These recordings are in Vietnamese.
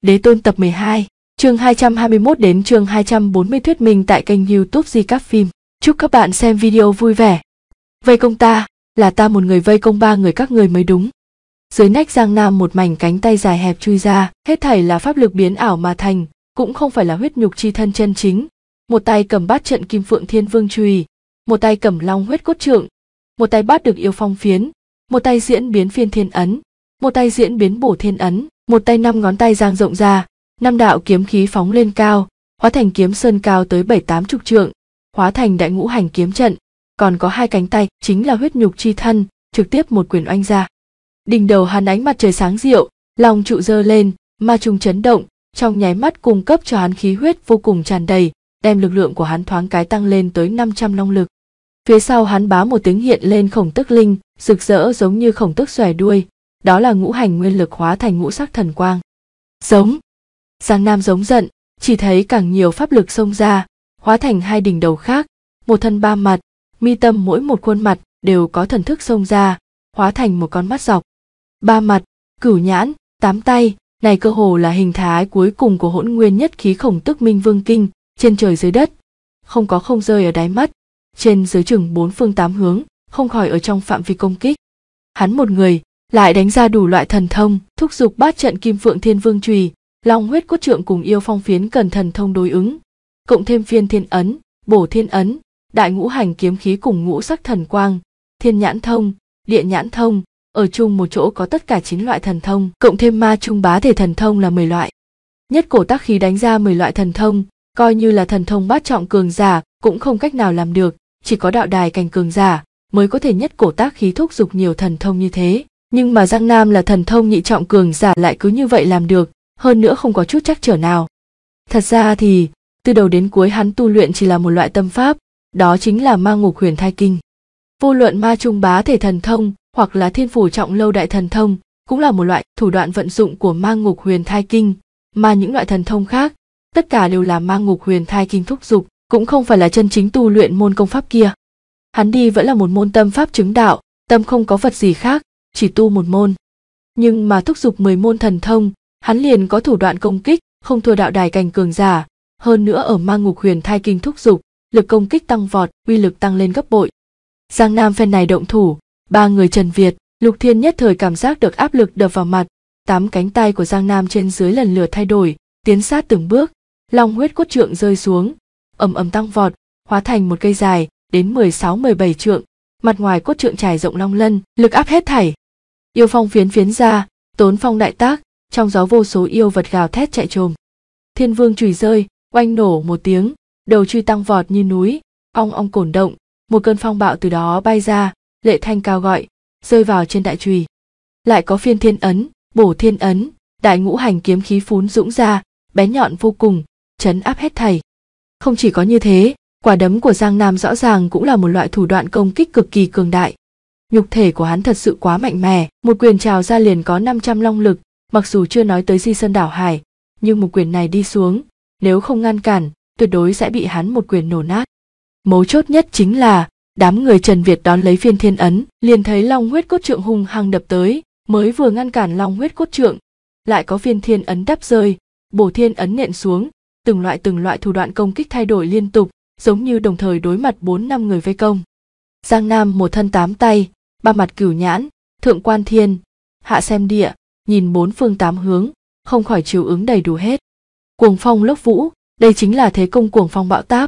Đế Tôn tập 12, chương 221 đến chương 240 thuyết minh tại kênh YouTube Di Các Phim. Chúc các bạn xem video vui vẻ. Vây công ta, là ta một người vây công ba người các người mới đúng. Dưới nách Giang Nam một mảnh cánh tay dài hẹp chui ra, hết thảy là pháp lực biến ảo mà thành, cũng không phải là huyết nhục chi thân chân chính. Một tay cầm bát trận Kim Phượng Thiên Vương chùy, một tay cầm long huyết cốt trượng, một tay bắt được yêu phong phiến, một tay diễn biến phiên thiên ấn, một tay diễn biến bổ thiên ấn, một tay 5 ngón tay dang rộng ra, 5 đạo kiếm khí phóng lên cao, hóa thành kiếm sơn cao tới 7-80 trượng, hóa thành đại ngũ hành kiếm trận, còn có 2 cánh tay chính là huyết nhục chi thân, trực tiếp một quyền oanh ra. Đỉnh đầu hắn ánh mặt trời sáng diệu, long trụ giơ lên, ma trung chấn động, trong nháy mắt cung cấp cho hắn khí huyết vô cùng tràn đầy, đem lực lượng của hắn thoáng cái tăng lên tới 500 long lực. Phía sau hắn bá một tiếng hiện lên khổng tức linh, rực rỡ giống như khổng tức xòe đuôi, đó là ngũ hành nguyên lực hóa thành ngũ sắc thần quang. Giống! Giang Nam giống giận, chỉ thấy càng nhiều pháp lực xông ra, hóa thành 2 đỉnh đầu khác, một thân 3 mặt, mi tâm mỗi một khuôn mặt đều có thần thức xông ra, hóa thành một con mắt dọc. 3 mặt, cửu nhãn, 8 tay, này cơ hồ là hình thái cuối cùng của hỗn nguyên nhất khí khổng tức minh vương kinh, trên trời dưới đất, không có không rơi ở đáy mắt, trên dưới chừng 4 phương 8 hướng, không khỏi ở trong phạm vi công kích. Hắn một người lại đánh ra đủ loại thần thông, thúc giục bát trận Kim Phượng Thiên Vương chùy, long huyết cốt trượng cùng yêu phong phiến cần thần thông đối ứng, cộng thêm phiên thiên ấn, bổ thiên ấn, đại ngũ hành kiếm khí cùng ngũ sắc thần quang, thiên nhãn thông, địa nhãn thông, ở chung một chỗ có tất cả 9 loại thần thông, cộng thêm ma trung bá thể thần thông là 10 loại. Nhất cổ tác khí đánh ra 10 loại thần thông, coi như là thần thông bát trọng cường giả cũng không cách nào làm được, chỉ có đạo đài cảnh cường giả mới có thể nhất cổ tác khí thúc giục nhiều thần thông như thế. Nhưng mà Giang Nam là thần thông nhị trọng cường giả lại cứ như vậy làm được, hơn nữa không có chút trắc trở nào. Thật ra thì, từ đầu đến cuối hắn tu luyện chỉ là một loại tâm pháp, đó chính là Ma Ngục Huyền Thai Kinh. Vô luận ma trung bá thể thần thông, hoặc là thiên phủ trọng lâu đại thần thông, cũng là một loại thủ đoạn vận dụng của Ma Ngục Huyền Thai Kinh, mà những loại thần thông khác, tất cả đều là Ma Ngục Huyền Thai Kinh thúc giục, cũng không phải là chân chính tu luyện môn công pháp kia. Hắn đi vẫn là một môn tâm pháp chứng đạo, tâm không có vật gì khác, chỉ tu một môn. Nhưng mà thúc giục 10 môn thần thông, hắn liền có thủ đoạn công kích, không thua đạo đài cảnh cường giả, hơn nữa ở Ma Ngục Huyền Thai Kinh thúc giục, lực công kích tăng vọt, uy lực tăng lên gấp bội. Giang Nam phen này động thủ, 3 người Trần Việt, Lục Thiên nhất thời cảm giác được áp lực đập vào mặt, 8 cánh tay của Giang Nam trên dưới lần lượt thay đổi, tiến sát từng bước, long huyết cốt trượng rơi xuống, ầm ầm tăng vọt, hóa thành một cây dài đến 16-17 trượng, mặt ngoài cốt trượng trải rộng long lân, lực áp hết thảy. Yêu phong phiến phiến ra, tốn phong đại tác, trong gió vô số yêu vật gào thét chạy trồm. Thiên Vương chùy rơi, oanh nổ một tiếng, đầu chùy tăng vọt như núi, ong ong cổn động, một cơn phong bạo từ đó bay ra, lệ thanh cao gọi, rơi vào trên đại chùy. Lại có phiên thiên ấn, bổ thiên ấn, đại ngũ hành kiếm khí phún dũng ra, bén nhọn vô cùng, trấn áp hết thảy. Không chỉ có như thế, quả đấm của Giang Nam rõ ràng cũng là một loại thủ đoạn công kích cực kỳ cường đại. Nhục thể của hắn thật sự quá mạnh mẽ, một quyền trào ra liền có 500 long lực, mặc dù chưa nói tới Di Sơn đảo hải, nhưng một quyền này đi xuống, nếu không ngăn cản, tuyệt đối sẽ bị hắn một quyền nổ nát. Mấu chốt nhất chính là, đám người Trần Việt đón lấy phiên thiên ấn, liền thấy long huyết cốt trượng hung hăng đập tới, mới vừa ngăn cản long huyết cốt trượng, lại có phiên thiên ấn đắp rơi, bổ thiên ấn nện xuống, từng loại thủ đoạn công kích thay đổi liên tục, giống như đồng thời đối mặt 4-5 người vây công. Giang Nam một thân 8 tay, 3 mặt cửu nhãn, thượng quan thiên, hạ xem địa, nhìn 4 phương 8 hướng, không khỏi chiếu ứng đầy đủ hết. Cuồng phong lốc vũ, đây chính là thế công cuồng phong bão táp.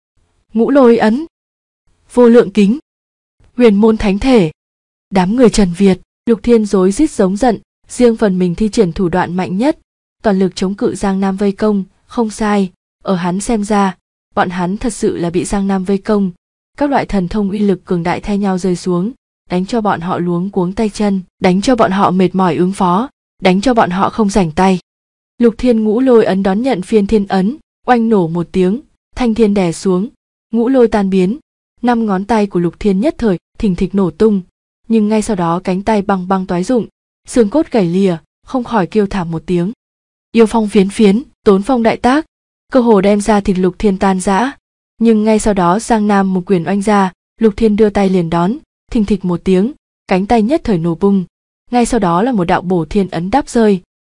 Ngũ lôi ấn, vô lượng kính, huyền môn thánh thể. Đám người Trần Việt, Lục Thiên rối rít giống giận, riêng phần mình thi triển thủ đoạn mạnh nhất, toàn lực chống cự Giang Nam vây công. Không sai, ở hắn xem ra, bọn hắn thật sự là bị Giang Nam vây công, các loại thần thông uy lực cường đại thay nhau rơi xuống, đánh cho bọn họ luống cuống tay chân, đánh cho bọn họ mệt mỏi ứng phó, đánh cho bọn họ không rảnh tay. Lục Thiên ngũ lôi ấn đón nhận phiên thiên ấn, oanh nổ một tiếng, thanh thiên đè xuống, ngũ lôi tan biến, 5 ngón tay của Lục Thiên nhất thời thình thịch nổ tung, nhưng ngay sau đó cánh tay băng băng toái rụng, xương cốt gãy lìa, không khỏi kêu thảm một tiếng. Yêu phong phiến phiến, tốn phong đại tác, cơ hồ đem ra thịt Lục Thiên tan rã, nhưng ngay sau đó Giang Nam một quyền oanh ra, Lục Thiên đưa tay liền đón, thình thịch một tiếng, cánh tay nhất thời nổ bung, ngay sau đó là một đạo bổ thiên ấn đáp rơi,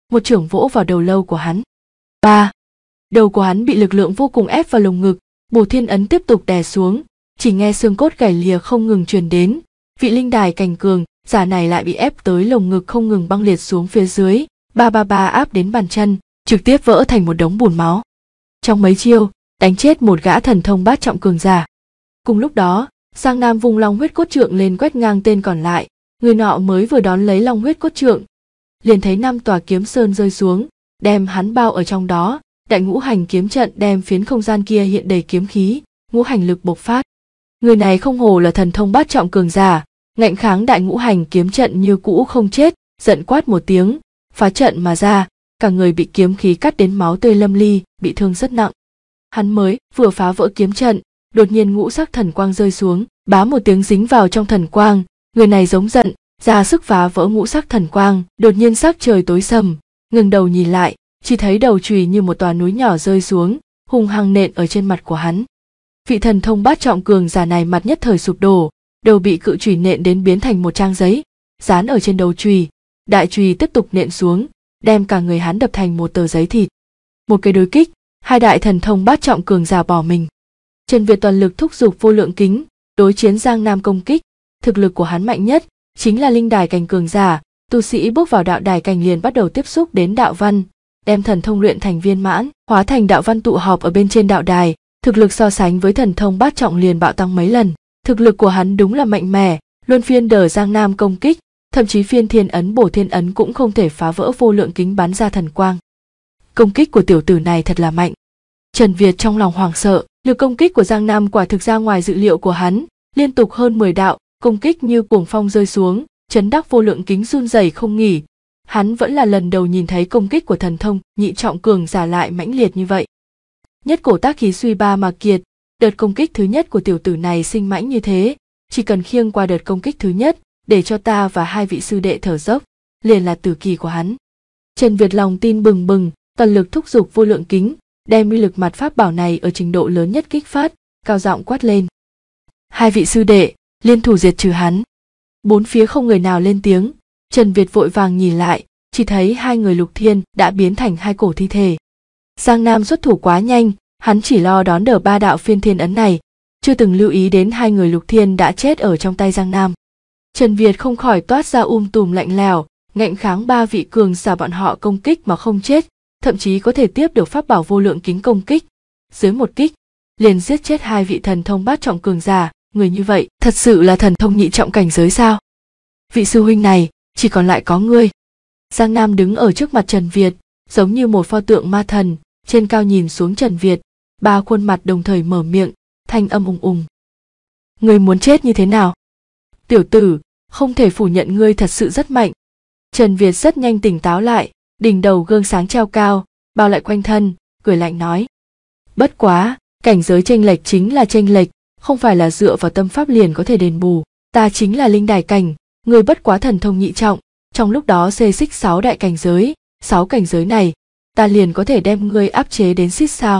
một chưởng vỗ vào đầu lâu của hắn. Ba, đầu của hắn bị lực lượng vô cùng ép vào lồng ngực, Bổ Thiên ấn tiếp tục đè xuống, chỉ nghe xương cốt gãy lìa không ngừng truyền đến, vị linh đài cảnh cường giả này lại bị ép tới lồng ngực không ngừng băng liệt xuống phía dưới, ba áp đến bàn chân, trực tiếp vỡ thành một đống bùn máu. Trong mấy chiêu, đánh chết một gã thần thông bát trọng cường giả. Cùng lúc đó, Giang Nam vung long huyết cốt trượng lên quét ngang tên còn lại, người nọ mới vừa đón lấy long huyết cốt trượng, liền thấy 5 tòa kiếm sơn rơi xuống, đem hắn bao ở trong đó. Đại ngũ hành kiếm trận đem phiến không gian kia hiện đầy kiếm khí, ngũ hành lực bộc phát. Người này không hồ là thần thông bát trọng cường giả, ngạnh kháng đại ngũ hành kiếm trận như cũ không chết, giận quát một tiếng, phá trận mà ra, cả người bị kiếm khí cắt đến máu tươi lâm ly, bị thương rất nặng. Hắn mới vừa phá vỡ kiếm trận, đột nhiên ngũ sắc thần quang rơi xuống, bá một tiếng dính vào trong thần quang, người này giống giận, ra sức phá vỡ ngũ sắc thần quang, đột nhiên sắc trời tối sầm, ngừng đầu nhìn lại, chỉ thấy đầu chùy như một tòa núi nhỏ rơi xuống, hung hăng nện ở trên mặt của hắn. Vị thần thông bát trọng cường giả này mặt nhất thời sụp đổ, đầu bị cự chùy nện đến biến thành một trang giấy, dán ở trên đầu chùy, đại chùy tiếp tục nện xuống, đem cả người hắn đập thành một tờ giấy thịt. Một cái đối kích, hai đại thần thông bát trọng cường giả bỏ mình. Trần Việt toàn lực thúc giục vô lượng kính, đối chiến Giang Nam công kích, thực lực của hắn mạnh nhất chính là linh đài cảnh cường giả, tu sĩ bước vào đạo đài cảnh liền bắt đầu tiếp xúc đến đạo văn, đem thần thông luyện thành viên mãn, hóa thành đạo văn tụ họp ở bên trên đạo đài, thực lực so sánh với thần thông bát trọng liền bạo tăng mấy lần. Thực lực của hắn đúng là mạnh mẽ, luôn phiên đỡ Giang Nam công kích, thậm chí phiên thiên ấn Bổ Thiên ấn cũng không thể phá vỡ vô lượng kính bắn ra thần quang. Công kích của tiểu tử này thật là mạnh. Trần Việt trong lòng hoảng sợ, lực công kích của Giang Nam quả thực ra ngoài dự liệu của hắn, liên tục hơn 10 đạo công kích như cuồng phong rơi xuống, chấn đắc vô lượng kính run rẩy không nghỉ. Hắn vẫn là lần đầu nhìn thấy công kích của thần thông nhị trọng cường giả lại mãnh liệt như vậy. Nhất cổ tác khí suy ba mà kiệt, đợt công kích thứ nhất của tiểu tử này sinh mãnh như thế, chỉ cần khiêng qua đợt công kích thứ nhất, để cho ta và hai vị sư đệ thở dốc, liền là tử kỳ của hắn. Trần Việt lòng tin bừng bừng, toàn lực thúc giục vô lượng kính, đem uy lực mặt pháp bảo này ở trình độ lớn nhất kích phát, cao giọng quát lên. Hai vị sư đệ, liên thủ diệt trừ hắn. Bốn phía không người nào lên tiếng, Trần Việt vội vàng nhìn lại, chỉ thấy hai người Lục Thiên đã biến thành hai cổ thi thể. Giang Nam xuất thủ quá nhanh, hắn chỉ lo đón đỡ ba đạo phiên thiên ấn này, chưa từng lưu ý đến hai người Lục Thiên đã chết ở trong tay Giang Nam. Trần Việt không khỏi toát ra tùm lạnh lẽo, ngạnh kháng ba vị cường giả bọn họ công kích mà không chết, thậm chí có thể tiếp được pháp bảo vô lượng kính công kích. Dưới một kích, liền giết chết hai vị thần thông bát trọng cường giả, người như vậy thật sự là thần thông nhị trọng cảnh giới sao? Vị sư huynh này, chỉ còn lại có ngươi. Giang Nam đứng ở trước mặt Trần Việt, giống như một pho tượng ma thần, trên cao nhìn xuống Trần Việt, ba khuôn mặt đồng thời mở miệng, thanh âm ùng ùng. Ngươi muốn chết như thế nào? Tiểu tử, không thể phủ nhận ngươi thật sự rất mạnh. Trần Việt rất nhanh tỉnh táo lại, đỉnh đầu gương sáng treo cao, bao lại quanh thân, cười lạnh nói. Bất quá, cảnh giới chênh lệch chính là chênh lệch, không phải là dựa vào tâm pháp liền có thể đền bù. Ta chính là linh đài cảnh, ngươi bất quá thần thông nhị trọng, trong lúc đó xê xích 6 đại cảnh giới, 6 cảnh giới này, ta liền có thể đem ngươi áp chế đến xít sao?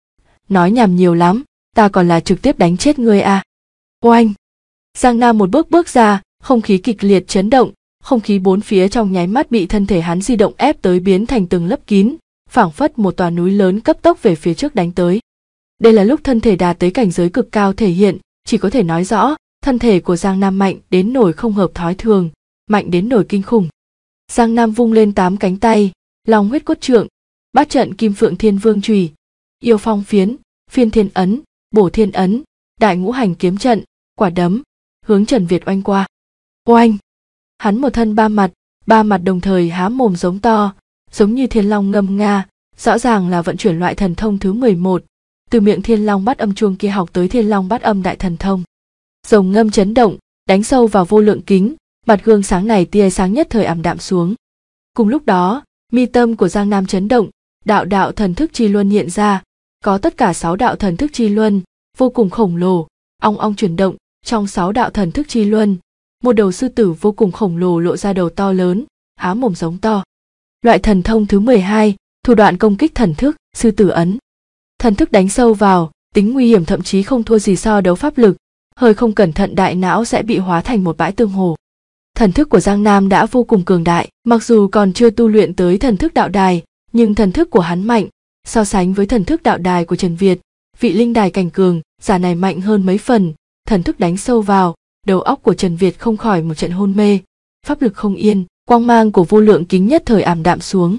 Nói nhảm nhiều lắm, ta còn là trực tiếp đánh chết ngươi à? Oanh! Giang Nam một bước ra, không khí kịch liệt chấn động, không khí bốn phía trong nháy mắt bị thân thể hắn di động ép tới biến thành từng lớp kín, phảng phất một tòa núi lớn cấp tốc về phía trước đánh tới. Đây là lúc thân thể đạt tới cảnh giới cực cao thể hiện, chỉ có thể nói rõ, thân thể của Giang Nam mạnh đến nỗi không hợp thói thường, mạnh đến nỗi kinh khủng. Giang Nam vung lên 8 cánh tay, long huyết cốt trượng, bát trận kim phượng thiên vương chùy, yêu phong phiến, phiên thiên ấn, bổ thiên ấn, đại ngũ hành kiếm trận, quả đấm, hướng Trần Việt oanh qua. Oanh! Hắn một thân ba mặt đồng thời há mồm giống to, giống như thiên long ngâm nga, rõ ràng là vận chuyển loại thần thông thứ 11, từ miệng thiên long bát âm chuông kia học tới thiên long bát âm đại thần thông. Rồng ngâm chấn động, đánh sâu vào vô lượng kính, mặt gương sáng này tia sáng nhất thời ảm đạm xuống. Cùng lúc đó, mi tâm của Giang Nam chấn động, đạo thần thức chi luân hiện ra, có tất cả 6 đạo thần thức chi luân, vô cùng khổng lồ, ong ong chuyển động, trong 6 đạo thần thức chi luân, một đầu sư tử vô cùng khổng lồ lộ ra đầu to lớn, há mồm giống to. Loại thần thông thứ 12, thủ đoạn công kích thần thức, sư tử ấn. Thần thức đánh sâu vào, tính nguy hiểm thậm chí không thua gì so đấu pháp lực, hơi không cẩn thận đại não sẽ bị hóa thành một bãi tương hồ. Thần thức của Giang Nam đã vô cùng cường đại, mặc dù còn chưa tu luyện tới thần thức đạo đài, nhưng thần thức của hắn mạnh, so sánh với thần thức đạo đài của Trần Việt, vị linh đài cảnh cường, giả này mạnh hơn mấy phần, thần thức đánh sâu vào, đầu óc của Trần Việt không khỏi một trận hôn mê, pháp lực không yên, quang mang của vô lượng kính nhất thời ảm đạm xuống.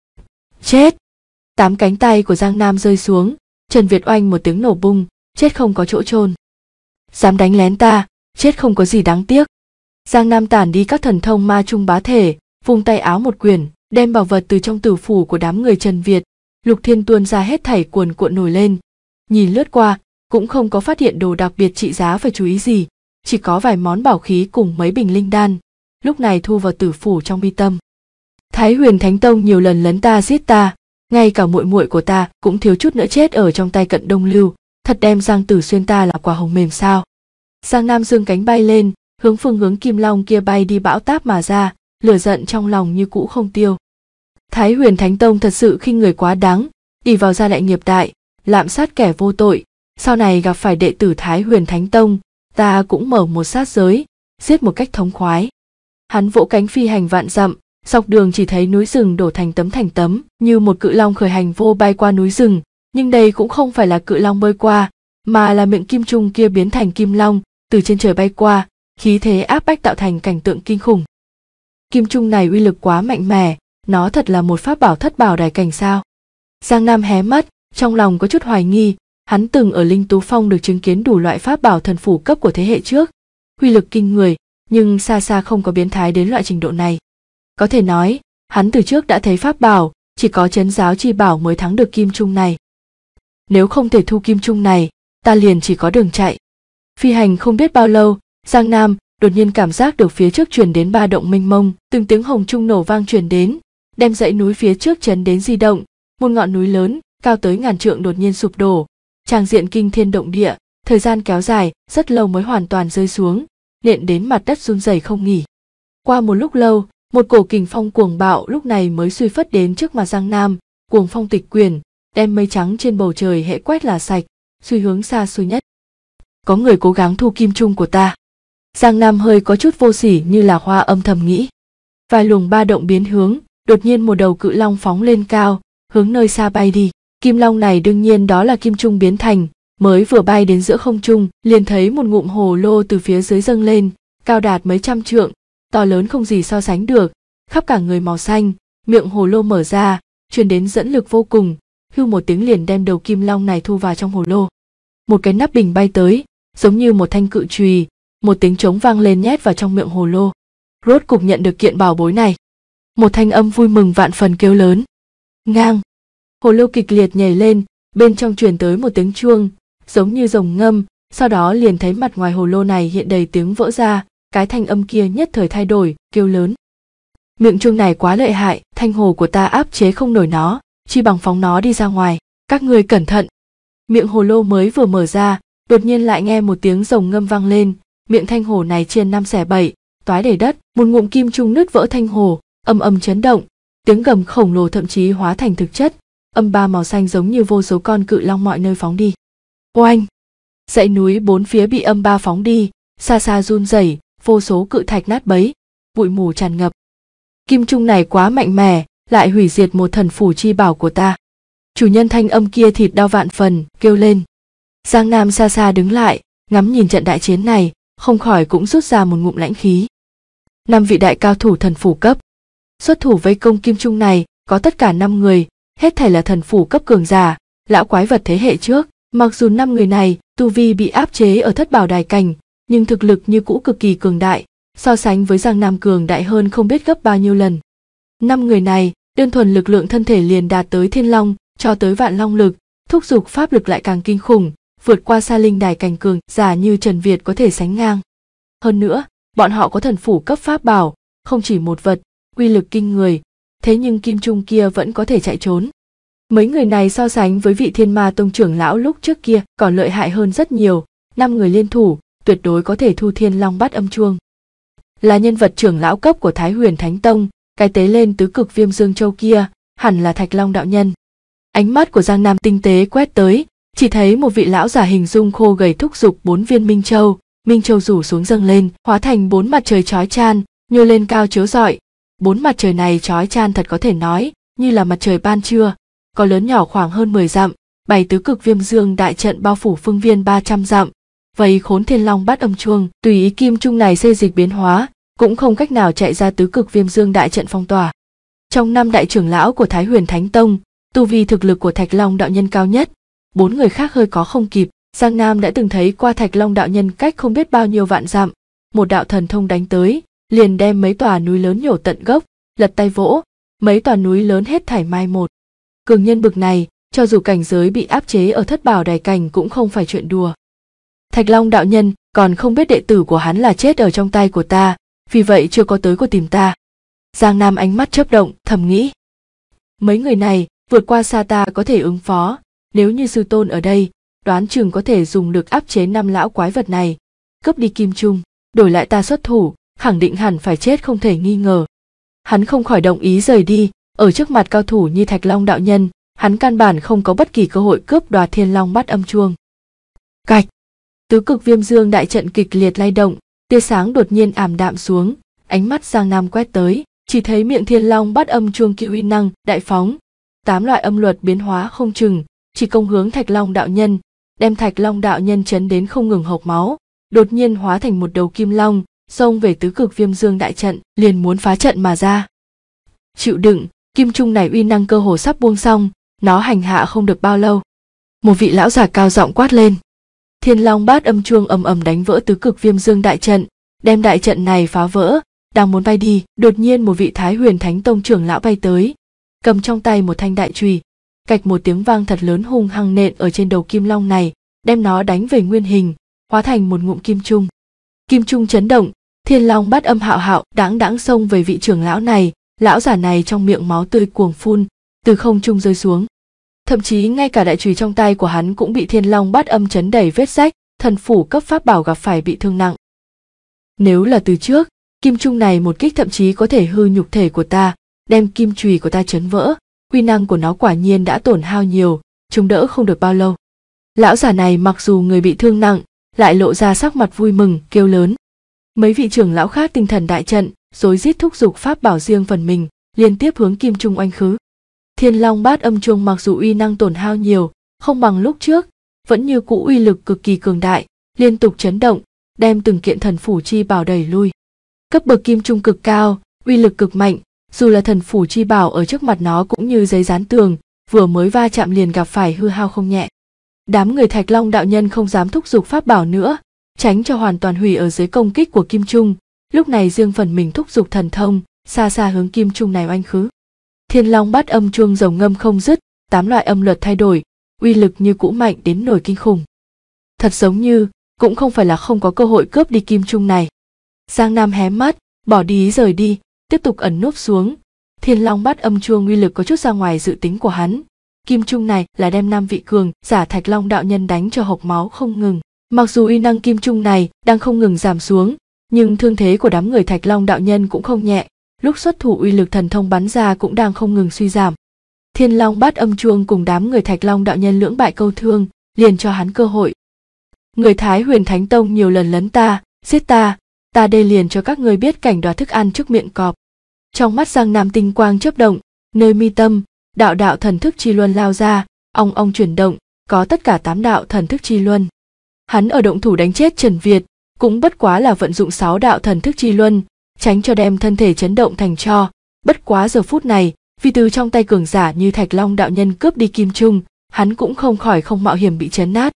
Chết! 8 cánh tay của Giang Nam rơi xuống, Trần Việt oanh một tiếng nổ bung, chết không có chỗ chôn. Dám đánh lén ta, chết không có gì đáng tiếc. Giang Nam tản đi các thần thông ma trung bá thể, vung tay áo một quyển, đem bảo vật từ trong tử phủ của đám người Trần Việt, Lục Thiên tuôn ra hết thảy cuồn cuộn nổi lên. Nhìn lướt qua, cũng không có phát hiện đồ đặc biệt trị giá phải chú ý gì, chỉ có vài món bảo khí cùng mấy bình linh đan, lúc này thu vào tử phủ trong mi tâm. Thái Huyền Thánh Tông nhiều lần lấn ta giết ta, ngay cả muội muội của ta cũng thiếu chút nữa chết ở trong tay Cận Đông Lưu, thật đem Giang Tử Xuyên ta là quả hồng mềm sao? Giang Nam dương cánh bay lên, hướng phương hướng Kim Long kia bay đi bão táp mà ra, lửa giận trong lòng như cũ không tiêu. Thái Huyền Thánh Tông thật sự khinh người quá đáng, ỷ vào gia đại nghiệp đại, lạm sát kẻ vô tội, sau này gặp phải đệ tử Thái Huyền Thánh Tông, ta cũng mở một sát giới, giết một cách thống khoái. Hắn vỗ cánh phi hành vạn dặm, dọc đường chỉ thấy núi rừng đổ thành tấm, như một cự long khởi hành vô bay qua núi rừng, nhưng đây cũng không phải là cự long bơi qua, mà là miệng kim trung kia biến thành kim long, từ trên trời bay qua, khí thế áp bách tạo thành cảnh tượng kinh khủng. Kim trung này uy lực quá mạnh mẽ, nó thật là một pháp bảo thất bảo đài cảnh sao? Giang Nam hé mắt, trong lòng có chút hoài nghi, hắn từng ở Linh Tú Phong được chứng kiến đủ loại pháp bảo thần phủ cấp của thế hệ trước, uy lực kinh người, nhưng xa xa không có biến thái đến loại trình độ này. Có thể nói, hắn từ trước đã thấy pháp bảo, chỉ có trấn giáo chi bảo mới thắng được kim trung này. Nếu không thể thu kim trung này, ta liền chỉ có đường chạy. Phi hành không biết bao lâu, Giang Nam đột nhiên cảm giác được phía trước truyền đến ba động mênh mông, từng tiếng hồng trung nổ vang truyền đến, đem dãy núi phía trước chấn đến di động, một ngọn núi lớn, cao tới ngàn trượng đột nhiên sụp đổ, tràng diện kinh thiên động địa, thời gian kéo dài, rất lâu mới hoàn toàn rơi xuống, nện đến mặt đất run rẩy không nghỉ. Qua một lúc lâu, một cổ kình phong cuồng bạo lúc này mới suy phất đến trước mặt Giang Nam, cuồng phong tịch quyển, đem mây trắng trên bầu trời hệ quét là sạch, suy hướng xa xôi nhất. Có người cố gắng thu kim trung của ta. Giang Nam hơi có chút vô sỉ như là hoa âm thầm nghĩ. Vài luồng ba động biến hướng, đột nhiên một đầu cự long phóng lên cao, hướng nơi xa bay đi. Kim long này đương nhiên đó là kim trung biến thành, mới vừa bay đến giữa không trung, liền thấy một ngụm hồ lô từ phía dưới dâng lên, cao đạt mấy trăm trượng, to lớn không gì so sánh được, khắp cả người màu xanh, miệng hồ lô mở ra, truyền đến dẫn lực vô cùng, hưu một tiếng liền đem đầu kim long này thu vào trong hồ lô. Một cái nắp bình bay tới, giống như một thanh cự chùy, một tiếng trống vang lên nhét vào trong miệng hồ lô. Rốt cục nhận được kiện bảo bối này. Một thanh âm vui mừng vạn phần kêu lớn. Ngang. Hồ lô kịch liệt nhảy lên, bên trong truyền tới một tiếng chuông, giống như rồng ngâm, sau đó liền thấy mặt ngoài hồ lô này hiện đầy tiếng vỡ ra, cái thanh âm kia nhất thời thay đổi, kêu lớn. Miệng chuông này quá lợi hại, thanh hồ của ta áp chế không nổi nó, chi bằng phóng nó đi ra ngoài, các ngươi cẩn thận. Miệng hồ lô mới vừa mở ra, đột nhiên lại nghe một tiếng rồng ngâm vang lên, miệng thanh hồ này chia 5 xẻ 7, toái đầy đất, một ngụm kim trung nứt vỡ thanh hồ, âm âm chấn động, tiếng gầm khổng lồ thậm chí hóa thành thực chất, âm ba màu xanh giống như vô số con cự long mọi nơi phóng đi. Oanh! Dãy núi bốn phía bị âm ba phóng đi, xa xa run rẩy, vô số cự thạch nát bấy, bụi mù tràn ngập. Kim trung này quá mạnh mẽ, lại hủy diệt một thần phủ chi bảo của ta. Chủ nhân thanh âm kia thịt đau vạn phần, kêu lên. Giang Nam xa xa đứng lại, ngắm nhìn trận đại chiến này, không khỏi cũng rút ra một ngụm lãnh khí. 5 vị đại cao thủ thần phủ cấp. Xuất thủ vây công kim trung này, có tất cả 5 người, hết thảy là thần phủ cấp cường giả, lão quái vật thế hệ trước. Mặc dù 5 người này, tu vi bị áp chế ở thất bảo đài cảnh, nhưng thực lực như cũ cực kỳ cường đại, so sánh với Giang Nam cường đại hơn không biết gấp bao nhiêu lần. 5 người này, đơn thuần lực lượng thân thể liền đạt tới thiên long, cho tới vạn long lực, thúc giục pháp lực lại càng kinh khủng, vượt qua xa linh đài cảnh cường giả như Trần Việt có thể sánh ngang. Hơn nữa, bọn họ có thần phủ cấp pháp bảo, không chỉ một vật, uy lực kinh người, thế nhưng kim trung kia vẫn có thể chạy trốn. Mấy người này so sánh với vị Thiên Ma Tông trưởng lão lúc trước kia còn lợi hại hơn rất nhiều, 5 người liên thủ, tuyệt đối có thể thu Thiên Long Bát Âm Chuông. Là nhân vật trưởng lão cấp của Thái Huyền Thánh Tông, cái tế lên tứ cực Viêm Dương Châu kia, hẳn là Thạch Long đạo nhân. Ánh mắt của Giang Nam tinh tế quét tới, chỉ thấy một vị lão giả hình dung khô gầy thúc giục 4 viên Minh Châu rủ xuống dâng lên, hóa thành 4 mặt trời chói chan, nhô lên cao chiếu rọi. Bốn mặt trời này chói chan thật có thể nói như là mặt trời ban trưa, có lớn nhỏ khoảng hơn 10 dặm, bày tứ cực viêm dương đại trận bao phủ phương viên 300 dặm, vây khốn thiên long bát âm chuông. Tùy ý kim trung này xê dịch biến hóa, cũng không cách nào chạy ra tứ cực viêm dương đại trận phong tỏa. Trong 5 đại trưởng lão của Thái Huyền Thánh Tông, tu vi thực lực của Thạch Long đạo nhân cao nhất, 4 người khác hơi có không kịp. Giang Nam đã từng thấy qua Thạch Long đạo nhân cách không biết bao nhiêu vạn dặm, một đạo thần thông đánh tới, liền đem mấy tòa núi lớn nhổ tận gốc, lật tay vỗ, mấy tòa núi lớn hết thảy mai một. Cường nhân bực này, cho dù cảnh giới bị áp chế ở Thất Bảo Đài cảnh cũng không phải chuyện đùa. Thạch Long đạo nhân còn không biết đệ tử của hắn là chết ở trong tay của ta, vì vậy chưa có tới của tìm ta. Giang Nam ánh mắt chớp động, thầm nghĩ. Mấy người này vượt qua xa ta có thể ứng phó, nếu như sư tôn ở đây, đoán chừng có thể dùng lực áp chế 5 lão quái vật này, cướp đi kim trung, đổi lại ta xuất thủ, khẳng định hẳn phải chết không thể nghi ngờ. Hắn không khỏi đồng ý rời đi, ở trước mặt cao thủ như Thạch Long đạo nhân, hắn căn bản không có bất kỳ cơ hội cướp đoạt thiên long bát âm chuông. Cạch, tứ cực viêm dương đại trận kịch liệt lay động, tia sáng đột nhiên ảm đạm xuống, ánh mắt Giang Nam quét tới, chỉ thấy miệng thiên long bát âm chuông kia uy năng đại phóng, 8 loại âm luật biến hóa không chừng, chỉ công hướng Thạch Long đạo nhân, đem Thạch Long đạo nhân chấn đến không ngừng hộc máu, đột nhiên hóa thành một đầu kim long, xông về tứ cực viêm dương đại trận, liền muốn phá trận mà ra. Chịu đựng, kim trung này uy năng cơ hồ sắp buông xong, nó hành hạ không được bao lâu. Một vị lão già cao giọng quát lên. Thiên long bát âm chuông ầm ầm đánh vỡ tứ cực viêm dương đại trận, đem đại trận này phá vỡ, đang muốn bay đi, đột nhiên một vị Thái Huyền Thánh Tông trưởng lão bay tới, cầm trong tay một thanh đại chùy, cạch một tiếng vang thật lớn hung hăng nện ở trên đầu kim long này, đem nó đánh về nguyên hình, hóa thành một ngụm kim trung. Kim trung chấn động, thiên long bát âm hạo hạo đãng đãng xông về vị trưởng lão này, lão giả này trong miệng máu tươi cuồng phun, từ không trung rơi xuống. Thậm chí ngay cả đại chùy trong tay của hắn cũng bị thiên long bát âm chấn đầy vết rách, thần phủ cấp pháp bảo gặp phải bị thương nặng. Nếu là từ trước, kim trung này một kích thậm chí có thể hư nhục thể của ta, đem kim chùy của ta chấn vỡ, uy năng của nó quả nhiên đã tổn hao nhiều, chống đỡ không được bao lâu. Lão giả này mặc dù người bị thương nặng, lại lộ ra sắc mặt vui mừng, kêu lớn. Mấy vị trưởng lão khác tinh thần đại trận, rối rít thúc giục pháp bảo riêng phần mình, liên tiếp hướng kim trung oanh khứ. Thiên long bát âm chuông mặc dù uy năng tổn hao nhiều, không bằng lúc trước, vẫn như cũ uy lực cực kỳ cường đại, liên tục chấn động, đem từng kiện thần phủ chi bảo đẩy lui. Cấp bậc kim trung cực cao, uy lực cực mạnh, dù là thần phủ chi bảo ở trước mặt nó cũng như giấy dán tường, vừa mới va chạm liền gặp phải hư hao không nhẹ. Đám người Thạch Long đạo nhân không dám thúc giục pháp bảo nữa, tránh cho hoàn toàn hủy ở dưới công kích của kim trung, lúc này riêng phần mình thúc giục thần thông, xa xa hướng kim trung này oanh khứ. Thiên long bát âm chuông rồng ngâm không dứt, 8 loại âm luật thay đổi, uy lực như cũ mạnh đến nổi kinh khủng. Thật giống như, cũng không phải là không có cơ hội cướp đi kim trung này. Giang Nam hé mắt, bỏ đi ý rời đi, tiếp tục ẩn núp xuống. Thiên long bát âm chuông uy lực có chút ra ngoài dự tính của hắn. Kim trung này là đem 5 vị cường giả Thạch Long đạo nhân đánh cho hộc máu không ngừng. Mặc dù uy năng kim trung này đang không ngừng giảm xuống, nhưng thương thế của đám người Thạch Long đạo nhân cũng không nhẹ, lúc xuất thủ uy lực thần thông bắn ra cũng đang không ngừng suy giảm. Thiên long bát âm chuông cùng đám người Thạch Long đạo nhân lưỡng bại câu thương, liền cho hắn cơ hội. Người Thái Huyền Thánh Tông nhiều lần lấn ta, giết ta đây liền cho các ngươi biết cảnh đoạt thức ăn trước miệng cọp. Trong mắt Giang Nam tinh quang chớp động, nơi mi tâm, đạo đạo thần thức chi luân lao ra, ong ong chuyển động, có tất cả 8 đạo thần thức chi luân. Hắn ở động thủ đánh chết Trần Việt, cũng bất quá là vận dụng 6 đạo thần thức chi luân, tránh cho đem thân thể chấn động thành tro. Bất quá giờ phút này, vì từ trong tay cường giả như Thạch Long đạo nhân cướp đi kim trung, hắn cũng không khỏi không mạo hiểm bị chấn nát.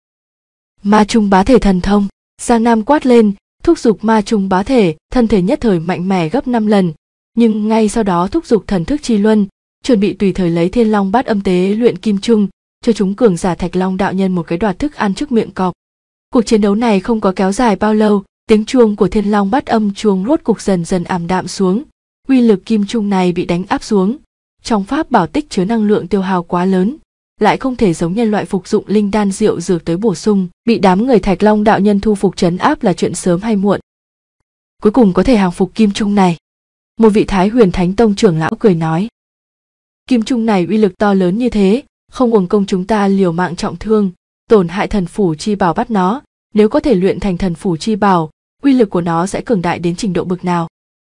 Ma trung bá thể thần thông, Giang Nam quát lên, thúc giục ma trung bá thể, thân thể nhất thời mạnh mẽ gấp 5 lần, nhưng ngay sau đó thúc giục thần thức chi luân, chuẩn bị tùy thời lấy thiên long bát âm tế luyện kim trung, cho chúng cường giả Thạch Long đạo nhân một cái đoạt thức ăn trước miệng cọp. Cuộc chiến đấu này không có kéo dài bao lâu, tiếng chuông của thiên long bát âm chuông rốt cục dần dần ảm đạm xuống, uy lực kim trung này bị đánh áp xuống. Trong pháp bảo tích chứa năng lượng tiêu hao quá lớn, lại không thể giống nhân loại phục dụng linh đan rượu dược tới bổ sung, bị đám người Thạch Long đạo nhân thu phục trấn áp là chuyện sớm hay muộn. Cuối cùng có thể hàng phục kim trung này. Một vị Thái Huyền Thánh Tông trưởng lão cười nói. Kim trung này uy lực to lớn như thế, không uổng công chúng ta liều mạng trọng thương, tổn hại thần phủ chi bảo bắt nó, nếu có thể luyện thành thần phủ chi bảo, uy lực của nó sẽ cường đại đến trình độ bực nào.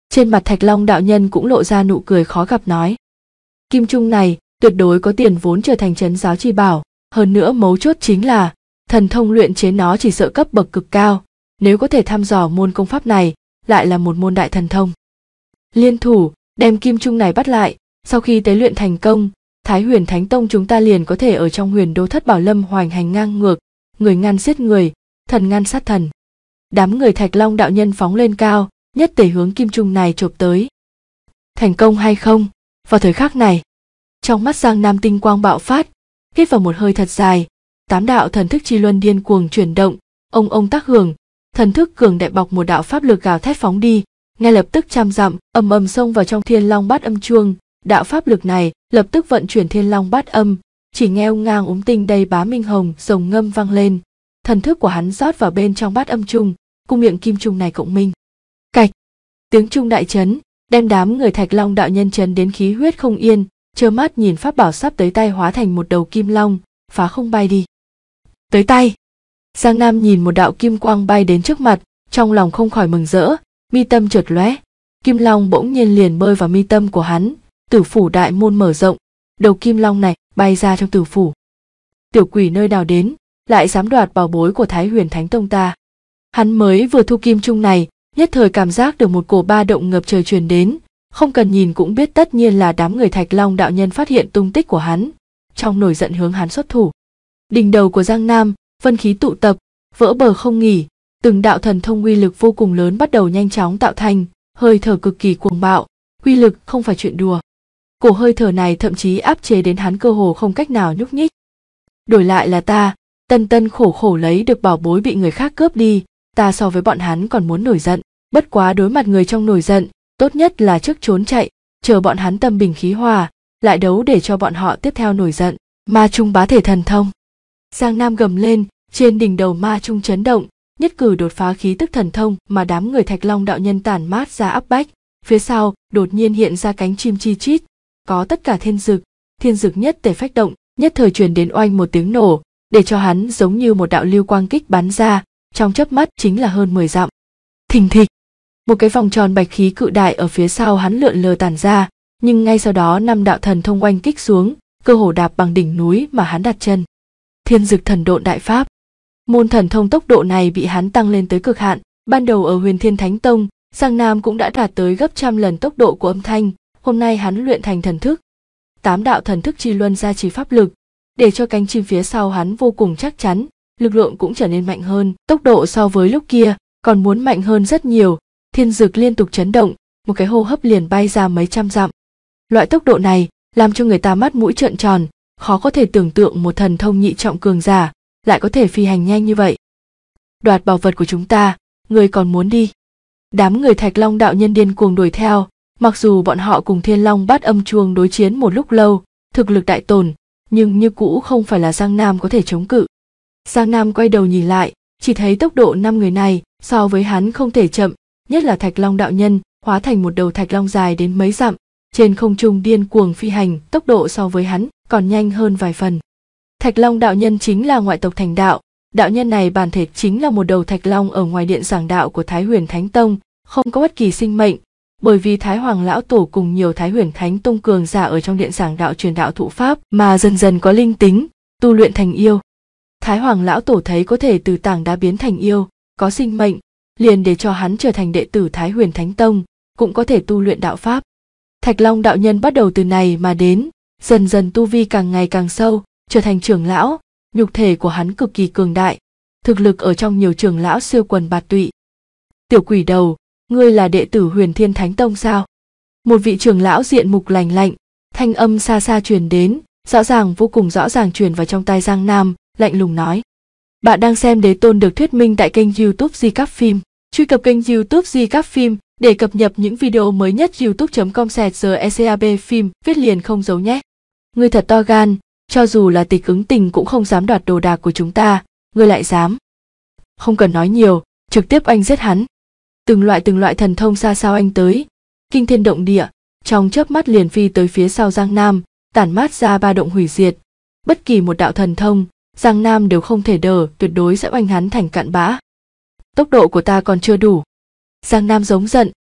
Trên mặt Thạch Long đạo nhân cũng lộ ra nụ cười khó gặp nói. Kim Trung này tuyệt đối có tiền vốn trở thành trấn giáo chi bảo, hơn nữa mấu chốt chính là thần thông luyện chế nó chỉ sợ cấp bậc cực cao, nếu có thể thăm dò môn công pháp này, lại là một môn đại thần thông. Liên thủ, đem Kim Trung này bắt lại, sau khi tế luyện thành công, Thái Huyền Thánh Tông chúng ta liền có thể ở trong Huyền Đô Thất Bảo Lâm hoành hành ngang ngược, người ngăn giết người, thần ngăn sát thần. Đám người Thạch Long đạo nhân phóng lên cao, nhất tề hướng Kim Trung này chộp tới. Thành công hay không? Vào thời khắc này, trong mắt Giang Nam tinh quang bạo phát, hít vào một hơi thật dài, 8 đạo thần thức chi luân điên cuồng chuyển động, ông tác hưởng, thần thức cường đại bọc một đạo pháp lực gào thét phóng đi, ngay lập tức trăm dặm ầm ầm xông vào trong Thiên Long Bát Âm chuông. Đạo pháp lực này lập tức vận chuyển Thiên Long Bát Âm, chỉ nghe ông ngang tinh đầy bá minh hồng rồng ngâm vang lên, thần thức của hắn rót vào bên trong bát âm trung, cùng miệng kim trung này cộng minh. Cạch, tiếng trung đại chấn, đem đám người Thạch Long đạo nhân chấn đến khí huyết không yên, trơ mắt nhìn pháp bảo sắp tới tay hóa thành một đầu kim long, phá không bay đi. Tới tay. Giang Nam nhìn một đạo kim quang bay đến trước mặt, trong lòng không khỏi mừng rỡ, mi tâm chợt lóe, kim long bỗng nhiên liền bơi vào mi tâm của hắn, tử phủ đại môn mở rộng, đầu kim long này bay ra trong tử phủ. Tiểu quỷ nơi nào đến, lại dám đoạt bảo bối của Thái Huyền Thánh Tông ta. Hắn mới vừa thu kim trung này, nhất thời cảm giác được một cổ ba động ngập trời truyền đến, không cần nhìn cũng biết tất nhiên là đám người Thạch Long đạo nhân phát hiện tung tích của hắn, trong nổi giận hướng hắn xuất thủ. Đỉnh đầu của Giang Nam, vân khí tụ tập, vỡ bờ không nghỉ, từng đạo thần thông uy lực vô cùng lớn bắt đầu nhanh chóng tạo thành, hơi thở cực kỳ cuồng bạo, uy lực không phải chuyện đùa. Cổ hơi thở này thậm chí áp chế đến hắn cơ hồ không cách nào nhúc nhích. Đổi lại là ta, tân khổ lấy được bảo bối bị người khác cướp đi, ta so với bọn hắn còn muốn nổi giận, bất quá đối mặt người trong nổi giận, tốt nhất là trước trốn chạy, chờ bọn hắn tâm bình khí hòa, lại đấu để cho bọn họ tiếp theo nổi giận. Ma Trung bá thể thần thông. Giang Nam gầm lên, trên đỉnh đầu Ma Trung chấn động, nhất cử đột phá khí tức thần thông mà đám người Thạch Long đạo nhân tản mát ra áp bách, phía sau đột nhiên hiện ra cánh chim chi chít, có tất cả thiên dực nhất tề phách động, nhất thời truyền đến oanh một tiếng nổ, để cho hắn giống như một đạo lưu quang kích bắn ra, trong chớp mắt chính là hơn 10 dặm. Thình thịch, một cái vòng tròn bạch khí cự đại ở phía sau hắn lượn lờ tản ra, nhưng ngay sau đó 5 đạo thần thông oanh kích xuống, cơ hồ đạp bằng đỉnh núi mà hắn đặt chân. Thiên Dực Thần Độn Đại Pháp. Môn thần thông tốc độ này bị hắn tăng lên tới cực hạn, ban đầu ở Huyền Thiên Thánh Tông, Giang Nam cũng đã đạt tới gấp trăm lần tốc độ của âm thanh, hôm nay hắn luyện thành thần thức. 8 đạo thần thức chi luân gia trì pháp lực, để cho cánh chim phía sau hắn vô cùng chắc chắn, lực lượng cũng trở nên mạnh hơn, tốc độ so với lúc kia còn muốn mạnh hơn rất nhiều. Thiên Dực liên tục chấn động, một cái hô hấp liền bay ra mấy trăm dặm. Loại tốc độ này làm cho người ta mắt mũi trợn tròn, khó có thể tưởng tượng một thần thông nhị trọng cường giả lại có thể phi hành nhanh như vậy. Đoạt bảo vật của chúng ta, người còn muốn đi? Đám người Thạch Long đạo nhân điên cuồng đuổi theo, mặc dù bọn họ cùng Thiên Long Bát Âm chuông đối chiến một lúc lâu, thực lực đại tổn, nhưng như cũ không phải là Giang Nam có thể chống cự. Giang Nam quay đầu nhìn lại, chỉ thấy tốc độ 5 người này so với hắn không thể chậm, nhất là Thạch Long đạo nhân hóa thành một đầu thạch long dài đến mấy dặm, trên không trung điên cuồng phi hành, tốc độ so với hắn còn nhanh hơn vài phần. Thạch Long đạo nhân chính là ngoại tộc thành đạo, đạo nhân này bản thể chính là một đầu thạch long ở ngoài điện giảng đạo của Thái Huyền Thánh Tông, không có bất kỳ sinh mệnh, bởi vì Thái Hoàng lão tổ cùng nhiều Thái Huyền Thánh Tông cường giả ở trong điện giảng đạo truyền đạo thụ pháp mà dần dần có linh tính, tu luyện thành yêu. Thái Hoàng lão tổ thấy có thể từ tảng đá biến thành yêu, có sinh mệnh, liền để cho hắn trở thành đệ tử Thái Huyền Thánh Tông, cũng có thể tu luyện đạo pháp. Thạch Long đạo nhân bắt đầu từ này mà đến, dần dần tu vi càng ngày càng sâu, trở thành trưởng lão, nhục thể của hắn cực kỳ cường đại, thực lực ở trong nhiều trưởng lão siêu quần bạt tụy. Tiểu quỷ đầu, ngươi là đệ tử Huyền Thiên Thánh Tông sao? Một vị trưởng lão diện mục lành lạnh, thanh âm xa xa truyền đến, vô cùng rõ ràng truyền vào trong tai Giang Nam, lạnh lùng nói. Bạn đang xem Đế Tôn được thuyết minh tại kênh YouTube Di Các Phim. Truy cập kênh YouTube Di Các Phim để cập nhật những video mới nhất. youtube.com/secab phim viết liền không giấu nhé. Ngươi thật to gan, cho dù là Tịch Ứng Tình cũng không dám đoạt đồ đạc của chúng ta, ngươi lại dám. Không cần nói nhiều, trực tiếp anh giết hắn. Từng loại thần thông xa sao anh tới, kinh thiên động địa, trong chớp mắt liền phi tới phía sau Giang Nam, tản mát ra ba động hủy diệt. Bất kỳ một đạo thần thông, Giang Nam đều không thể đỡ, tuyệt đối sẽ oanh hắn thành cạn bã. Tốc độ của ta còn chưa đủ. Giang Nam giống giận,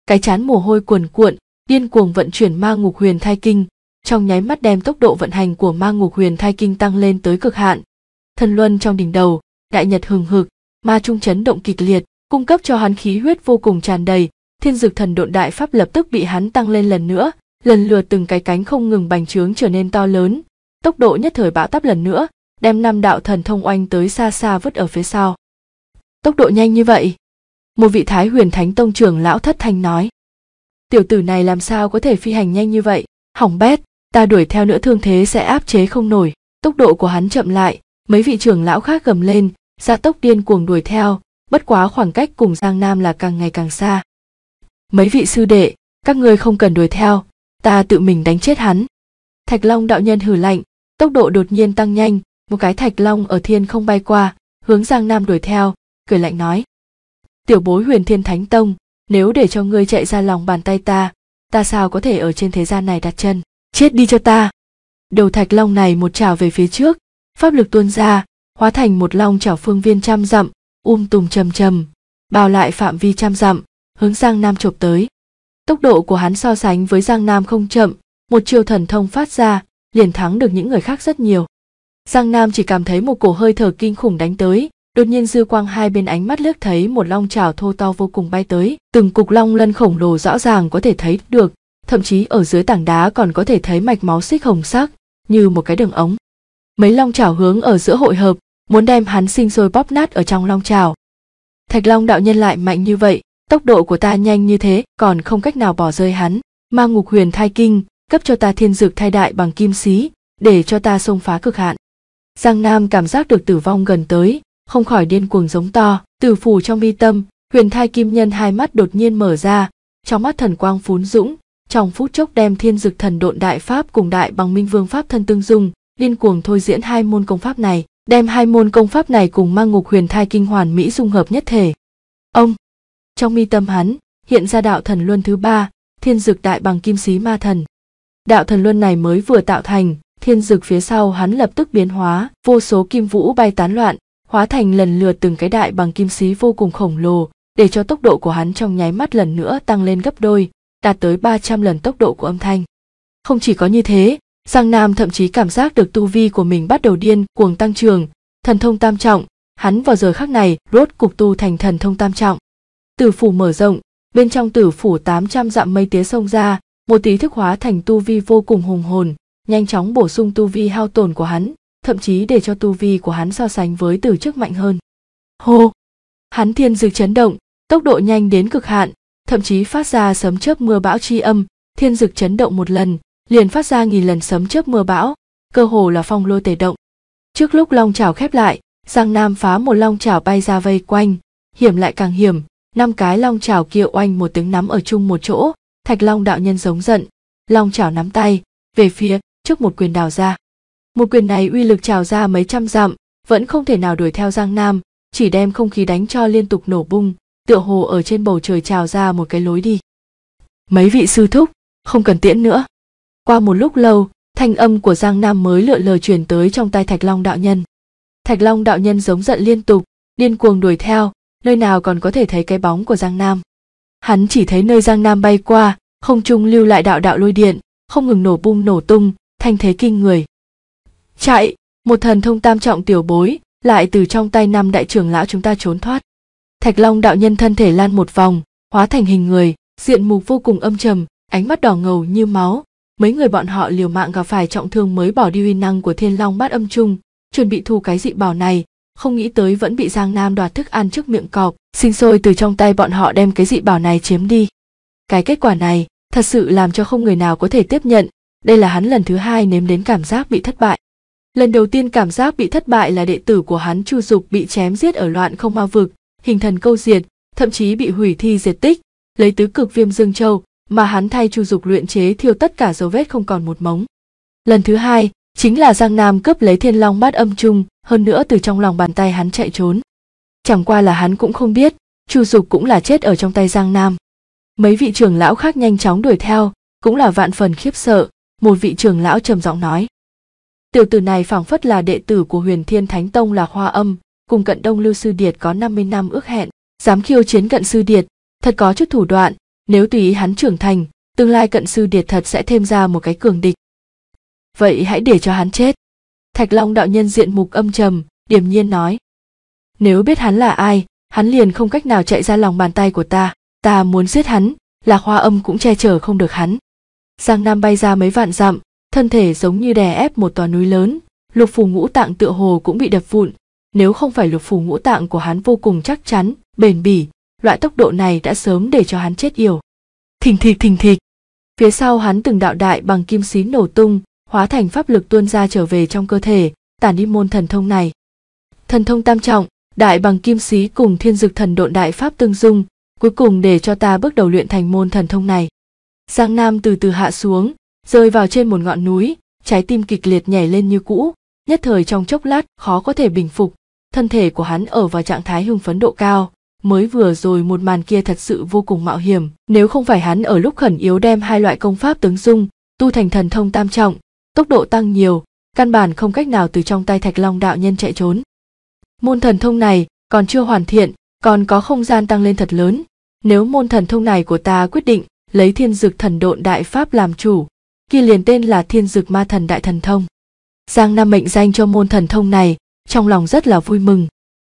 cái trán mồ hôi cuồn cuộn, điên cuồng vận chuyển ma ngục huyền thai kinh, trong nháy mắt đem tốc độ vận hành của ma ngục huyền thai kinh tăng lên tới cực hạn. Thần luân trong đỉnh đầu, đại nhật hừng hực, ma trung chấn động kịch liệt, cung cấp cho hắn khí huyết vô cùng tràn đầy. Thiên dực thần độn đại pháp lập tức bị hắn tăng lên lần nữa, lần lượt từng cái cánh không ngừng bành trướng trở nên to lớn, tốc độ nhất thời bão táp lần nữa, đem 5 đạo thần thông oanh tới xa xa vứt ở phía sau. Tốc độ nhanh như vậy? Một vị Thái Huyền Thánh Tông trưởng lão thất thanh nói. Tiểu tử này làm sao có thể phi hành nhanh như vậy? Hỏng bét, ta đuổi theo nữa thương thế sẽ áp chế không nổi. Tốc độ của hắn chậm lại, mấy vị trưởng lão khác gầm lên, gia tốc điên cuồng đuổi theo, bất quá khoảng cách cùng Giang Nam là càng ngày càng xa. Mấy vị sư đệ, các ngươi không cần đuổi theo, ta tự mình đánh chết hắn. Thạch Long đạo nhân hừ lạnh, tốc độ đột nhiên tăng nhanh, một cái thạch long ở thiên không bay qua, hướng Giang Nam đuổi theo, cười lạnh nói. Tiểu bối Huyền Thiên Thánh Tông, nếu để cho ngươi chạy ra lòng bàn tay ta sao có thể ở trên thế gian này đặt chân, chết đi cho ta. Đầu thạch long này một trảo về phía trước, pháp lực tuôn ra, hóa thành một long trảo phương viên 100 dặm, tùm trầm trầm, bao lại phạm vi 100 dặm, hướng Giang Nam chộp tới. Tốc độ của hắn so sánh với Giang Nam không chậm, một chiêu thần thông phát ra, liền thắng được những người khác rất nhiều. Giang Nam chỉ cảm thấy một cổ hơi thở kinh khủng đánh tới, đột nhiên dư quang hai bên ánh mắt liếc thấy một long chảo thô to vô cùng bay tới, từng cục long lân khổng lồ rõ ràng có thể thấy được, thậm chí ở dưới tảng đá còn có thể thấy mạch máu xích hồng sắc, như một cái đường ống. Mấy long chảo hướng ở giữa hội hợp, muốn đem hắn sinh sôi bóp nát ở trong long chảo. Thạch Long đạo nhân lại mạnh như vậy, tốc độ của ta nhanh như thế, còn không cách nào bỏ rơi hắn. Ma ngục huyền thai kinh, cấp cho ta thiên dược thai đại bằng kim xí, để cho ta xông phá cực hạn. Giang Nam cảm giác được tử vong gần tới, không khỏi điên cuồng giống to. Tử phủ trong mi tâm, huyền thai kim nhân hai mắt đột nhiên mở ra, trong mắt thần quang phún dũng, trong phút chốc đem thiên dực thần độn đại pháp cùng đại bằng minh vương pháp thân tương dung, điên cuồng thôi diễn hai môn công pháp này, đem hai môn công pháp này cùng ma ngục huyền thai kinh hoàn mỹ dung hợp nhất thể. Ông, trong mi tâm hắn hiện ra đạo thần luân thứ 3, thiên dực đại bằng kim xí ma thần. Đạo thần luân này mới vừa tạo thành, thiên dực phía sau hắn lập tức biến hóa, vô số kim vũ bay tán loạn, hóa thành lần lượt từng cái đại bằng kim xí vô cùng khổng lồ, để cho tốc độ của hắn trong nháy mắt lần nữa tăng lên gấp đôi, đạt tới 300 lần tốc độ của âm thanh. Không chỉ có như thế, Giang Nam thậm chí cảm giác được tu vi của mình bắt đầu điên cuồng tăng trưởng, thần thông tam trọng, hắn vào giờ khắc này rốt cục tu thành thần thông tam trọng. Tử phủ mở rộng, bên trong tử phủ 800 dặm mây tía xông ra, một tí thức hóa thành tu vi vô cùng hùng hồn, nhanh chóng bổ sung tu vi hao tổn của hắn, thậm chí để cho tu vi của hắn so sánh với từ trước mạnh hơn. Hô! Hắn thiên dực chấn động, tốc độ nhanh đến cực hạn, thậm chí phát ra sấm chớp mưa bão chi âm, thiên dực chấn động một lần, liền phát ra 1000 lần sấm chớp mưa bão, cơ hồ là phong lôi tề động. Trước lúc long chảo khép lại, Giang Nam phá một long chảo bay ra vây quanh, hiểm lại càng hiểm, 5 cái long chảo kia oanh một tiếng nắm ở chung một chỗ, Thạch Long đạo nhân giống giận, long chảo nắm tay, về phía trước một quyền đào ra. Một quyền này uy lực trào ra mấy trăm dặm, vẫn không thể nào đuổi theo Giang Nam, chỉ đem không khí đánh cho liên tục nổ bung, tựa hồ ở trên bầu trời trào ra một cái lối đi. Mấy vị sư thúc, không cần tiễn nữa. Qua một lúc lâu, thanh âm của Giang Nam mới lượn lờ truyền tới trong tai Thạch Long đạo nhân. Thạch Long đạo nhân giống giận liên tục, điên cuồng đuổi theo, nơi nào còn có thể thấy cái bóng của Giang Nam. Hắn chỉ thấy nơi Giang Nam bay qua, không trung lưu lại đạo đạo lôi điện, không ngừng nổ bung nổ tung, thanh thế kinh người. Chạy, một thần thông tam trọng tiểu bối, lại từ trong tay 5 đại trưởng lão chúng ta trốn thoát. Thạch Long đạo nhân thân thể lan một vòng, hóa thành hình người, diện mục vô cùng âm trầm, ánh mắt đỏ ngầu như máu. Mấy người bọn họ liều mạng gặp phải trọng thương mới bỏ đi uy năng của Thiên Long Bát Âm Trung, chuẩn bị thu cái dị bảo này, không nghĩ tới vẫn bị Giang Nam đoạt thức ăn trước miệng cọp, sinh sôi từ trong tay bọn họ đem cái dị bảo này chiếm đi. Cái kết quả này thật sự làm cho không người nào có thể tiếp nhận, đây là hắn lần thứ 2 nếm đến cảm giác bị thất bại. Lần đầu tiên cảm giác bị thất bại là đệ tử của hắn Chu Dục bị chém giết ở Loạn Không Ma Vực, hình thần câu diệt, thậm chí bị hủy thi diệt tích, lấy tứ cực viêm dương châu mà hắn thay Chu Dục luyện chế thiêu tất cả dấu vết không còn một mống. Lần thứ 2 chính là Giang Nam cướp lấy Thiên Long Bát Âm Trung, hơn nữa từ trong lòng bàn tay hắn chạy trốn. Chẳng qua là hắn cũng không biết, Chu Dục cũng là chết ở trong tay Giang Nam. Mấy vị trưởng lão khác nhanh chóng đuổi theo, cũng là vạn phần khiếp sợ. Một vị trưởng lão trầm giọng nói: tiểu tử này phảng phất là đệ tử của Huyền Thiên Thánh Tông là Hoa Âm, cùng Cận Đông Lưu sư điệt có 50 năm ước hẹn, dám khiêu chiến Cận sư điệt, thật có chút thủ đoạn, nếu tùy ý hắn trưởng thành, tương lai Cận Sư Điệt thật sẽ thêm ra một cái cường địch. Vậy hãy để cho hắn chết. Thạch Long đạo nhân diện mục âm trầm, điềm nhiên nói. Nếu biết hắn là ai, hắn liền không cách nào chạy ra lòng bàn tay của ta. Ta muốn giết hắn, Lạc Hoa Âm cũng che chở không được hắn. Giang Nam bay ra mấy vạn dặm, thân thể giống như đè ép một tòa núi lớn, lục phủ ngũ tạng tựa hồ cũng bị đập vụn. Nếu không phải lục phủ ngũ tạng của hắn vô cùng chắc chắn, bền bỉ, loại tốc độ này đã sớm để cho hắn chết yểu. Thình thịch. Phía sau hắn từng đạo đại bằng kim xí nổ tung, hóa thành pháp lực tuôn ra trở về trong cơ thể, tản đi môn thần thông này. Thần thông tam trọng, đại bằng kim xí cùng thiên dực thần độn đại pháp tương dung, cuối cùng để cho ta bước đầu luyện thành môn thần thông này. Giang Nam từ từ hạ xuống, rơi vào trên một ngọn núi, trái tim kịch liệt nhảy lên như cũ, nhất thời trong chốc lát khó có thể bình phục, thân thể của hắn ở vào trạng thái hưng phấn độ cao. Mới vừa rồi một màn kia thật sự vô cùng mạo hiểm, nếu không phải hắn ở lúc khẩn yếu đem hai loại công pháp tướng dung, tu thành thần thông tam trọng, tốc độ tăng nhiều, căn bản không cách nào từ trong tay Thạch Long đạo nhân chạy trốn. Môn thần thông này còn chưa hoàn thiện, còn có không gian tăng lên thật lớn. Nếu môn thần thông này của ta quyết định lấy thiên dực thần độn đại pháp làm chủ, kia liền tên là thiên dực ma thần đại thần thông. Giang Nam mệnh danh cho môn thần thông này, trong lòng rất là vui mừng.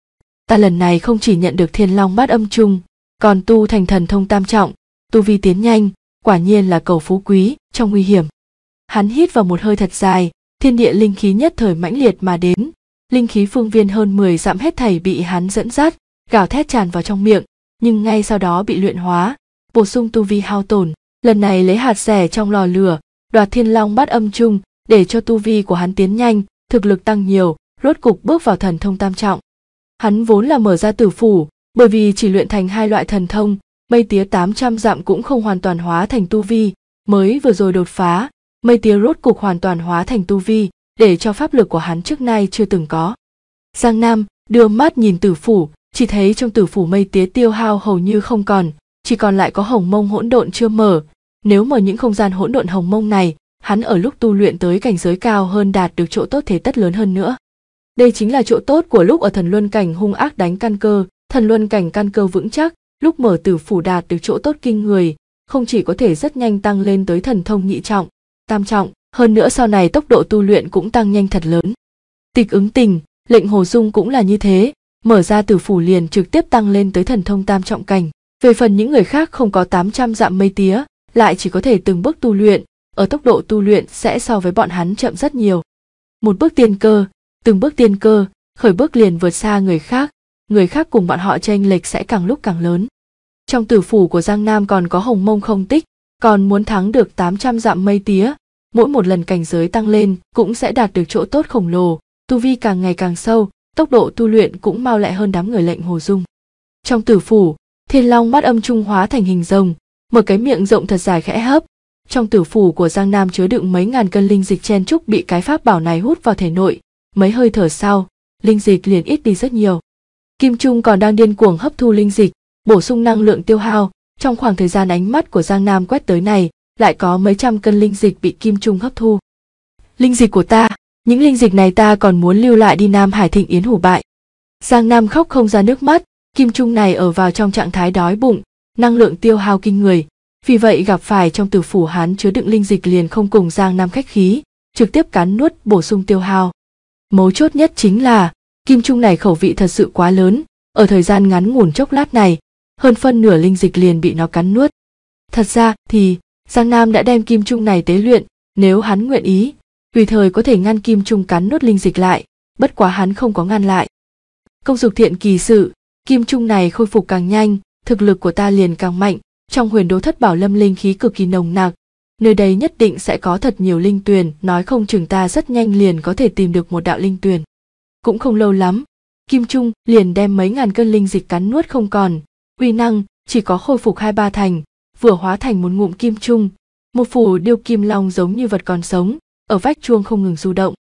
Ta lần này không chỉ nhận được Thiên Long Bát Âm Chung, còn tu thành thần thông tam trọng, tu vi tiến nhanh, quả nhiên là cầu phú quý trong nguy hiểm. Hắn hít vào một hơi thật dài, thiên địa linh khí nhất thời mãnh liệt mà đến, linh khí phương viên hơn 10 dặm hết thảy bị hắn dẫn dắt, gào thét tràn vào trong miệng, nhưng ngay sau đó bị luyện hóa, bổ sung tu vi hao tổn. Lần này lấy hạt rẻ trong lò lửa, đoạt Thiên Long Bát Âm Chung, để cho tu vi của hắn tiến nhanh, thực lực tăng nhiều, rốt cục bước vào thần thông tam trọng. Hắn vốn là mở ra tử phủ, bởi vì chỉ luyện thành hai loại thần thông, mây tía 800 dặm cũng không hoàn toàn hóa thành tu vi, mới vừa rồi đột phá, mây tía rốt cục hoàn toàn hóa thành tu vi, để cho pháp lực của hắn trước nay chưa từng có. Giang Nam đưa mắt nhìn tử phủ, chỉ thấy trong tử phủ mây tía tiêu hao hầu như không còn, chỉ còn lại có hồng mông hỗn độn chưa mở. Nếu mở những không gian hỗn độn hồng mông này, hắn ở lúc tu luyện tới cảnh giới cao hơn đạt được chỗ tốt thế tất lớn hơn nữa. Đây chính là chỗ tốt của lúc ở thần luân cảnh hung ác đánh căn cơ, thần luân cảnh căn cơ vững chắc, lúc mở tử phủ đạt được chỗ tốt kinh người, không chỉ có thể rất nhanh tăng lên tới thần thông nhị trọng, tam trọng, hơn nữa sau này tốc độ tu luyện cũng tăng nhanh thật lớn. Tịch ứng tình, Lệnh Hồ Dung cũng là như thế, mở ra tử phủ liền trực tiếp tăng lên tới thần thông tam trọng cảnh. Về phần những người khác không có 800 dặm mây tía, lại chỉ có thể từng bước tu luyện, ở tốc độ tu luyện sẽ so với bọn hắn chậm rất nhiều. Một bước tiên cơ, từng bước tiên cơ, khởi bước liền vượt xa người khác cùng bọn họ chênh lệch sẽ càng lúc càng lớn. Trong tử phủ của Giang Nam còn có hồng mông không tích, còn muốn thắng được 800 dặm mây tía, mỗi một lần cảnh giới tăng lên cũng sẽ đạt được chỗ tốt khổng lồ, tu vi càng ngày càng sâu, tốc độ tu luyện cũng mau lẹ hơn đám người Lệnh Hồ Dung. Trong tử phủ, Thiên Long Bát Âm Chung hóa thành hình rồng, mở cái miệng rộng thật dài khẽ hấp. Trong tử phủ của Giang Nam chứa đựng mấy ngàn cân linh dịch chen chúc bị cái pháp bảo này hút vào thể nội, mấy hơi thở sau, linh dịch liền ít đi rất nhiều. Kim Trung còn đang điên cuồng hấp thu linh dịch, bổ sung năng lượng tiêu hao, trong khoảng thời gian ánh mắt của Giang Nam quét tới này, lại có mấy trăm cân linh dịch bị Kim Trung hấp thu. Linh dịch của ta, những linh dịch này ta còn muốn lưu lại đi Nam Hải Thịnh Yến hủ bại. Giang Nam khóc không ra nước mắt, Kim Trung này ở vào trong trạng thái đói bụng, năng lượng tiêu hao kinh người, vì vậy gặp phải trong tử phủ hắn chứa đựng linh dịch liền không cùng Giang Nam khách khí, trực tiếp cắn nuốt bổ sung tiêu hao. Mấu chốt nhất chính là, Kim Trung này khẩu vị thật sự quá lớn, ở thời gian ngắn ngủn chốc lát này, hơn phân nửa linh dịch liền bị nó cắn nuốt. Thật ra thì, Giang Nam đã đem Kim Trung này tế luyện, nếu hắn nguyện ý, tùy thời có thể ngăn Kim Trung cắn nuốt linh dịch lại, bất quá hắn không có ngăn lại. Công dục thiện kỳ sự, Kim Trung này khôi phục càng nhanh, thực lực của ta liền càng mạnh, trong Huyền Đô Thất Bảo Lâm linh khí cực kỳ nồng nặc, nơi đây nhất định sẽ có thật nhiều linh tuyền, nói không chừng ta rất nhanh liền có thể tìm được một đạo linh tuyền. Cũng không lâu lắm, Kim Trung liền đem mấy ngàn cân linh dịch cắn nuốt không còn, uy năng chỉ có khôi phục 2-3 thành, vừa hóa thành một ngụm kim trung, một phủ điêu kim long giống như vật còn sống, ở vách chuông không ngừng du động.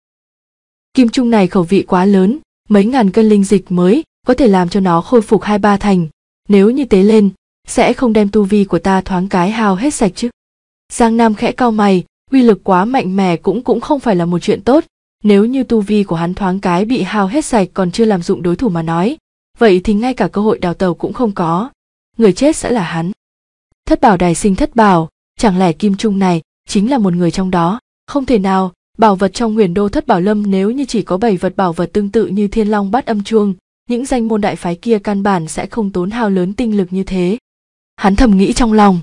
Kim Trung này khẩu vị quá lớn, mấy ngàn cân linh dịch mới có thể làm cho nó khôi phục 2-3 thành, nếu như tế lên, sẽ không đem tu vi của ta thoáng cái hao hết sạch chứ. Giang Nam khẽ cau mày, uy lực quá mạnh mẽ cũng không phải là một chuyện tốt, nếu như tu vi của hắn thoáng cái bị hao hết sạch còn chưa làm dụng đối thủ mà nói, vậy thì ngay cả cơ hội đào tẩu cũng không có, người chết sẽ là hắn. Thất bảo đài sinh thất bảo, chẳng lẽ Kim Trung này chính là một người trong đó? Không thể nào, bảo vật trong Huyền Đô Thất Bảo Lâm nếu như chỉ có 7 vật bảo vật tương tự như Thiên Long Bát Âm Chuông, những danh môn đại phái kia căn bản sẽ không tốn hao lớn tinh lực như thế. Hắn thầm nghĩ trong lòng.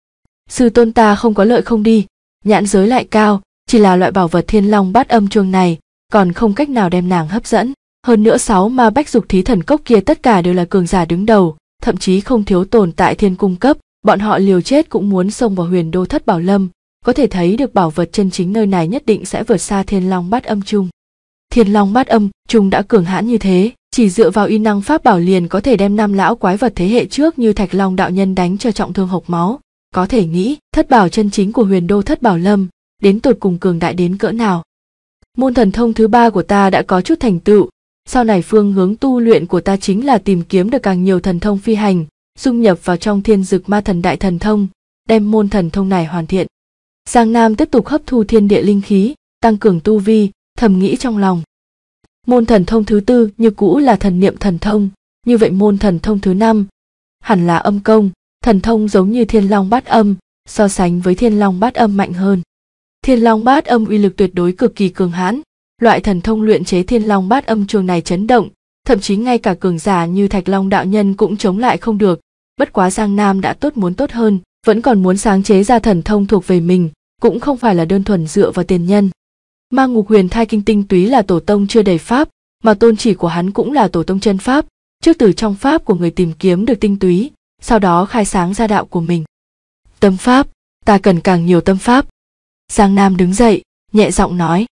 Sư tôn ta không có lợi không đi, nhãn giới lại cao, chỉ là loại bảo vật Thiên Long Bát Âm Chuông này, còn không cách nào đem nàng hấp dẫn. Hơn nữa 6 ma bách dục thí thần cốc kia tất cả đều là cường giả đứng đầu, thậm chí không thiếu tồn tại thiên cung cấp, bọn họ liều chết cũng muốn xông vào Huyền Đô Thất Bảo Lâm, có thể thấy được bảo vật chân chính nơi này nhất định sẽ vượt xa Thiên Long Bát Âm Chuông. Thiên Long Bát Âm Chuông đã cường hãn như thế, chỉ dựa vào uy năng pháp bảo liền có thể đem 5 lão quái vật thế hệ trước như Thạch Long đạo nhân đánh cho trọng thương hộc máu, có thể nghĩ thất bảo chân chính của Huyền Đô Thất Bảo Lâm đến tột cùng cường đại đến cỡ nào. Môn thần thông thứ 3 của ta đã có chút thành tựu, sau này phương hướng tu luyện của ta chính là tìm kiếm được càng nhiều thần thông phi hành, dung nhập vào trong Thiên Dực Ma Thần Đại Thần Thông, đem môn thần thông này hoàn thiện. Giang Nam tiếp tục hấp thu thiên địa linh khí, tăng cường tu vi, thầm nghĩ trong lòng. Môn thần thông thứ 4 như cũ là thần niệm thần thông, như vậy môn thần thông thứ 5 hẳn là âm công, thần thông giống như Thiên Long Bát Âm, so sánh với Thiên Long Bát Âm mạnh hơn. Thiên Long Bát Âm uy lực tuyệt đối cực kỳ cường hãn, loại thần thông luyện chế Thiên Long Bát Âm chuông này chấn động, thậm chí ngay cả cường giả như Thạch Long đạo nhân cũng chống lại không được. Bất quá Giang Nam đã tốt muốn tốt hơn, vẫn còn muốn sáng chế ra thần thông thuộc về mình, cũng không phải là đơn thuần dựa vào tiền nhân. Ma Ngục Huyền Thai Kinh tinh túy là tổ tông chưa đầy pháp, mà tôn chỉ của hắn cũng là tổ tông chân pháp, trước từ trong pháp của người tìm kiếm được tinh túy, sau đó khai sáng ra đạo của mình. Tâm pháp, ta cần càng nhiều tâm pháp. Giang Nam đứng dậy, nhẹ giọng nói.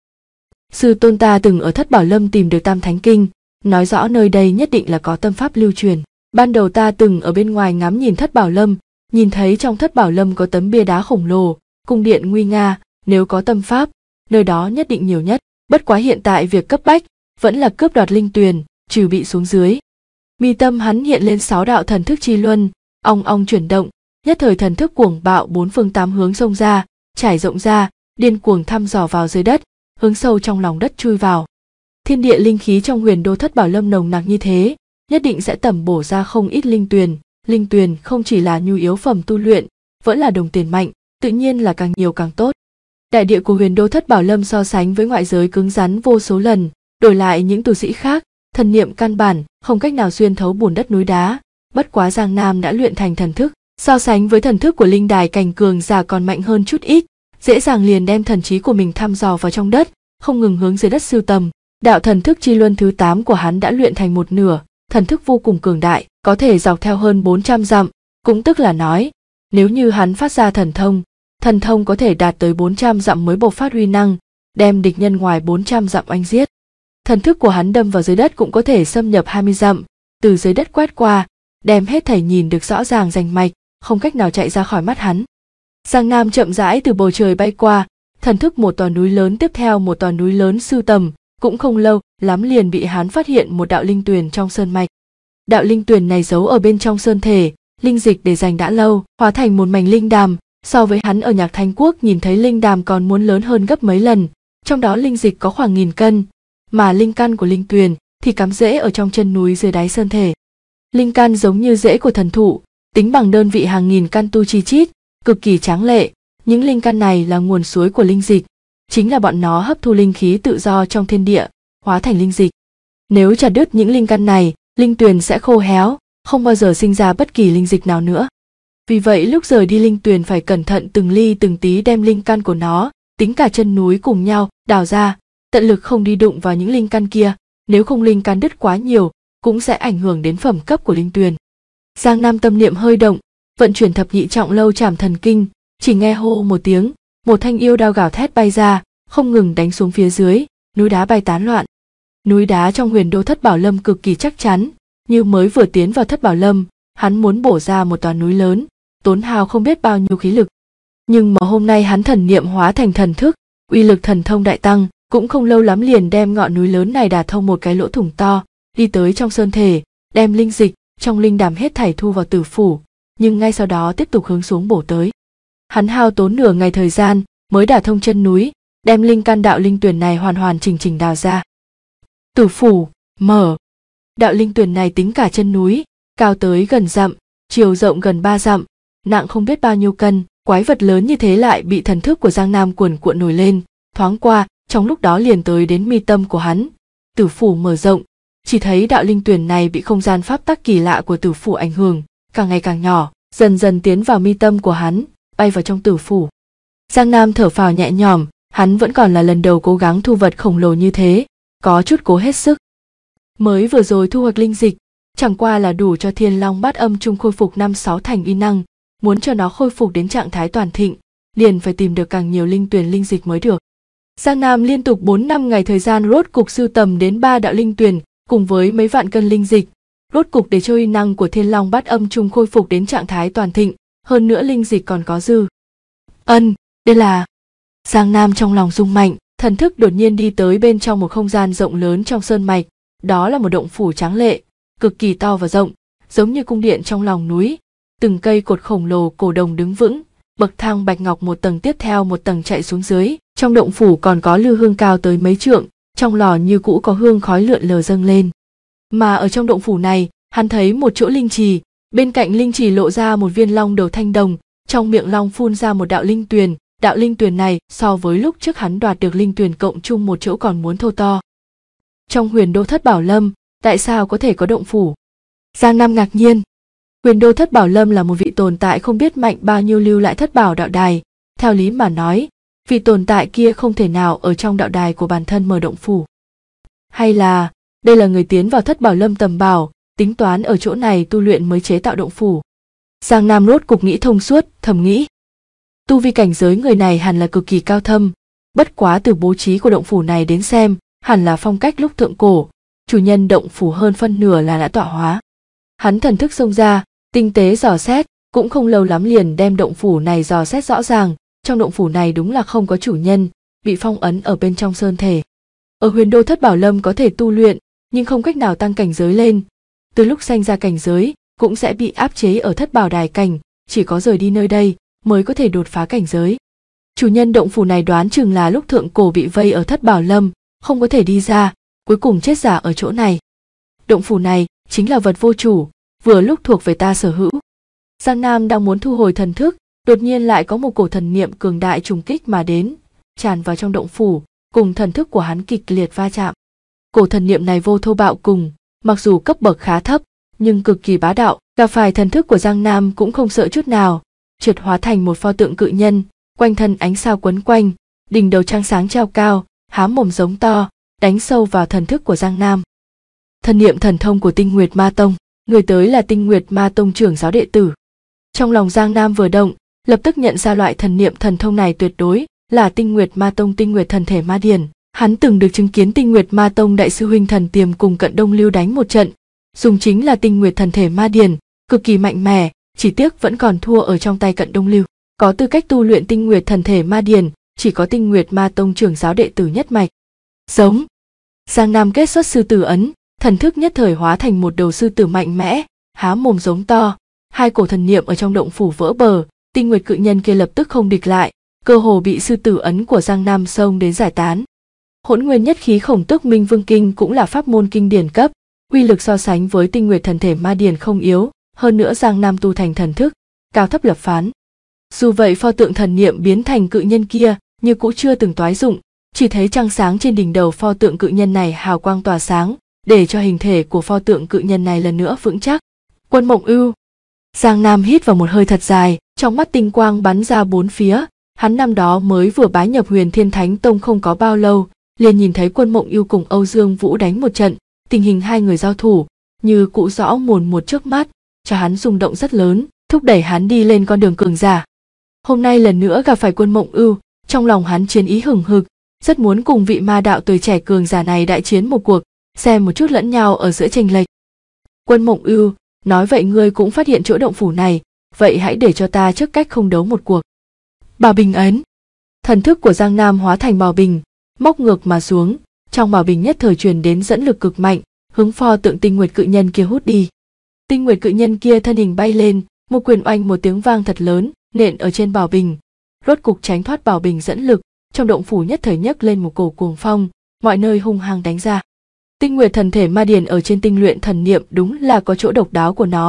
Sư tôn ta từng ở Thất Bảo Lâm tìm được Tam Thánh Kinh, nói rõ nơi đây nhất định là có tâm pháp lưu truyền. Ban đầu ta từng ở bên ngoài ngắm nhìn Thất Bảo Lâm, nhìn thấy trong Thất Bảo Lâm có tấm bia đá khổng lồ, cung điện nguy nga, nếu có tâm pháp, nơi đó nhất định nhiều nhất. Bất quá hiện tại việc cấp bách vẫn là cướp đoạt linh tuyền, trừ bị xuống dưới. Mi tâm hắn hiện lên 6 đạo thần thức chi luân, ong ong chuyển động, nhất thời thần thức cuồng bạo 4 phương 8 hướng xông ra, trải rộng ra, điên cuồng thăm dò vào dưới đất, hướng sâu trong lòng đất chui vào. Thiên địa linh khí trong Huyền Đô Thất Bảo Lâm nồng nặc như thế, nhất định sẽ tẩm bổ ra không ít linh tuyền không chỉ là nhu yếu phẩm tu luyện, vẫn là đồng tiền mạnh, tự nhiên là càng nhiều càng tốt. Đại địa của Huyền Đô Thất Bảo Lâm so sánh với ngoại giới cứng rắn vô số lần, đổi lại những tu sĩ khác, thần niệm căn bản không cách nào xuyên thấu bùn đất núi đá, bất quá Giang Nam đã luyện thành thần thức, so sánh với thần thức của linh đài cảnh cường giả còn mạnh hơn chút ít, dễ dàng liền đem thần trí của mình thăm dò vào trong đất, không ngừng hướng dưới đất sưu tầm. Đạo thần thức chi luân thứ 8 của hắn đã luyện thành một nửa, thần thức vô cùng cường đại, có thể dọc theo hơn 400 dặm, cũng tức là nói, nếu như hắn phát ra thần thông có thể đạt tới 400 dặm mới bộc phát uy năng, đem địch nhân ngoài 400 dặm oanh giết. Thần thức của hắn đâm vào dưới đất cũng có thể xâm nhập 20 dặm, từ dưới đất quét qua, đem hết thảy nhìn được rõ ràng rành mạch, không cách nào chạy ra khỏi mắt hắn. Giang Nam chậm rãi từ bầu trời bay qua, thần thức một tòa núi lớn tiếp theo một tòa núi lớn sưu tầm, cũng không lâu lắm liền bị hắn phát hiện một đạo linh tuyền trong sơn mạch. Đạo linh tuyền này giấu ở bên trong sơn thể, linh dịch để dành đã lâu, hóa thành một mảnh linh đàm, so với hắn ở Nhạc Thanh Quốc nhìn thấy linh đàm còn muốn lớn hơn gấp mấy lần, trong đó linh dịch có khoảng 1000 cân, mà linh căn của linh tuyền thì cắm rễ ở trong chân núi dưới đáy sơn thể. Linh căn giống như rễ của thần thụ, tính bằng đơn vị hàng nghìn căn tu chi chít, cực kỳ tráng lệ. Những linh căn này là nguồn suối của linh dịch, chính là bọn nó hấp thu linh khí tự do trong thiên địa, hóa thành linh dịch. Nếu chặt đứt những linh căn này, linh tuyền sẽ khô héo, không bao giờ sinh ra bất kỳ linh dịch nào nữa. Vì vậy lúc rời đi linh tuyền phải cẩn thận từng ly từng tí đem linh căn của nó, tính cả chân núi cùng nhau, đào ra, tận lực không đi đụng vào những linh căn kia, nếu không linh căn đứt quá nhiều, cũng sẽ ảnh hưởng đến phẩm cấp của linh tuyền. Giang Nam tâm niệm hơi động, vận chuyển thập nhị trọng lâu trảm thần kinh, chỉ nghe hô một tiếng, một thanh yêu đao gào thét bay ra, không ngừng đánh xuống phía dưới, núi đá bay tán loạn. Núi đá trong Huyền Đô Thất Bảo Lâm cực kỳ chắc chắn, như mới vừa tiến vào Thất Bảo Lâm, hắn muốn bổ ra một tòa núi lớn, tốn hao không biết bao nhiêu khí lực. Nhưng mà hôm nay hắn thần niệm hóa thành thần thức, uy lực thần thông đại tăng, cũng không lâu lắm liền đem ngọn núi lớn này đả thông một cái lỗ thủng to, đi tới trong sơn thể, đem linh dịch trong linh đàm hết thảy thu vào tử phủ, nhưng ngay sau đó tiếp tục hướng xuống bổ tới. Hắn hao tốn nửa ngày thời gian mới đả thông chân núi, đem linh căn đạo linh tuyền này hoàn hoàn chỉnh chỉnh đào ra. Tử phủ mở. Đạo linh tuyền này tính cả chân núi, cao tới gần dặm, chiều rộng gần 3 dặm, nặng không biết bao nhiêu cân. Quái vật lớn như thế lại bị thần thức của Giang Nam cuồn cuộn nổi lên, thoáng qua, trong lúc đó liền tới đến mi tâm của hắn. Tử phủ mở rộng, chỉ thấy đạo linh tuyển này bị không gian pháp tắc kỳ lạ của tử phủ ảnh hưởng, càng ngày càng nhỏ, dần dần tiến vào mi tâm của hắn, bay vào trong tử phủ. Giang Nam thở phào nhẹ nhõm, hắn vẫn còn là lần đầu cố gắng thu vật khổng lồ như thế, có chút cố hết sức. Mới vừa rồi thu hoạch linh dịch, chẳng qua là đủ cho Thiên Long Bát Âm Trung khôi phục 5-6 thành uy năng, muốn cho nó khôi phục đến trạng thái toàn thịnh, liền phải tìm được càng nhiều linh tuyển linh dịch mới được. Giang Nam liên tục 4-5 ngày thời gian rốt cục sưu tầm đến 3 đạo linh tuyển, cùng với mấy vạn cân linh dịch, rốt cục để cho uy năng của Thiên Long Bát Âm Trung khôi phục đến trạng thái toàn thịnh, hơn nữa linh dịch còn có dư. Đây là... Giang Nam trong lòng rung mạnh, thần thức đột nhiên đi tới bên trong một không gian rộng lớn trong sơn mạch, đó là một động phủ tráng lệ, cực kỳ to và rộng, giống như cung điện trong lòng núi, từng cây cột khổng lồ cổ đồng đứng vững, bậc thang bạch ngọc một tầng tiếp theo một tầng chạy xuống dưới, trong động phủ còn có lư hương cao tới mấy trượng, trong lò như cũ có hương khói lượn lờ dâng lên. Mà ở trong động phủ này, hắn thấy một chỗ linh trì, bên cạnh linh trì lộ ra một viên long đầu thanh đồng, trong miệng long phun ra một đạo linh tuyền này so với lúc trước hắn đoạt được linh tuyền cộng chung một chỗ còn muốn thô to. Trong Huyền Đô Thất Bảo Lâm, tại sao có thể có động phủ? Giang Nam ngạc nhiên. Huyền Đô Thất Bảo Lâm là một vị tồn tại không biết mạnh bao nhiêu lưu lại thất bảo đạo đài, theo lý mà nói, vị tồn tại kia không thể nào ở trong đạo đài của bản thân mở động phủ. Hay là, đây là người tiến vào Thất Bảo Lâm tầm bảo, tính toán ở chỗ này tu luyện mới chế tạo động phủ. Giang Nam rốt cục nghĩ thông suốt, thầm nghĩ. Tu vi cảnh giới người này hẳn là cực kỳ cao thâm, bất quá từ bố trí của động phủ này đến xem, hẳn là phong cách lúc thượng cổ, chủ nhân động phủ hơn phân nửa là đã tọa hóa. Hắn thần thức xông ra, tinh tế dò xét, cũng không lâu lắm liền đem động phủ này dò xét rõ ràng, trong động phủ này đúng là không có chủ nhân, bị phong ấn ở bên trong sơn thể. Ở Huyền Đô Thất Bảo Lâm có thể tu luyện, nhưng không cách nào tăng cảnh giới lên. Từ lúc sanh ra cảnh giới, cũng sẽ bị áp chế ở Thất Bảo Đài cảnh, chỉ có rời đi nơi đây mới có thể đột phá cảnh giới. Chủ nhân động phủ này đoán chừng là lúc thượng cổ bị vây ở Thất Bảo Lâm, không có thể đi ra, cuối cùng chết giả ở chỗ này. Động phủ này chính là vật vô chủ, vừa lúc thuộc về ta sở hữu. Giang Nam đang muốn thu hồi thần thức, đột nhiên lại có một cổ thần niệm cường đại trùng kích mà đến, tràn vào trong động phủ, cùng thần thức của hắn kịch liệt va chạm. Cổ thần niệm này vô thô bạo cùng, mặc dù cấp bậc khá thấp, nhưng cực kỳ bá đạo, gặp phải thần thức của Giang Nam cũng không sợ chút nào, trượt hóa thành một pho tượng cự nhân, quanh thân ánh sao quấn quanh, đỉnh đầu trăng sáng treo cao, há mồm giống to, đánh sâu vào thần thức của Giang Nam. Thần niệm thần thông của Tinh Nguyệt Ma Tông, người tới là Tinh Nguyệt Ma Tông trưởng giáo đệ tử. Trong lòng Giang Nam vừa động, lập tức nhận ra loại thần niệm thần thông này tuyệt đối là Tinh Nguyệt Ma Tông Tinh Nguyệt Thần Thể Ma Điển. Hắn từng được chứng kiến Tinh Nguyệt Ma Tông đại sư huynh Thần Tiềm cùng Cận Đông Lưu đánh một trận, dùng chính là Tinh Nguyệt Thần Thể Ma Điển, cực kỳ mạnh mẽ, chỉ tiếc vẫn còn thua ở trong tay Cận Đông Lưu. Có tư cách tu luyện Tinh Nguyệt Thần Thể Ma Điển, chỉ có Tinh Nguyệt Ma Tông trưởng giáo đệ tử nhất mạch. Giống. Giang Nam kết xuất sư tử ấn, thần thức nhất thời hóa thành một đầu sư tử mạnh mẽ, há mồm giống to, hai cổ thần niệm ở trong động phủ vỡ bờ, Tinh Nguyệt cự nhân kia lập tức không địch lại, cơ hồ bị sư tử ấn của Giang Nam xông đến giải tán. Hỗn Nguyên Nhất Khí Khổng Tước Minh Vương Kinh cũng là pháp môn kinh điển cấp, uy lực so sánh với Tinh Nguyệt Thần Thể Ma Điển không yếu, hơn nữa Giang Nam tu thành thần thức, cao thấp lập phán. Dù vậy pho tượng thần niệm biến thành cự nhân kia, như cũng chưa từng toái dụng, chỉ thấy trăng sáng trên đỉnh đầu pho tượng cự nhân này hào quang tỏa sáng, để cho hình thể của pho tượng cự nhân này lần nữa vững chắc. Quân Mộng Ưu. Giang Nam hít vào một hơi thật dài, trong mắt tinh quang bắn ra bốn phía, hắn năm đó mới vừa bái nhập Huyền Thiên Thánh Tông không có bao lâu, liền nhìn thấy Quân Mộng Ưu cùng Âu Dương Vũ đánh một trận, tình hình hai người giao thủ, như cụ rõ mồn một trước mắt, cho hắn rung động rất lớn, thúc đẩy hắn đi lên con đường cường giả. Hôm nay lần nữa gặp phải Quân Mộng Ưu, trong lòng hắn chiến ý hừng hực, rất muốn cùng vị ma đạo tuổi trẻ cường giả này đại chiến một cuộc, xem một chút lẫn nhau ở giữa chênh lệch. Quân Mộng Ưu, nói vậy ngươi cũng phát hiện chỗ động phủ này, vậy hãy để cho ta trước cách không đấu một cuộc. Bảo bình ấn. Thần thức của Giang Nam hóa thành bảo bình, móc ngược mà xuống, trong bảo bình nhất thời truyền đến dẫn lực cực mạnh, hướng pho tượng Tinh Nguyệt cự nhân kia hút đi. Tinh Nguyệt cự nhân kia thân hình bay lên, một quyền oanh một tiếng vang thật lớn, nện ở trên bảo bình, rốt cục tránh thoát bảo bình dẫn lực, trong động phủ nhất thời nhấc lên một cổ cuồng phong, mọi nơi hung hăng đánh ra. Tinh Nguyệt Thần Thể Ma Điển ở trên tinh luyện thần niệm đúng là có chỗ độc đáo của nó,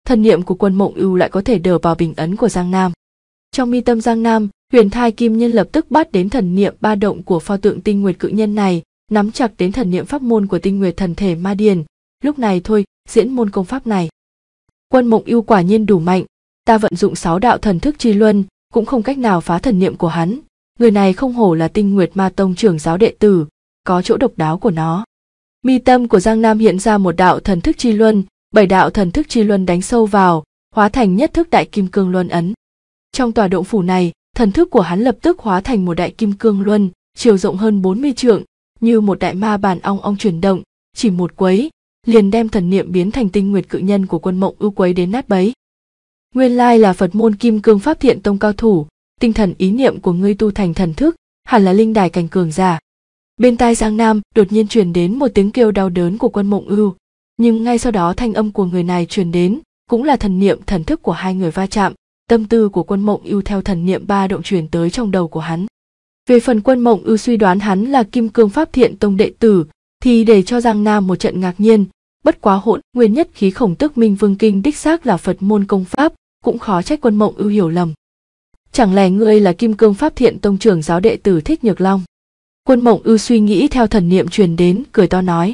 thần niệm của Quân Mộng Ưu lại có thể đờ vào bình ấn của Giang Nam. Trong mi tâm Giang Nam, Huyền Thai Kim Nhân lập tức bắt đến thần niệm ba động của pho tượng Tinh Nguyệt Cự Nhân này, nắm chặt đến thần niệm pháp môn của Tinh Nguyệt Thần Thể Ma Điền. Lúc này thôi, diễn môn công pháp này. Quân Mộng Ưu quả nhiên đủ mạnh, ta vận dụng 6 đạo thần thức chi luân, cũng không cách nào phá thần niệm của hắn. Người này không hổ là Tinh Nguyệt Ma Tông trưởng giáo đệ tử, có chỗ độc đáo của nó. Mi tâm của Giang Nam hiện ra một đạo thần thức chi luân, 7 đạo thần thức chi luân đánh sâu vào, hóa thành nhất thức đại kim cương luân ấn. Trong tòa động phủ này, thần thức của hắn lập tức hóa thành một đại kim cương luân, chiều rộng hơn 40 trượng, như một đại ma bàn ong ong chuyển động, chỉ một quấy, liền đem thần niệm biến thành Tinh Nguyệt Cự Nhân của Quân Mộng Ưu quấy đến nát bấy. Nguyên lai là Phật môn Kim Cương Pháp Thiện Tông cao thủ, tinh thần ý niệm của ngươi tu thành thần thức, hẳn là linh đài cảnh cường giả. Bên tai Giang Nam đột nhiên truyền đến một tiếng kêu đau đớn của Quân Mộng Ưu, nhưng ngay sau đó thanh âm của người này truyền đến, cũng là thần niệm thần thức của hai người va chạm, tâm tư của Quân Mộng Ưu theo thần niệm ba động truyền tới trong đầu của hắn. Về phần Quân Mộng Ưu suy đoán hắn là Kim Cương Pháp Thiện Tông đệ tử, thì để cho Giang Nam một trận ngạc nhiên, bất quá Hỗn Nguyên Nhất Khí Khổng Tức Minh Vương Kinh đích xác là Phật môn công pháp, cũng khó trách Quân Mộng Ưu hiểu lầm. Chẳng lẽ ngươi là Kim Cương Pháp Thiện Tông trưởng giáo đệ tử Thích Nhược Long? Quân Mộng Ưu suy nghĩ theo thần niệm truyền đến, cười to nói: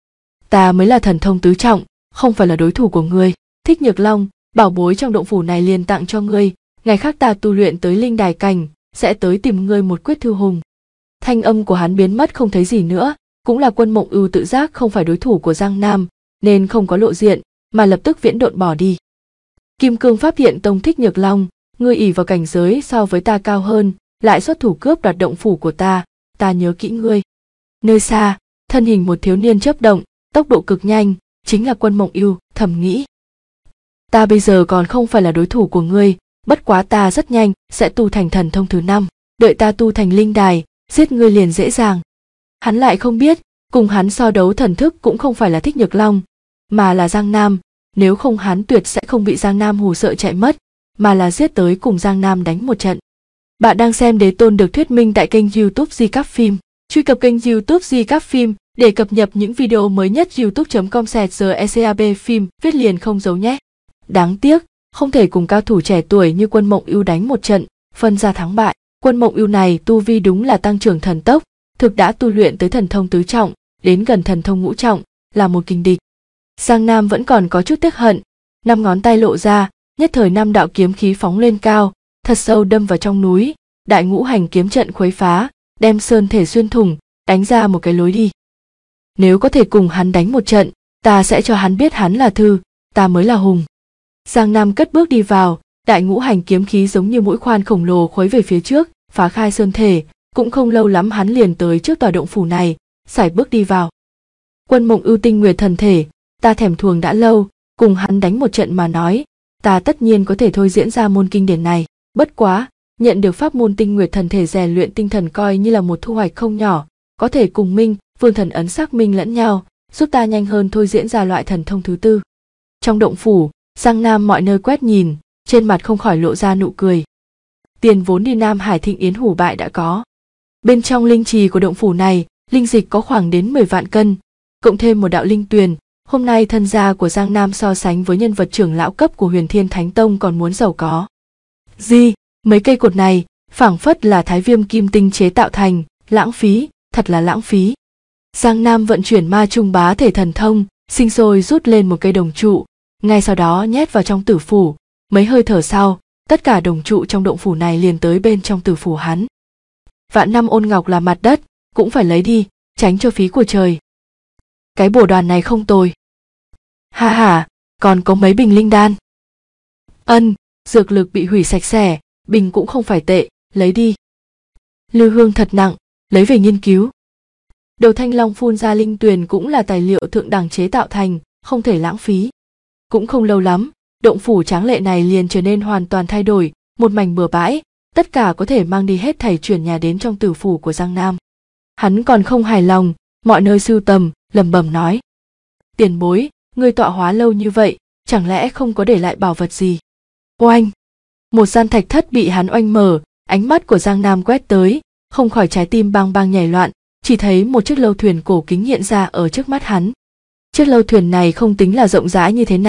ta mới là thần thông tứ trọng, không phải là đối thủ của ngươi. Thích Nhược Long, bảo bối trong động phủ này liền tặng cho ngươi, ngày khác ta tu luyện tới linh đài cảnh, sẽ tới tìm ngươi một quyết thư hùng. Thanh âm của hắn biến mất không thấy gì nữa, cũng là Quân Mộng Ưu tự giác không phải đối thủ của Giang Nam, nên không có lộ diện, mà lập tức viễn độn bỏ đi. Kim Cương Pháp Thiện Tông Thích Nhược Long, ngươi ỷ vào cảnh giới so với ta cao hơn, lại xuất thủ cướp đoạt động phủ của ta nhớ kỹ ngươi. Nơi xa, thân hình một thiếu niên chớp động, tốc độ cực nhanh, chính là Quân Mộng Ưu, thầm nghĩ. Ta bây giờ còn không phải là đối thủ của ngươi, bất quá ta rất nhanh sẽ tu thành thần thông thứ 5, đợi ta tu thành linh đài, giết ngươi liền dễ dàng. Hắn lại không biết, cùng hắn so đấu thần thức cũng không phải là Thích Nhược Long, mà là Giang Nam, nếu không hắn tuyệt sẽ không bị Giang Nam hù sợ chạy mất, mà là giết tới cùng Giang Nam đánh một trận. Bạn đang xem Đế Tôn được thuyết minh tại kênh YouTube Recap Phim. Truy cập kênh YouTube Recap Phim để cập nhật những video mới nhất. youtube.com/recap phim viết liền không giấu nhé. Đáng tiếc, không thể cùng cao thủ trẻ tuổi như Quân Mộng Ưu đánh một trận, phân ra thắng bại. Quân Mộng Ưu này tu vi đúng là tăng trưởng thần tốc, thực đã tu luyện tới thần thông tứ trọng, đến gần thần thông ngũ trọng, là một kình địch. Giang Nam vẫn còn có chút tiếc hận, 5 ngón tay lộ ra, nhất thời 5 đạo kiếm khí phóng lên cao, thật sâu đâm vào trong núi, đại ngũ hành kiếm trận khuấy phá, đem sơn thể xuyên thủng, đánh ra một cái lối đi. Nếu có thể cùng hắn đánh một trận, ta sẽ cho hắn biết hắn là thư, ta mới là hùng. Giang Nam cất bước đi vào, đại ngũ hành kiếm khí giống như mũi khoan khổng lồ khuấy về phía trước, phá khai sơn thể, cũng không lâu lắm hắn liền tới trước tòa động phủ này, sải bước đi vào. Quân Mộng Ưu Tinh Nguyệt Thần Thể, ta thèm thuồng đã lâu, cùng hắn đánh một trận mà nói, ta tất nhiên có thể thôi diễn ra môn kinh điển này. Bất quá, nhận được pháp môn Tinh Nguyệt Thần Thể rèn luyện tinh thần coi như là một thu hoạch không nhỏ, có thể cùng Minh Vương thần ấn xác minh lẫn nhau, giúp ta nhanh hơn thôi diễn ra loại thần thông thứ 4. Trong động phủ, Giang Nam mọi nơi quét nhìn, trên mặt không khỏi lộ ra nụ cười. Tiền vốn đi Nam Hải Thịnh Yến hủ bại đã có. Bên trong linh trì của động phủ này, linh dịch có khoảng đến 10 vạn cân, cộng thêm một đạo linh tuyền. Hôm nay thân gia của Giang Nam so sánh với nhân vật trưởng lão cấp của Huyền Thiên Thánh Tông còn muốn giàu có. Mấy cây cột này, phảng phất là Thái Viêm kim tinh chế tạo thành, lãng phí, thật là lãng phí. Giang Nam vận chuyển ma trung bá thể thần thông, sinh sôi rút lên một cây đồng trụ, ngay sau đó nhét vào trong tử phủ. Mấy hơi thở sau, tất cả đồng trụ trong động phủ này liền tới bên trong tử phủ hắn. Vạn năm ôn ngọc là mặt đất, cũng phải lấy đi, tránh cho phí của trời. Cái bổ đoàn này không tồi. Ha ha, còn có mấy bình linh đan. Dược lực bị hủy sạch sẽ, bình cũng không phải tệ, lấy đi. Lưu hương thật nặng, lấy về nghiên cứu. Đầu thanh long phun ra linh tuyền cũng là tài liệu thượng đẳng chế tạo thành, không thể lãng phí. Cũng không lâu lắm, động phủ tráng lệ này liền trở nên hoàn toàn thay đổi, một mảnh bừa bãi, tất cả có thể mang đi hết thảy chuyển nhà đến trong tử phủ của Giang Nam. Hắn còn không hài lòng, mọi nơi sưu tầm, lẩm bẩm nói: tiền bối, ngươi tọa hóa lâu như vậy, chẳng lẽ không có để lại bảo vật gì? Oanh! Một gian thạch thất bị hắn oanh mở, ánh mắt của Giang Nam quét tới, không khỏi trái tim bang bang nhảy loạn, chỉ thấy một chiếc lâu thuyền cổ kính hiện ra ở trước mắt hắn. Chiếc lâu thuyền này không tính là rộng rãi như thế nào,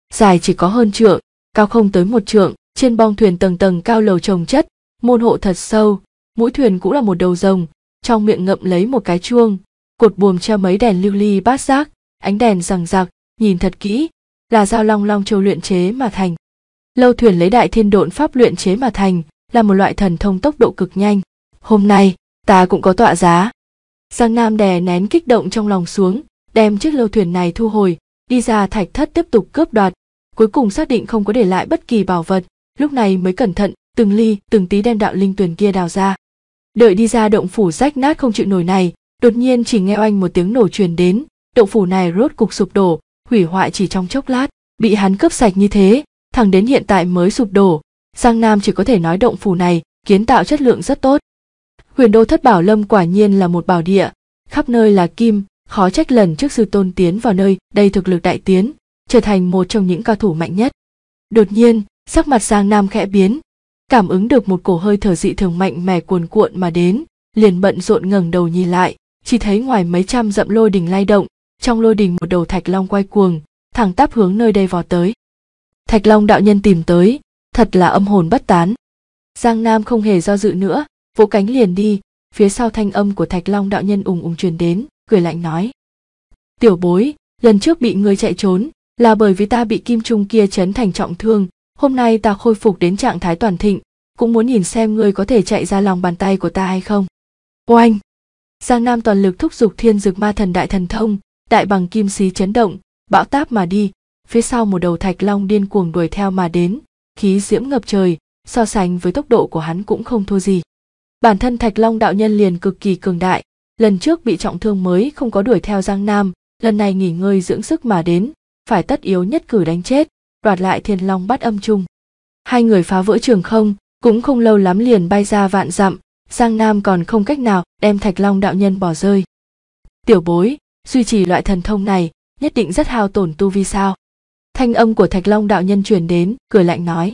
dài chỉ có hơn trượng, cao không tới 1 trượng, trên bong thuyền tầng tầng cao lầu chồng chất, môn hộ thật sâu, mũi thuyền cũng là một đầu rồng, trong miệng ngậm lấy một cái chuông, cột buồm treo mấy đèn lưu ly bát giác, ánh đèn rằng rặc, nhìn thật kỹ, là dao long long châu luyện chế mà thành. Lâu thuyền lấy đại thiên độn pháp luyện chế mà thành, là một loại thần thông tốc độ cực nhanh. Hôm nay, ta cũng có tọa giá. Giang Nam đè nén kích động trong lòng xuống, đem chiếc lâu thuyền này thu hồi, đi ra thạch thất tiếp tục cướp đoạt. Cuối cùng xác định không có để lại bất kỳ bảo vật, lúc này mới cẩn thận, từng ly, từng tí đem đạo linh tuyền kia đào ra. Đợi đi ra động phủ rách nát không chịu nổi này, đột nhiên chỉ nghe oanh một tiếng nổ truyền đến, động phủ này rốt cục sụp đổ, hủy hoại chỉ trong chốc lát, bị hắn cướp sạch như thế, thẳng đến hiện tại mới sụp đổ. Giang Nam chỉ có thể nói động phủ này kiến tạo chất lượng rất tốt. Huyền Đô Thất Bảo Lâm quả nhiên là một bảo địa, khắp nơi là kim, khó trách lần trước sư tôn tiến vào nơi đây thực lực đại tiến, trở thành một trong những cao thủ mạnh nhất. Đột nhiên, sắc mặt Giang Nam khẽ biến, cảm ứng được một cổ hơi thở dị thường mạnh mẽ cuồn cuộn mà đến, liền bận rộn ngẩng đầu nhìn lại, chỉ thấy ngoài mấy trăm dặm lôi đình lay động, trong lôi đình một đầu thạch long quay cuồng, thẳng tắp hướng nơi đây vọt tới. Thạch Long đạo nhân tìm tới, thật là âm hồn bất tán. Giang Nam không hề do dự nữa, vỗ cánh liền đi, phía sau thanh âm của Thạch Long đạo nhân ùng ùng truyền đến, cười lạnh nói: "Tiểu bối, lần trước bị ngươi chạy trốn, là bởi vì ta bị kim trung kia chấn thành trọng thương, hôm nay ta khôi phục đến trạng thái toàn thịnh, cũng muốn nhìn xem ngươi có thể chạy ra lòng bàn tay của ta hay không." Oanh! Giang Nam toàn lực thúc giục Thiên Dực Ma Thần Đại Thần Thông, đại bằng kim xí chấn động, bão táp mà đi, phía sau một đầu thạch long điên cuồng đuổi theo mà đến, khí diễm ngập trời, so sánh với tốc độ của hắn cũng không thua gì. Bản thân Thạch Long đạo nhân liền cực kỳ cường đại, lần trước bị trọng thương mới không có đuổi theo Giang Nam, lần này nghỉ ngơi dưỡng sức mà đến, phải tất yếu nhất cử đánh chết, đoạt lại Thiên Long Bát Âm Trung. Hai người phá vỡ trường không, cũng không lâu lắm liền bay ra vạn dặm, Giang Nam còn không cách nào đem Thạch Long đạo nhân bỏ rơi. "Tiểu bối, duy trì loại thần thông này, nhất định rất hao tổn tu vi sao?" Thanh âm của Thạch Long đạo nhân truyền đến, cười lạnh nói: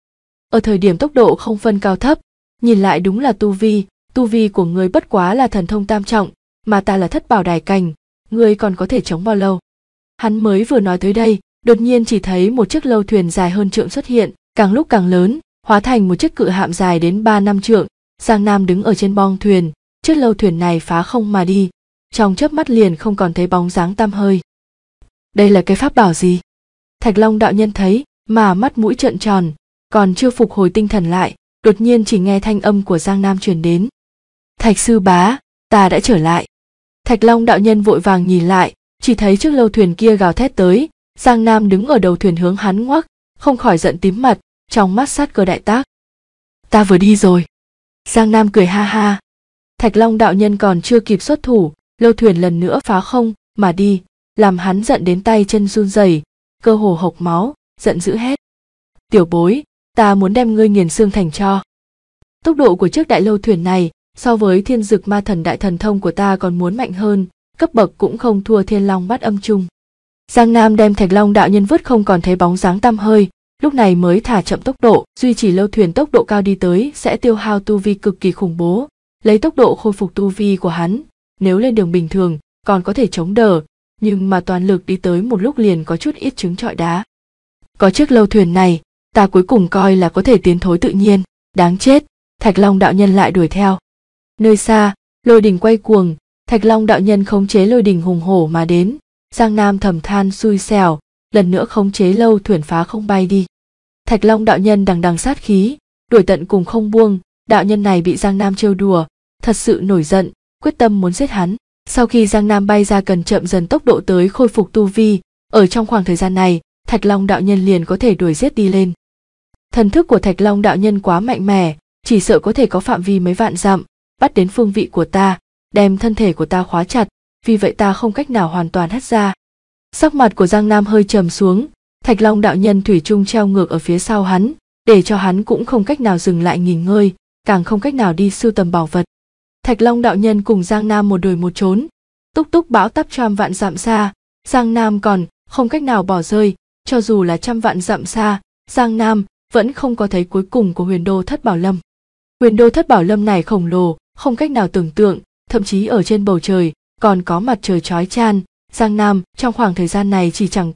"Ở thời điểm tốc độ không phân cao thấp, nhìn lại đúng là tu vi của ngươi bất quá là thần thông tam trọng, mà ta là thất bảo đài cảnh, ngươi còn có thể chống bao lâu?" Hắn mới vừa nói tới đây, đột nhiên chỉ thấy một chiếc lâu thuyền dài hơn trượng xuất hiện, càng lúc càng lớn, hóa thành một chiếc cự hạm dài đến 3-5 trượng. Giang Nam đứng ở trên bong thuyền, chiếc lâu thuyền này phá không mà đi, trong chớp mắt liền không còn thấy bóng dáng tăm hơi. Đây là cái pháp bảo gì? Thạch Long đạo nhân thấy mà mắt mũi trợn tròn, còn chưa phục hồi tinh thần lại, đột nhiên chỉ nghe thanh âm của Giang Nam truyền đến: "Thạch sư bá, ta đã trở lại." Thạch Long đạo nhân vội vàng nhìn lại, chỉ thấy chiếc lâu thuyền kia gào thét tới, Giang Nam đứng ở đầu thuyền hướng hắn ngoắc, không khỏi giận tím mặt, trong mắt sát cơ đại tác. "Ta vừa đi rồi." Giang Nam cười ha ha. Thạch Long đạo nhân còn chưa kịp xuất thủ, lâu thuyền lần nữa phá không mà đi, làm hắn giận đến tay chân run rẩy, cơ hồ hộc máu, giận dữ hét: "Tiểu bối, ta muốn đem ngươi nghiền xương thành tro." Tốc độ của chiếc đại lâu thuyền này so với Thiên Dực Ma Thần Đại Thần Thông của ta còn muốn mạnh hơn, cấp bậc cũng không thua Thiên Long Bát Âm Trung. Giang Nam đem Thạch Long đạo nhân vứt không còn thấy bóng dáng tăm hơi, lúc này mới thả chậm tốc độ, duy trì lâu thuyền tốc độ cao đi tới sẽ tiêu hao tu vi cực kỳ khủng bố, lấy tốc độ khôi phục tu vi của hắn, nếu lên đường bình thường còn có thể chống đỡ, nhưng mà toàn lực đi tới một lúc liền có chút ít trứng trọi đá. Có chiếc lâu thuyền này, ta cuối cùng coi là có thể tiến thối tự nhiên, đáng chết, Thạch Long đạo nhân lại đuổi theo. Nơi xa, lôi đình quay cuồng, Thạch Long đạo nhân khống chế lôi đình hùng hổ mà đến, Giang Nam thầm than xui xẻo, lần nữa khống chế lâu thuyền phá không bay đi. Thạch Long đạo nhân đằng đằng sát khí, đuổi tận cùng không buông, đạo nhân này bị Giang Nam trêu đùa, thật sự nổi giận, quyết tâm muốn giết hắn. Sau khi Giang Nam bay ra cần chậm dần tốc độ tới khôi phục tu vi, ở trong khoảng thời gian này, Thạch Long đạo nhân liền có thể đuổi giết đi lên. Thần thức của Thạch Long đạo nhân quá mạnh mẽ, chỉ sợ có thể có phạm vi mấy vạn dặm, bắt đến phương vị của ta, đem thân thể của ta khóa chặt, vì vậy ta không cách nào hoàn toàn hất ra. Sắc mặt của Giang Nam hơi trầm xuống, Thạch Long đạo nhân thủy chung treo ngược ở phía sau hắn, để cho hắn cũng không cách nào dừng lại nghỉ ngơi, càng không cách nào đi sưu tầm bảo vật. Thạch Long đạo nhân cùng Giang Nam một đuổi một trốn, túc túc bão táp trăm vạn dặm xa, Giang Nam còn không cách nào bỏ rơi, cho dù là trăm vạn dặm xa, Giang Nam vẫn không có thấy cuối cùng của Huyền Đô Thất Bảo Lâm. Huyền Đô Thất Bảo Lâm này khổng lồ, không cách nào tưởng tượng, thậm chí ở trên bầu trời còn có mặt trời chói chang. Giang Nam trong khoảng thời gian này chỉ chẳng qua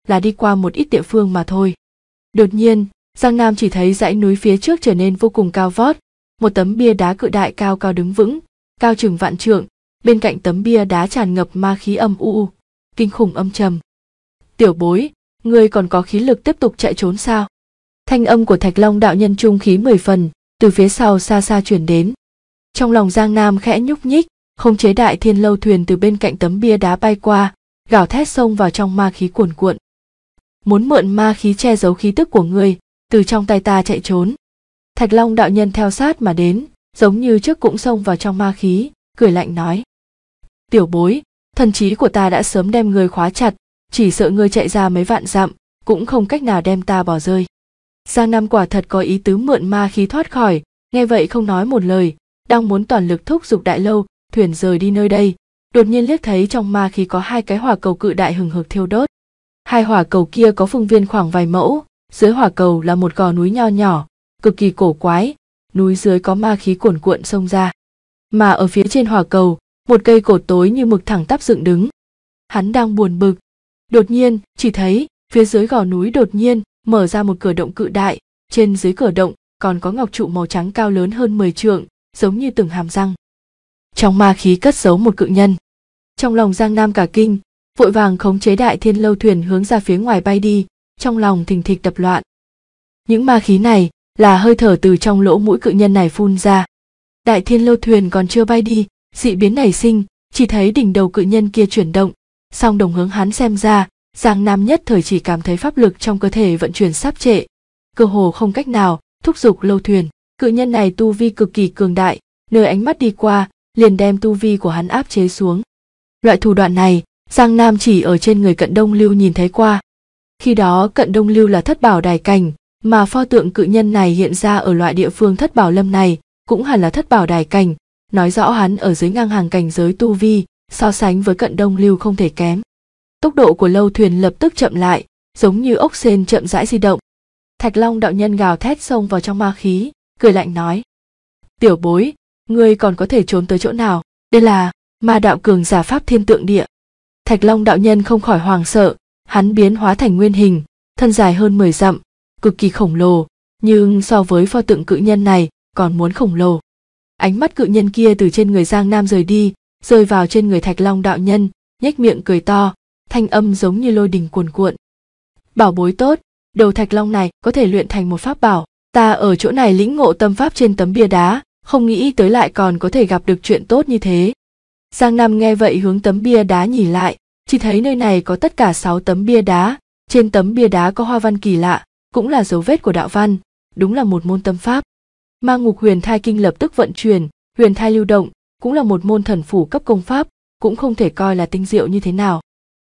là đi qua một ít địa phương mà thôi. Đột nhiên, Giang Nam chỉ thấy dãy núi phía trước trở nên vô cùng cao vót, một tấm bia đá cự đại cao cao đứng vững, cao chừng vạn trượng, bên cạnh tấm bia đá tràn ngập ma khí âm u, kinh khủng âm trầm. Tiểu bối, ngươi còn có khí lực tiếp tục chạy trốn sao? Thanh âm của Thạch Long đạo nhân trung khí 10 phần, từ phía sau xa xa truyền đến. Trong lòng Giang Nam khẽ nhúc nhích, khống chế Đại Thiên Lâu thuyền từ bên cạnh tấm bia đá bay qua, gào thét xông vào trong ma khí cuồn cuộn. Muốn mượn ma khí che giấu khí tức của ngươi, từ trong tay ta chạy trốn. Thạch Long đạo nhân theo sát mà đến, giống như trước cũng xông vào trong ma khí, cười lạnh nói: Tiểu bối, thần trí của ta đã sớm đem ngươi khóa chặt, chỉ sợ ngươi chạy ra mấy vạn dặm, cũng không cách nào đem ta bỏ rơi. Giang Nam quả thật có ý tứ mượn ma khí thoát khỏi, nghe vậy không nói một lời, đang muốn toàn lực thúc giục Đại Lâu thuyền rời đi nơi đây, đột nhiên liếc thấy trong ma khí có hai cái hỏa cầu cự đại hừng hực thiêu đốt. Hai hỏa cầu kia có phương viên khoảng vài mẫu, dưới hỏa cầu là một gò núi nho nhỏ, cực kỳ cổ quái, núi dưới có ma khí cuồn cuộn xông ra. Mà ở phía trên hỏa cầu, một cây cột tối như mực thẳng tắp dựng đứng. Hắn đang buồn bực, đột nhiên chỉ thấy phía dưới gò núi đột nhiên mở ra một cửa động cự đại, trên dưới cửa động còn có ngọc trụ màu trắng cao lớn hơn 10 trượng, giống như từng hàm răng. Trong ma khí cất giấu một cự nhân. Trong lòng Giang Nam cả kinh, vội vàng khống chế Đại Thiên Lâu thuyền hướng ra phía ngoài bay đi, trong lòng thình thịch đập loạn. Những ma khí này là hơi thở từ trong lỗ mũi cự nhân này phun ra. Đại Thiên Lâu thuyền còn chưa bay đi, dị biến nảy sinh, chỉ thấy đỉnh đầu cự nhân kia chuyển động, song đồng hướng hắn xem ra, Giang Nam nhất thời chỉ cảm thấy pháp lực trong cơ thể vận chuyển sắp trệ, cơ hồ không cách nào thúc giục lâu thuyền. Cự nhân này tu vi cực kỳ cường đại, nơi ánh mắt đi qua liền đem tu vi của hắn áp chế xuống. Loại thủ đoạn này Giang Nam chỉ ở trên người Cận Đông Lưu nhìn thấy qua. Khi đó Cận Đông Lưu là thất bảo đài cảnh, mà pho tượng cự nhân này hiện ra ở loại địa phương thất bảo lâm này cũng hẳn là thất bảo đài cảnh, nói rõ hắn ở dưới ngang hàng cảnh giới tu vi, so sánh với Cận Đông Lưu không thể kém. Tốc độ của lâu thuyền lập tức chậm lại, giống như ốc sên chậm rãi di động. Thạch Long đạo nhân gào thét xông vào trong ma khí, cười lạnh nói: Tiểu bối, ngươi còn có thể trốn tới chỗ nào? Đây là ma đạo cường giả pháp thiên tượng địa. Thạch Long đạo nhân không khỏi hoảng sợ, hắn biến hóa thành nguyên hình, thân dài hơn 10 dặm, cực kỳ khổng lồ, nhưng so với pho tượng cự nhân này còn muốn khổng lồ. Ánh mắt cự nhân kia từ trên người Giang Nam rời đi, rơi vào trên người Thạch Long đạo nhân, nhếch miệng cười to, thanh âm giống như lôi đình cuồn cuộn. Bảo bối tốt, đầu Thạch Long này có thể luyện thành một pháp bảo, ta ở chỗ này lĩnh ngộ tâm pháp trên tấm bia đá, không nghĩ tới lại còn có thể gặp được chuyện tốt như thế. Giang Nam nghe vậy hướng tấm bia đá nhìn lại, chỉ thấy nơi này có tất cả 6 tấm bia đá, trên tấm bia đá có hoa văn kỳ lạ, cũng là dấu vết của đạo văn, đúng là một môn tâm pháp. Ma Ngục Huyền Thai Kinh lập tức vận chuyển, huyền thai lưu động, cũng là một môn thần phủ cấp công pháp, cũng không thể coi là tinh diệu như thế nào.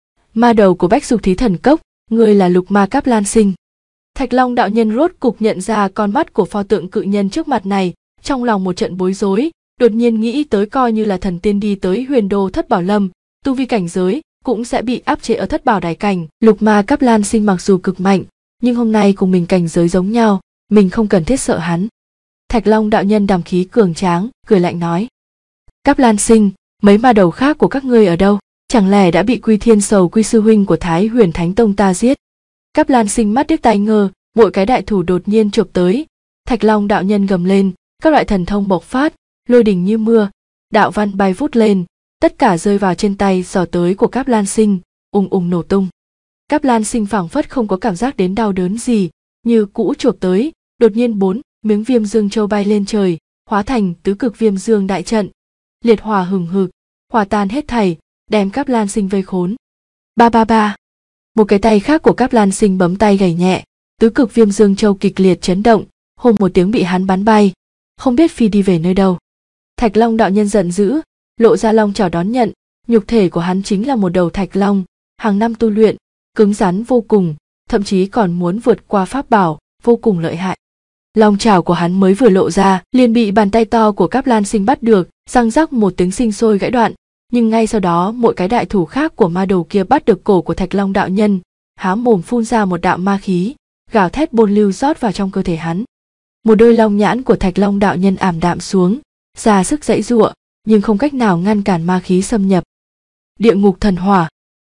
Ma đầu của Bách Dục Thí Thần Cốc, người là Lục Ma Cáp Lan Sinh. Thạch Long đạo nhân rốt cục nhận ra con mắt của pho tượng cự nhân trước mặt này, trong lòng một trận bối rối, đột nhiên nghĩ tới coi như là thần tiên đi tới Huyền Đô Thất Bảo Lâm, tu vi cảnh giới cũng sẽ bị áp chế ở Thất Bảo Đài cảnh. Lục Ma Cáp Lan Sinh mặc dù cực mạnh, nhưng hôm nay cùng mình cảnh giới giống nhau, mình không cần thiết sợ hắn. Thạch Long đạo nhân đàm khí cường tráng, cười lạnh nói: Cáp Lan Sinh, mấy ma đầu khác của các ngươi ở đâu? Chẳng lẽ đã bị Quy Thiên Sầu Quy sư huynh của Thái Huyền Thánh Tông ta giết? Cáp Lan Sinh mắt điếc tai ngơ, mỗi cái đại thủ đột nhiên chộp tới. Thạch Long đạo nhân gầm lên, các loại thần thông bộc phát, lôi đình như mưa, đạo văn bay vút lên, tất cả rơi vào trên tay giỏ tới của Cáp Lan Sinh, ùng ùng nổ tung. Cáp Lan Sinh phảng phất không có cảm giác đến đau đớn gì, như cũ chộp tới, đột nhiên 4 miếng viêm dương châu bay lên trời, hóa thành tứ cực viêm dương đại trận, liệt hỏa hừng hực, hòa tan hết thảy, đem Cáp Lan Sinh vây khốn. Ba ba ba. Một cái tay khác của Cáp Lan Sinh bấm tay gảy nhẹ, tứ cực viêm dương châu kịch liệt chấn động, hùng một tiếng bị hắn bắn bay, không biết phi đi về nơi đâu. Thạch Long đạo nhân giận dữ, lộ ra long chảo đón nhận, nhục thể của hắn chính là một đầu thạch long, hàng năm tu luyện, cứng rắn vô cùng, thậm chí còn muốn vượt qua pháp bảo, vô cùng lợi hại. Long chảo của hắn mới vừa lộ ra, liền bị bàn tay to của Cáp Lan Sinh bắt được, răng rắc một tiếng sinh sôi gãy đoạn, nhưng ngay sau đó mỗi cái đại thủ khác của ma đầu kia bắt được cổ của Thạch Long đạo nhân, há mồm phun ra một đạo ma khí, gào thét bôn lưu rót vào trong cơ thể hắn. Một đôi long nhãn của Thạch Long đạo nhân ảm đạm xuống, ra sức giãy giụa, nhưng không cách nào ngăn cản ma khí xâm nhập. Địa ngục thần hỏa.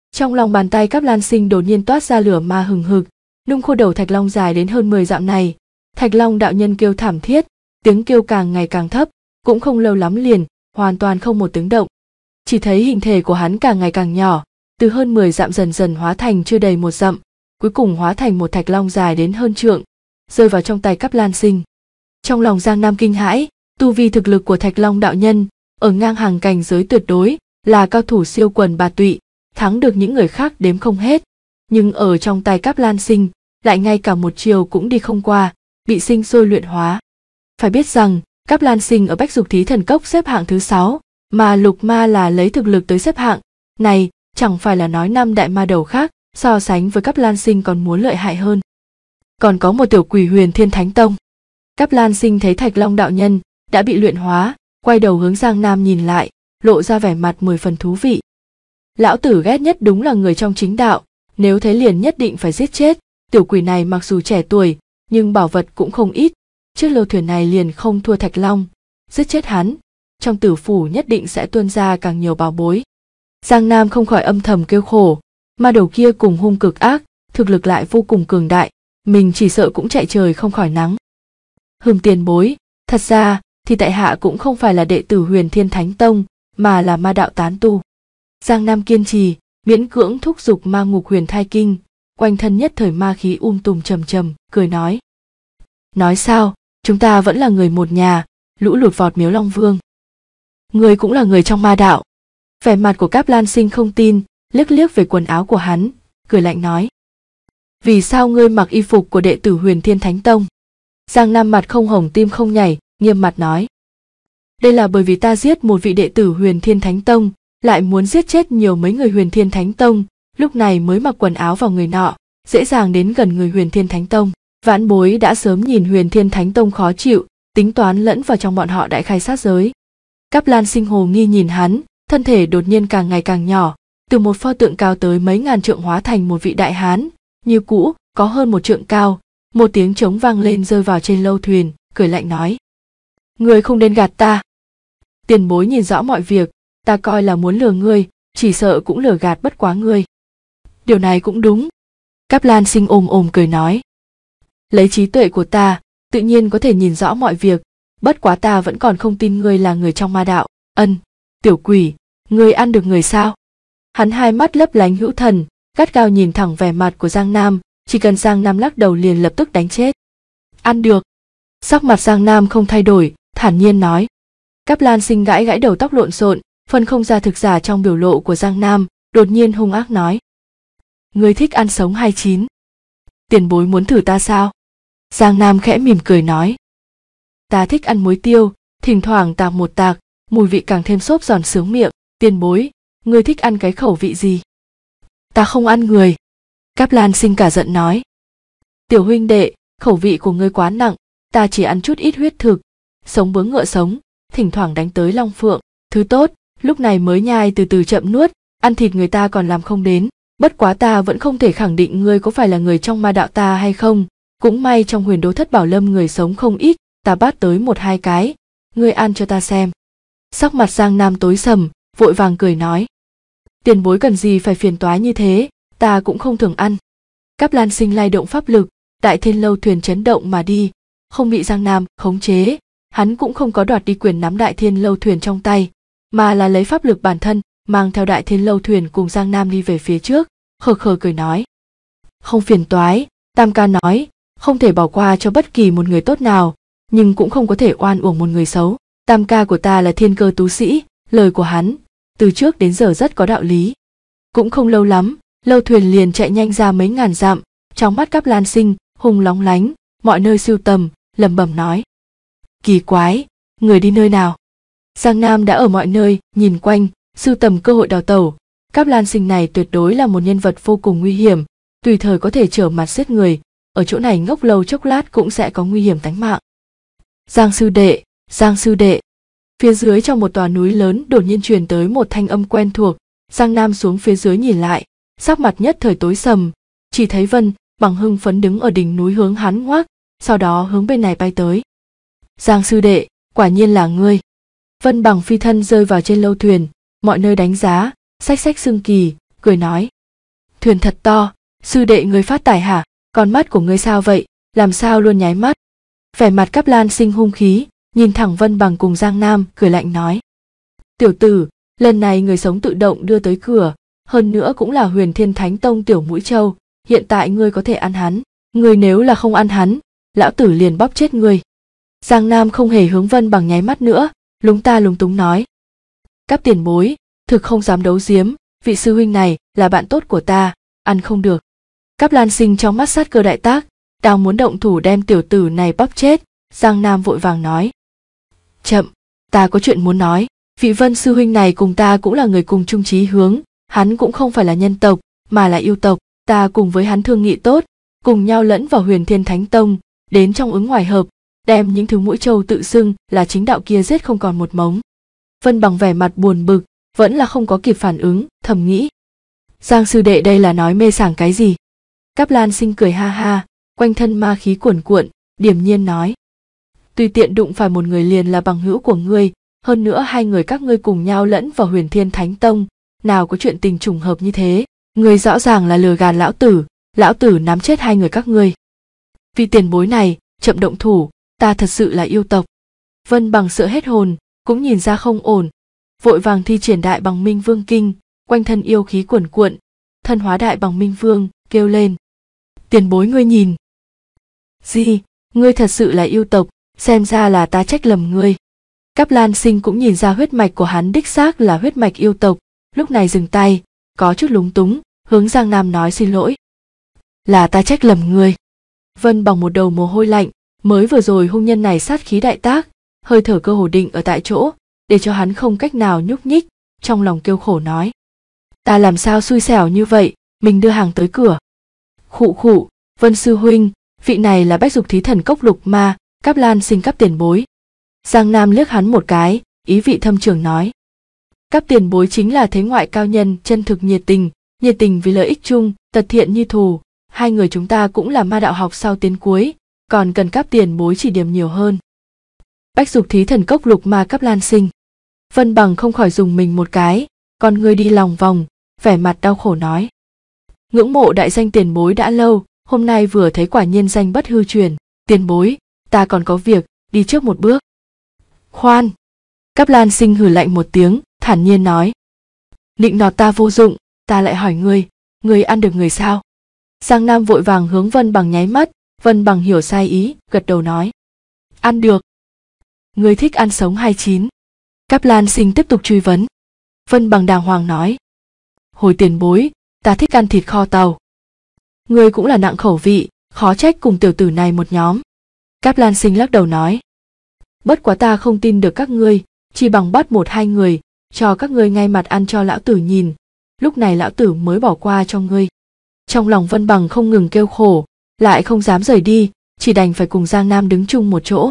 Trong lòng bàn tay Cáp Lan Sinh đột nhiên toát ra lửa ma hừng hực, nung khô đầu Thạch Long dài đến hơn 10 dặm này. Thạch Long đạo nhân kêu thảm thiết, tiếng kêu càng ngày càng thấp, cũng không lâu lắm liền, hoàn toàn không một tiếng động. Chỉ thấy hình thể của hắn càng ngày càng nhỏ, từ hơn 10 dặm dần dần hóa thành chưa đầy 1 dặm, cuối cùng hóa thành một Thạch Long dài đến hơn trượng, rơi vào trong tay Cáp Lan Sinh. Trong lòng Giang Nam kinh hãi, tu vi thực lực của Thạch Long đạo nhân ở ngang hàng cảnh giới tuyệt đối, là cao thủ siêu quần bạt tụy, thắng được những người khác đếm không hết, nhưng ở trong tay Cáp Lan Sinh lại ngay cả một chiều cũng đi không qua, bị sinh sôi luyện hóa. Phải biết rằng Cáp Lan Sinh ở Bách Dục Thí Thần Cốc xếp hạng thứ 6, mà Lục Ma là lấy thực lực tới xếp hạng này, chẳng phải là nói 5 đại ma đầu khác so sánh với Cáp Lan Sinh còn muốn lợi hại hơn. Còn có một tiểu quỷ Huyền Thiên Thánh Tông. Cáp Lan Sinh thấy Thạch Long đạo nhân đã bị luyện hóa, quay đầu hướng Giang Nam nhìn lại, lộ ra vẻ mặt 10 phần thú vị. Lão tử ghét nhất đúng là người trong chính đạo, nếu thấy liền nhất định phải giết chết. Tiểu quỷ này mặc dù trẻ tuổi, nhưng bảo vật cũng không ít, chiếc lâu thuyền này liền không thua Thạch Long, giết chết hắn, trong tử phủ nhất định sẽ tuôn ra càng nhiều bảo bối. Giang Nam không khỏi âm thầm kêu khổ, ma đầu kia cùng hung cực ác, thực lực lại vô cùng cường đại, mình chỉ sợ cũng chạy trời không khỏi nắng. Tiền bối, thật ra thì tại hạ cũng không phải là đệ tử Huyền Thiên Thánh Tông, mà là ma đạo tán tu. Giang Nam kiên trì, miễn cưỡng thúc giục ma ngục huyền thai kinh, quanh thân nhất thời ma khí tùm trầm trầm, cười nói. Nói sao, chúng ta vẫn là người một nhà, lũ lụt vọt Miếu Long Vương. Người cũng là người trong ma đạo. Vẻ mặt của Cáp Lan Sinh không tin, liếc liếc về quần áo của hắn, cười lạnh nói. Vì sao ngươi mặc y phục của đệ tử Huyền Thiên Thánh Tông? Giang Nam mặt không hồng tim không nhảy, nghiêm mặt nói. Đây là bởi vì ta giết một vị đệ tử Huyền Thiên Thánh Tông, lại muốn giết chết nhiều mấy người Huyền Thiên Thánh Tông, lúc này mới mặc quần áo vào người nọ, dễ dàng đến gần người Huyền Thiên Thánh Tông. Vãn bối đã sớm nhìn Huyền Thiên Thánh Tông khó chịu, tính toán lẫn vào trong bọn họ đại khai sát giới. Cáp Lan Sinh hồ nghi nhìn hắn, thân thể đột nhiên càng ngày càng nhỏ, từ một pho tượng cao tới mấy ngàn trượng hóa thành một vị đại hán, như cũ, có hơn 1 trượng cao. Một tiếng trống vang lên rơi vào trên lâu thuyền, cười lạnh nói. Ngươi không nên gạt ta. Tiền bối nhìn rõ mọi việc, ta coi là muốn lừa ngươi, chỉ sợ cũng lừa gạt bất quá ngươi. Điều này cũng đúng. Cáp Lan Sinh ồm cười nói. Lấy trí tuệ của ta, tự nhiên có thể nhìn rõ mọi việc, bất quá ta vẫn còn không tin ngươi là người trong ma đạo. Tiểu quỷ, ngươi ăn được người sao? Hắn hai mắt lấp lánh hữu thần, gắt gao nhìn thẳng vẻ mặt của Giang Nam, chỉ cần Giang Nam lắc đầu liền lập tức đánh chết. Ăn được. Sắc mặt Giang Nam không thay đổi, thản nhiên nói. Cáp Lan Sinh gãi gãi đầu tóc lộn xộn, phân không ra thực giả trong biểu lộ của Giang Nam, đột nhiên hung ác nói. Ngươi thích ăn sống hay chín? Tiền bối muốn thử ta sao? Giang Nam khẽ mỉm cười nói. Ta thích ăn muối tiêu, thỉnh thoảng tạc một tạc, mùi vị càng thêm xốp giòn sướng miệng. Tiền bối, ngươi thích ăn cái khẩu vị gì? Ta không ăn người. Cáp Lan Sinh cả giận nói. Tiểu huynh đệ, khẩu vị của ngươi quá nặng, ta chỉ ăn chút ít huyết thực, sống bướm ngựa sống, thỉnh thoảng đánh tới long phượng, thứ tốt, lúc này mới nhai từ từ chậm nuốt, ăn thịt người ta còn làm không đến, bất quá ta vẫn không thể khẳng định ngươi có phải là người trong ma đạo ta hay không, cũng may trong Huyền Đô Thất Bảo Lâm người sống không ít, ta bắt tới 1-2 cái, ngươi ăn cho ta xem. Sắc mặt Giang Nam tối sầm, vội vàng cười nói. Tiền bối cần gì phải phiền toái như thế, ta cũng không thường ăn. Cáp Lan Sinh lay động pháp lực, Đại Thiên Lâu thuyền chấn động mà đi, không bị Giang Nam khống chế, hắn cũng không có đoạt đi quyền nắm Đại Thiên Lâu thuyền trong tay, mà là lấy pháp lực bản thân, mang theo Đại Thiên Lâu thuyền cùng Giang Nam đi về phía trước, khờ khờ cười nói. Không phiền toái, Tam ca nói, không thể bỏ qua cho bất kỳ một người tốt nào, nhưng cũng không có thể oan uổng một người xấu. Tam ca của ta là thiên cơ tú sĩ, lời của hắn, từ trước đến giờ rất có đạo lý. Cũng không lâu lắm, lâu thuyền liền chạy nhanh ra mấy ngàn dặm, trong mắt Cáp Lan Sinh hùng lóng lánh, mọi nơi sưu tầm, lẩm bẩm nói. Kỳ quái, người đi nơi nào? Giang Nam đã ở mọi nơi, nhìn quanh, sưu tầm cơ hội đào tẩu. Cáp Lan Sinh này tuyệt đối là một nhân vật vô cùng nguy hiểm, tùy thời có thể trở mặt giết người, ở chỗ này ngốc lâu chốc lát cũng sẽ có nguy hiểm tính mạng. Giang sư đệ. Phía dưới trong một tòa núi lớn đột nhiên truyền tới một thanh âm quen thuộc, Giang Nam xuống phía dưới nhìn lại, sắc mặt nhất thời tối sầm, chỉ thấy Vân Bằng hưng phấn đứng ở đỉnh núi hướng hắn ngoắc, sau đó hướng bên này bay tới. Giang sư đệ, quả nhiên là ngươi. Vân Bằng phi thân rơi vào trên lâu thuyền, mọi nơi đánh giá, xách xách xưng kỳ, cười nói. thuyền thật to, sư đệ ngươi phát tài hả? Con mắt của ngươi sao vậy, làm sao luôn nháy mắt? Vẻ mặt Cáp Lan Sinh hung khí, nhìn thẳng Vân Bằng cùng Giang Nam, cười lạnh nói. Tiểu tử, lần này người sống tự động đưa tới cửa, hơn nữa cũng là Huyền Thiên Thánh Tông tiểu mũi trâu, hiện tại ngươi có thể ăn hắn, ngươi nếu là không ăn hắn, lão tử liền bóp chết ngươi. Giang Nam không hề hướng Vân Bằng nháy mắt nữa, lúng ta lúng túng nói. Cáp tiền bối, thực không dám đấu giếm, vị sư huynh này là bạn tốt của ta, ăn không được. Cáp Lan Sinh trong mắt sát cơ đại tác, đang muốn động thủ đem tiểu tử này bóp chết. Giang Nam vội vàng nói. Chậm, ta có chuyện muốn nói, vị Vân sư huynh này cùng ta cũng là người cùng chung chí hướng, hắn cũng không phải là nhân tộc, mà là yêu tộc, ta cùng với hắn thương nghị tốt, cùng nhau lẫn vào Huyền Thiên Thánh Tông, đến trong ứng ngoài hợp, đem những thứ mũi trâu tự xưng là chính đạo kia giết không còn một mống. Vân Bằng vẻ mặt buồn bực, vẫn là không có kịp phản ứng, thầm nghĩ. Giang sư đệ đây là nói mê sảng cái gì? Cáp Lan Sinh cười ha ha, quanh thân ma khí cuồn cuộn, điềm nhiên nói. Tùy tiện đụng phải một người liền là bằng hữu của ngươi, hơn nữa hai người các ngươi cùng nhau lẫn vào Huyền Thiên Thánh Tông, nào có chuyện tình trùng hợp như thế, ngươi rõ ràng là lừa gạt lão tử nắm chết hai người các ngươi. Vị tiền bối này, chậm động thủ, ta thật sự là yêu tộc. Vân Bằng sợ hết hồn, cũng nhìn ra không ổn, vội vàng thi triển Đại Bằng Minh Vương Kinh, quanh thân yêu khí cuồn cuộn, thân hóa Đại Bằng Minh Vương, kêu lên. Tiền bối ngươi nhìn. Gì, ngươi thật sự là yêu tộc, xem ra là ta trách lầm ngươi. Cáp Lan Sinh cũng nhìn ra huyết mạch của hắn đích xác là huyết mạch yêu tộc, lúc này dừng tay, có chút lúng túng, hướng Giang Nam nói xin lỗi. Là ta trách lầm ngươi. Vân Bằng một đầu mồ hôi lạnh, mới vừa rồi hung nhân này sát khí đại tác, hơi thở cơ hồ định ở tại chỗ, để cho hắn không cách nào nhúc nhích, trong lòng kêu khổ nói. Ta làm sao xui xẻo như vậy, mình đưa hàng tới cửa. Khụ khụ, Vân sư huynh, vị này là Bách Dục Thí Thần Cốc Lục Ma, Cáp Lan Sinh Cáp tiền bối. Giang Nam liếc hắn một cái, ý vị thâm trường nói. Cáp tiền bối chính là thế ngoại cao nhân, chân thực nhiệt tình vì lợi ích chung, tật thiện như thù, hai người chúng ta cũng là ma đạo học sau tiến cuối, còn cần Cáp tiền bối chỉ điểm nhiều hơn. Bách Dục Thí Thần Cốc Lục Ma Cáp Lan Sinh. Vân Bằng không khỏi dùng mình một cái, con người đi lòng vòng, vẻ mặt đau khổ nói. Ngưỡng mộ đại danh tiền bối đã lâu, hôm nay vừa thấy quả nhiên danh bất hư truyền, tiền bối, ta còn có việc, đi trước một bước. Khoan! Cáp Lan Sinh hừ lạnh một tiếng, thản nhiên nói. Nịnh nọt ta vô dụng, ta lại hỏi ngươi ăn được người sao? Giang Nam vội vàng hướng Vân Bằng nháy mắt, Vân Bằng hiểu sai ý, gật đầu nói. Ăn được. Ngươi thích ăn sống hay chín? Cáp Lan Sinh tiếp tục truy vấn. Vân Bằng đàng hoàng nói. Hồi tiền bối, ta thích ăn thịt kho tàu. Ngươi cũng là nặng khẩu vị, khó trách cùng tiểu tử này một nhóm. Cáp Lan Sinh lắc đầu nói. Bất quá ta không tin được các ngươi, chỉ bằng bắt một hai người, cho các ngươi ngay mặt ăn cho lão tử nhìn, lúc này lão tử mới bỏ qua cho ngươi. Trong lòng Vân Bằng không ngừng kêu khổ, lại không dám rời đi, chỉ đành phải cùng Giang Nam đứng chung một chỗ.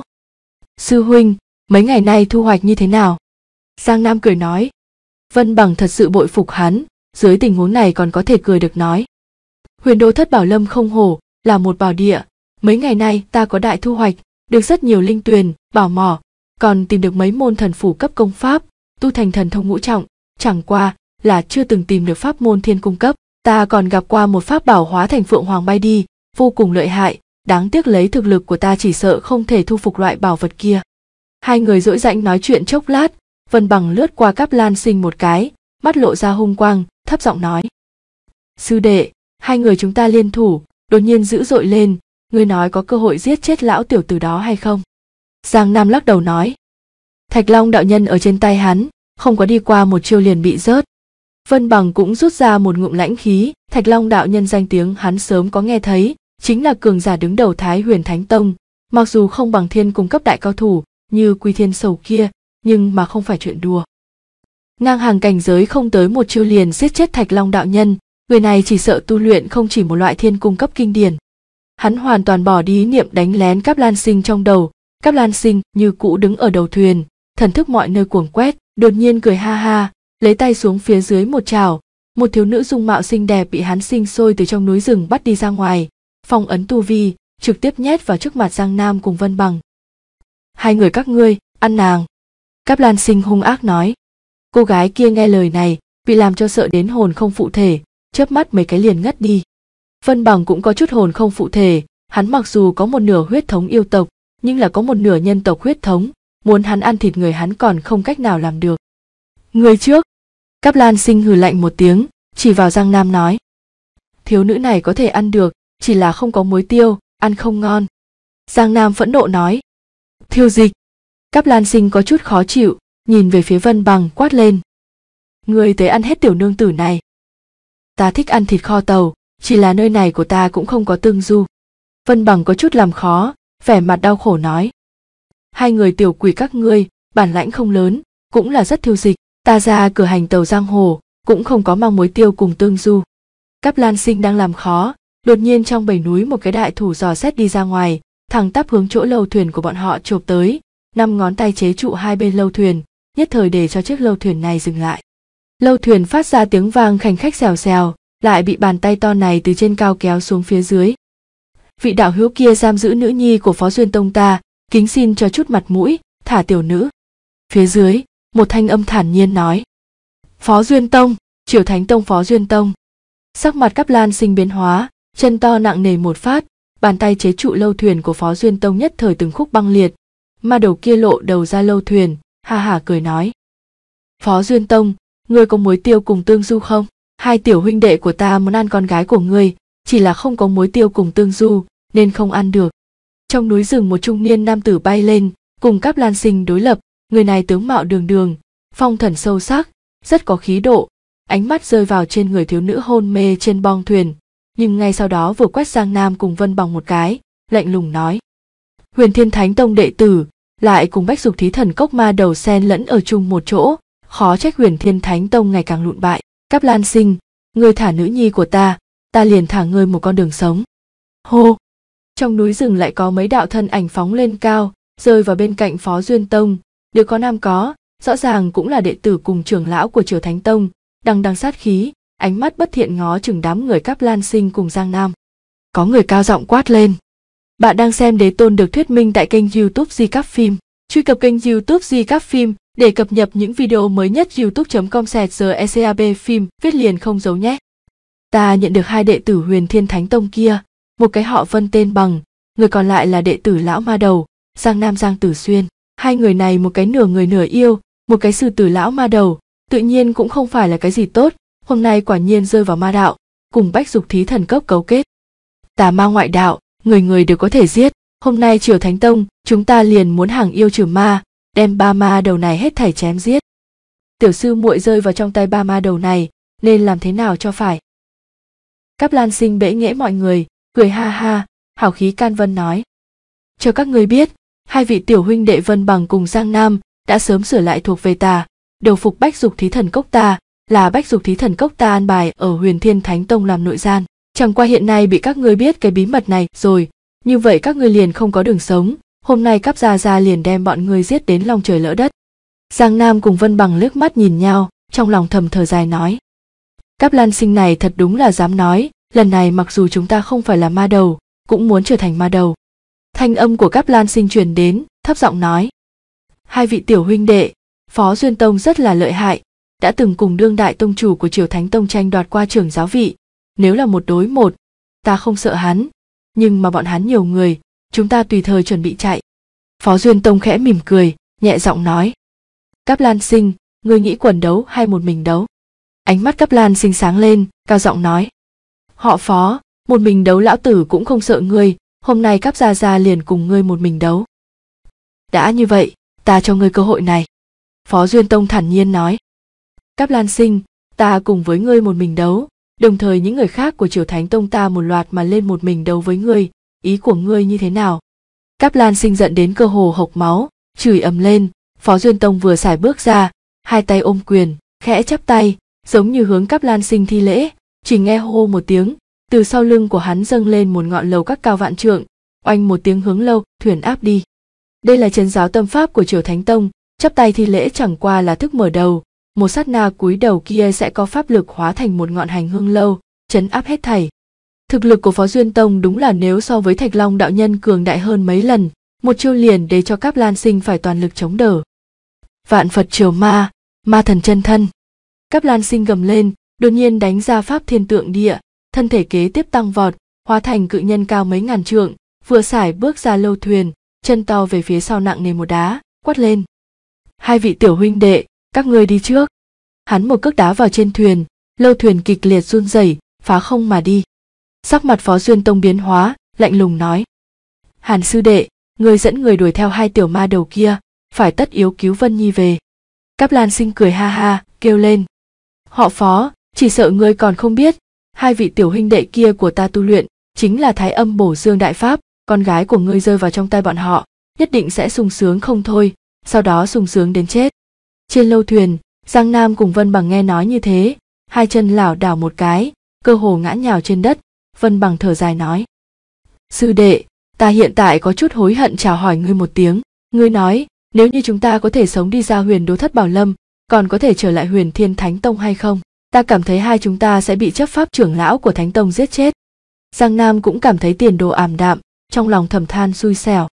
Sư huynh, mấy ngày nay thu hoạch như thế nào? Giang Nam cười nói. Vân Bằng thật sự bội phục hắn, dưới tình huống này còn có thể cười được nói. Huyền Đô Thất Bảo Lâm không hổ, là một bảo địa, mấy ngày nay ta có đại thu hoạch, được rất nhiều linh tuyền, bảo mỏ, còn tìm được mấy môn thần phủ cấp công pháp, tu thành thần thông ngũ trọng, chẳng qua là chưa từng tìm được pháp môn thiên cung cấp. Ta còn gặp qua một pháp bảo hóa thành phượng hoàng bay đi, vô cùng lợi hại, đáng tiếc lấy thực lực của ta chỉ sợ không thể thu phục loại bảo vật kia. Hai người dỗi dãnh nói chuyện chốc lát, Vân Bằng lướt qua Cáp Lan Sinh một cái, mắt lộ ra hung quang, thấp giọng nói. Sư đệ, hai người chúng ta liên thủ, đột nhiên dữ dội lên, ngươi nói có cơ hội giết chết lão tiểu tử đó hay không? Giang Nam lắc đầu nói. Thạch Long đạo nhân ở trên tay hắn, không có đi qua một chiêu liền bị rớt. Vân Bằng cũng rút ra một ngụm lãnh khí, Thạch Long đạo nhân danh tiếng hắn sớm có nghe thấy, chính là cường giả đứng đầu Thái Huyền Thánh Tông, mặc dù không bằng thiên cung cấp đại cao thủ như Quy Thiên Sầu kia, nhưng mà không phải chuyện đùa. Ngang hàng cảnh giới không tới một chiêu liền giết chết Thạch Long đạo nhân, người này chỉ sợ tu luyện không chỉ một loại thiên cung cấp kinh điển. Hắn hoàn toàn bỏ đi ý niệm đánh lén Cáp Lan Sinh trong đầu, Cáp Lan Sinh như cũ đứng ở đầu thuyền, thần thức mọi nơi cuồng quét, đột nhiên cười ha ha, lấy tay xuống phía dưới một chảo, một thiếu nữ dung mạo xinh đẹp bị hắn sinh sôi từ trong núi rừng bắt đi ra ngoài, phong ấn tu vi, trực tiếp nhét vào trước mặt Giang Nam cùng Vân Bằng. Hai người các ngươi, ăn nàng. Cáp Lan Sinh hung ác nói. Cô gái kia nghe lời này, bị làm cho sợ đến hồn không phụ thể, chớp mắt mấy cái liền ngất đi. Vân Bằng cũng có chút hồn không phụ thể, hắn mặc dù có một nửa huyết thống yêu tộc, nhưng là có một nửa nhân tộc huyết thống, muốn hắn ăn thịt người hắn còn không cách nào làm được. Người trước. Cáp Lan Sinh hừ lạnh một tiếng, chỉ vào Giang Nam nói. Thiếu nữ này có thể ăn được, chỉ là không có muối tiêu, ăn không ngon. Giang Nam phẫn nộ nói. Thiêu dịch. Cáp Lan Sinh có chút khó chịu, nhìn về phía Vân Bằng quát lên. Người tới ăn hết tiểu nương tử này. Ta thích ăn thịt kho tàu, chỉ là nơi này của ta cũng không có tương du. Vân Bằng có chút làm khó, vẻ mặt đau khổ nói. Hai người tiểu quỷ các ngươi, bản lãnh không lớn, cũng là rất thiêu dịch. Ta ra cửa hành tàu giang hồ, cũng không có mang muối tiêu cùng tương du. Cáp Lan Sinh đang làm khó, đột nhiên trong bầy núi một cái đại thủ dò xét đi ra ngoài, thẳng tắp hướng chỗ lâu thuyền của bọn họ chộp tới, 5 ngón tay chế trụ hai bên lâu thuyền, nhất thời để cho chiếc lâu thuyền này dừng lại. Lâu thuyền phát ra tiếng vang khành khách xèo xèo, lại bị bàn tay to này từ trên cao kéo xuống phía dưới. Vị đạo hữu kia giam giữ nữ nhi của Phó Duyên Tông ta, kính xin cho chút mặt mũi, thả tiểu nữ. Phía dưới, một thanh âm thản nhiên nói. Phó Duyên Tông, Triều Thánh Tông Phó Duyên Tông. Sắc mặt Cáp Lan Sinh biến hóa, chân to nặng nề một phát, bàn tay chế trụ lâu thuyền của Phó Duyên Tông nhất thời từng khúc băng liệt. Ma đầu kia lộ đầu ra lâu thuyền, ha hả cười nói. Phó Duyên Tông, ngươi có muối tiêu cùng tương du không? Hai tiểu huynh đệ của ta muốn ăn con gái của ngươi, chỉ là không có muối tiêu cùng tương du, nên không ăn được. Trong núi rừng một trung niên nam tử bay lên, cùng Cáp Lan Sinh đối lập, người này tướng mạo đường đường, phong thần sâu sắc, rất có khí độ, ánh mắt rơi vào trên người thiếu nữ hôn mê trên bong thuyền, nhưng ngay sau đó vừa quét Giang Nam cùng Vân Bằng một cái, lạnh lùng nói. Huyền Thiên Thánh Tông đệ tử, lại cùng Bách Dục Thí Thần Cốc ma đầu xen lẫn ở chung một chỗ, khó trách Huyền Thiên Thánh Tông ngày càng lụn bại. Cáp Lan Sinh, ngươi thả nữ nhi của ta liền thả ngươi một con đường sống. Hô! Trong núi rừng lại có mấy đạo thân ảnh phóng lên cao, rơi vào bên cạnh Phó Duyên Tông, đều có nam có, rõ ràng cũng là đệ tử cùng trưởng lão của Triều Thánh Tông, đằng đằng sát khí, ánh mắt bất thiện ngó chừng đám người Cáp Lan Sinh cùng Giang Nam. Có người cao giọng quát lên. Bạn đang xem Đế Tôn được thuyết minh tại kênh YouTube Di Cáp Phim. Truy cập kênh YouTube Di Cáp Phim để cập nhật những video mới nhất. youtube.com/GECAB phim viết liền không giấu nhé. Ta nhận được hai đệ tử Huyền Thiên Thánh Tông kia, một cái họ Vân tên Bằng, người còn lại là đệ tử lão ma đầu, Giang Nam Giang Tử Xuyên. Hai người này một cái nửa người nửa yêu, một cái sư tử lão ma đầu, tự nhiên cũng không phải là cái gì tốt, hôm nay quả nhiên rơi vào ma đạo, cùng Bách Dục Thí Thần Cốc cấu kết. Tà ma ngoại đạo, người người đều có thể giết, hôm nay Triều Thánh Tông, chúng ta liền muốn hàng yêu trừ ma, đem ba ma đầu này hết thảy chém giết. Tiểu sư muội rơi vào trong tay ba ma đầu này, nên làm thế nào cho phải? Cáp Lan Sinh bẽ nghễ mọi người, cười ha ha, hào khí can vân nói. Cho các ngươi biết, hai vị tiểu huynh đệ Vân Bằng cùng Giang Nam đã sớm sửa lại thuộc về ta, đầu phục Bách Dục Thí Thần Cốc ta, là Bách Dục Thí Thần Cốc ta an bài ở Huyền Thiên Thánh Tông làm nội gian. Chẳng qua hiện nay bị các ngươi biết cái bí mật này rồi, như vậy các ngươi liền không có đường sống, hôm nay Cáp gia gia liền đem bọn ngươi giết đến lòng trời lỡ đất. Giang Nam cùng Vân Bằng liếc mắt nhìn nhau, trong lòng thầm thở dài nói. Cáp Lan Sinh này thật đúng là dám nói, lần này mặc dù chúng ta không phải là ma đầu, cũng muốn trở thành ma đầu. Thanh âm của Cáp Lan Sinh truyền đến, thấp giọng nói. Hai vị tiểu huynh đệ, Phó Duyên Tông rất là lợi hại, đã từng cùng đương đại tông chủ của Triều Thánh Tông tranh đoạt qua trưởng giáo vị, nếu là một đối một, ta không sợ hắn, nhưng mà bọn hắn nhiều người, chúng ta tùy thời chuẩn bị chạy. Phó Duyên Tông khẽ mỉm cười, nhẹ giọng nói. Cáp Lan Sinh, ngươi nghĩ quần đấu hay một mình đấu? Ánh mắt Cáp Lan Sinh sáng lên, cao giọng nói. Họ Phó, một mình đấu lão tử cũng không sợ ngươi, hôm nay Cáp gia gia liền cùng ngươi một mình đấu. Đã như vậy, ta cho ngươi cơ hội này. Phó Duyên Tông thản nhiên nói. Cáp Lan Sinh, ta cùng với ngươi một mình đấu, đồng thời những người khác của Triều Thánh Tông ta một loạt mà lên một mình đấu với ngươi, ý của ngươi như thế nào? Cáp Lan Sinh giận đến cơ hồ hộc máu, chửi ầm lên. Phó Duyên Tông vừa xài bước ra, hai tay ôm quyền, khẽ chắp tay, giống như hướng Cáp Lan Sinh thi lễ, chỉ nghe hô một tiếng, từ sau lưng của hắn dâng lên một ngọn lầu các cao vạn trượng, oanh một tiếng hướng lâu thuyền áp đi. Đây là trấn giáo tâm pháp của Triều Thánh Tông, chắp tay thi lễ chẳng qua là thức mở đầu, một sát na cúi đầu kia sẽ có pháp lực hóa thành một ngọn hành hương lâu, trấn áp hết thảy. Thực lực của Phó Duyên Tông đúng là nếu so với Thạch Long đạo nhân cường đại hơn mấy lần, một chiêu liền để cho Cáp Lan Sinh phải toàn lực chống đỡ. Vạn Phật triều ma, ma thần chân thân. Cáp Lan Sinh gầm lên, đột nhiên đánh ra pháp thiên tượng địa, thân thể kế tiếp tăng vọt, hóa thành cự nhân cao mấy ngàn trượng, vừa sải bước ra lâu thuyền, chân to về phía sau nặng nề một đá, quát lên: hai vị tiểu huynh đệ, các ngươi đi trước. Hắn một cước đá vào trên thuyền, lâu thuyền kịch liệt run rẩy, phá không mà đi. Sắc mặt Phó Duyên Tông biến hóa, lạnh lùng nói: Hàn sư đệ, ngươi dẫn người đuổi theo hai tiểu ma đầu kia, phải tất yếu cứu Vân Nhi về. Cáp Lan Sinh cười ha ha, kêu lên: họ Phó, chỉ sợ ngươi còn không biết, hai vị tiểu huynh đệ kia của ta tu luyện chính là Thái Âm Bổ Dương Đại Pháp, con gái của ngươi rơi vào trong tay bọn họ, nhất định sẽ sung sướng không thôi, sau đó sung sướng đến chết. Trên lâu thuyền, Giang Nam cùng Vân Bằng nghe nói như thế, hai chân lảo đảo một cái, cơ hồ ngã nhào trên đất. Vân Bằng thở dài nói: sư đệ, ta hiện tại có chút hối hận chào hỏi ngươi một tiếng. Ngươi nói, nếu như chúng ta có thể sống đi ra Huyền Đô Thất Bảo Lâm, còn có thể trở lại Huyền Thiên Thánh Tông hay không? Ta cảm thấy hai chúng ta sẽ bị chấp pháp trưởng lão của Thánh Tông giết chết. Giang Nam cũng cảm thấy tiền đồ ảm đạm, trong lòng thầm than xui xẻo.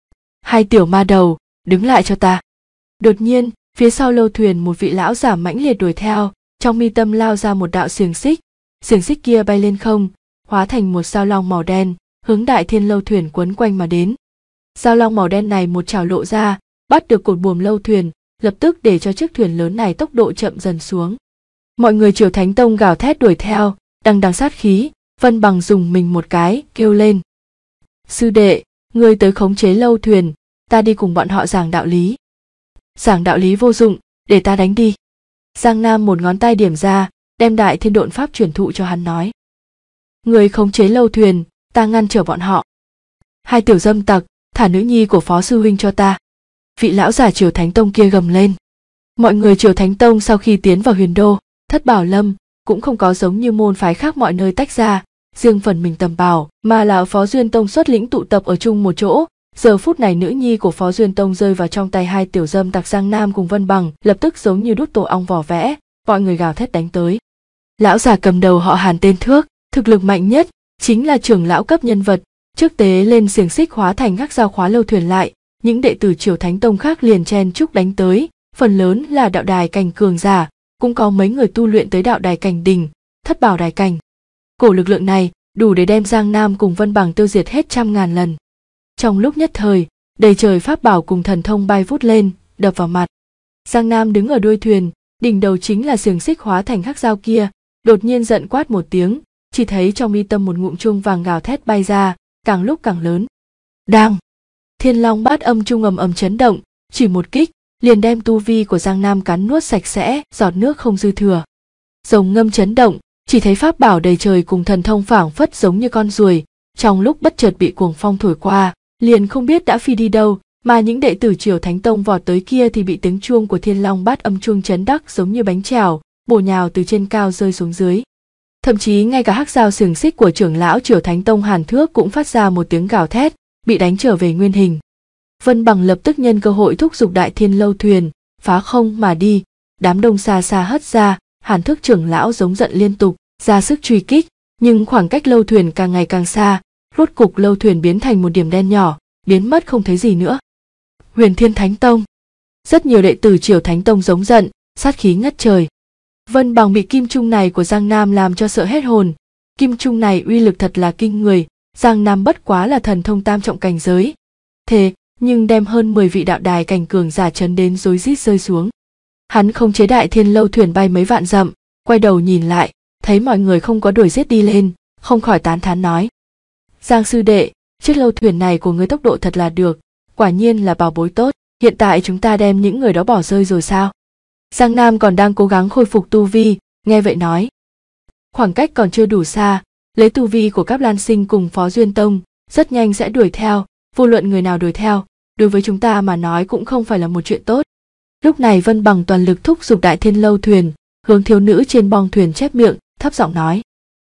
Hai tiểu ma đầu, đứng lại cho ta. Đột nhiên, phía sau lâu thuyền một vị lão giả mãnh liệt đuổi theo, trong mi tâm lao ra một đạo xiềng xích kia bay lên không, hóa thành một dao long màu đen, hướng Đại Thiên lâu thuyền quấn quanh mà đến. Dao long màu đen này một chảo lộ ra, bắt được cột buồm lâu thuyền, lập tức để cho chiếc thuyền lớn này tốc độ chậm dần xuống. Mọi người Triều Thánh Tông gào thét đuổi theo, đằng sát khí. Vân Bằng dùng mình một cái, kêu lên: sư đệ, ngươi tới khống chế lâu thuyền, ta đi cùng bọn họ giảng đạo lý. Giảng đạo lý vô dụng, để ta đánh đi. Giang Nam một ngón tay điểm ra, đem Đại Thiên Độn Pháp truyền thụ cho hắn nói: ngươi khống chế lâu thuyền, ta ngăn trở bọn họ. Hai tiểu dâm tặc, thả nữ nhi của Phó sư huynh cho ta. Vị lão giả Triều Thánh Tông kia gầm lên. Mọi người Triều Thánh Tông sau khi tiến vào Huyền Đô Thất Bảo Lâm cũng không có giống như môn phái khác mọi nơi tách ra, riêng phần mình tầm bảo, mà là Phó Duyên Tông xuất lĩnh tụ tập ở chung một chỗ. Giờ phút này nữ nhi của Phó Duyên Tông rơi vào trong tay hai tiểu dâm tặc Giang Nam cùng Vân Bằng, lập tức giống như đút tổ ong vỏ vẽ, mọi người gào thét đánh tới. Lão già cầm đầu họ Hàn tên Thước, thực lực mạnh nhất, chính là trưởng lão cấp nhân vật, trước tế lên xiềng xích hóa thành hắc dao khóa lâu thuyền lại. Những đệ tử Triều Thánh Tông khác liền chen chúc đánh tới, phần lớn là đạo đài cảnh cường giả, cũng có mấy người tu luyện tới đạo đài cảnh đỉnh, thất bảo đài cảnh. Cổ lực lượng này đủ để đem Giang Nam cùng Vân Bằng tiêu diệt hết trăm ngàn lần. Trong lúc nhất thời, đầy trời pháp bảo cùng thần thông bay vút lên, đập vào mặt. Giang Nam đứng ở đuôi thuyền, đỉnh đầu chính là xiềng xích hóa thành hắc dao kia, đột nhiên giận quát một tiếng, chỉ thấy trong mi tâm một ngụm chuông vàng gào thét bay ra, càng lúc càng lớn. Đang, Thiên Long Bát Âm Trung ầm ầm chấn động, chỉ một kích liền đem tu vi của Giang Nam cắn nuốt sạch sẽ, giọt nước không dư thừa. Rồng ngâm chấn động, chỉ thấy pháp bảo đầy trời cùng thần thông phảng phất giống như con ruồi, trong lúc bất chợt bị cuồng phong thổi qua, liền không biết đã phi đi đâu, mà những đệ tử Triều Thánh Tông vọt tới kia thì bị tiếng chuông của Thiên Long Bát Âm Chuông chấn đắc giống như bánh chèo, bổ nhào từ trên cao rơi xuống dưới. Thậm chí ngay cả hắc dao xiềng xích của trưởng lão Triều Thánh Tông Hàn Thước cũng phát ra một tiếng gào thét, bị đánh trở về nguyên hình. Vân Bằng lập tức nhân cơ hội thúc giục Đại Thiên lâu thuyền, phá không mà đi, đám đông xa xa hất ra, Hàn Thước trưởng lão giống giận liên tục, ra sức truy kích, nhưng khoảng cách lâu thuyền càng ngày càng xa, rốt cục lâu thuyền biến thành một điểm đen nhỏ, biến mất không thấy gì nữa. Huyền Thiên Thánh Tông. Rất nhiều đệ tử Triều Thánh Tông giống giận, sát khí ngất trời. Vân Bằng bị kim trung này của Giang Nam làm cho sợ hết hồn. Kim trung này uy lực thật là kinh người, Giang Nam bất quá là thần thông tam trọng cảnh giới. Thế nhưng đem hơn 10 vị đạo đài cảnh cường giả chấn đến rối rít rơi xuống. Hắn không chế Đại Thiên lâu thuyền bay mấy vạn dặm, quay đầu nhìn lại, thấy mọi người không có đuổi giết đi lên, không khỏi tán thán nói: Giang sư đệ, chiếc lâu thuyền này của ngươi tốc độ thật là được, quả nhiên là bảo bối tốt, hiện tại chúng ta đem những người đó bỏ rơi rồi sao? Giang Nam còn đang cố gắng khôi phục tu vi, nghe vậy nói: khoảng cách còn chưa đủ xa, lấy tu vi của Cáp Lan Sinh cùng Phó Duyên Tông, rất nhanh sẽ đuổi theo, vô luận người nào đuổi theo, đối với chúng ta mà nói cũng không phải là một chuyện tốt. Lúc này Vân Bằng toàn lực thúc giục Đại Thiên lâu thuyền, hướng thiếu nữ trên bong thuyền chép miệng, thấp giọng nói: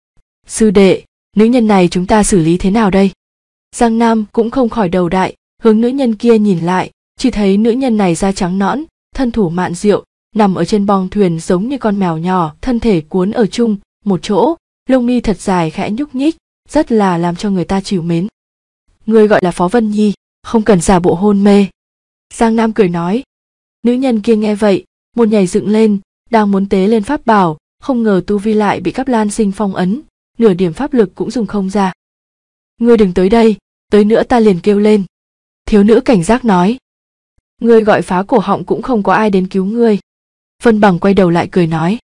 sư đệ, nữ nhân này chúng ta xử lý thế nào đây? Giang Nam cũng không khỏi đầu đại, hướng nữ nhân kia nhìn lại, chỉ thấy nữ nhân này da trắng nõn, thân thủ mạn diệu, nằm ở trên bong thuyền giống như con mèo nhỏ, thân thể cuốn ở chung một chỗ, lông mi thật dài khẽ nhúc nhích, rất là làm cho người ta trìu mến. Ngươi gọi là Phó Vân Nhi, không cần giả bộ hôn mê. Giang Nam cười nói. Nữ nhân kia nghe vậy, một nhảy dựng lên, đang muốn tế lên pháp bảo, không ngờ tu vi lại bị Cáp Lan Sinh phong ấn, nửa điểm pháp lực cũng dùng không ra. Ngươi đừng tới đây, tới nữa ta liền kêu lên. Thiếu nữ cảnh giác nói. Ngươi gọi phá cổ họng cũng không có ai đến cứu ngươi. Vân Bằng quay đầu lại cười nói.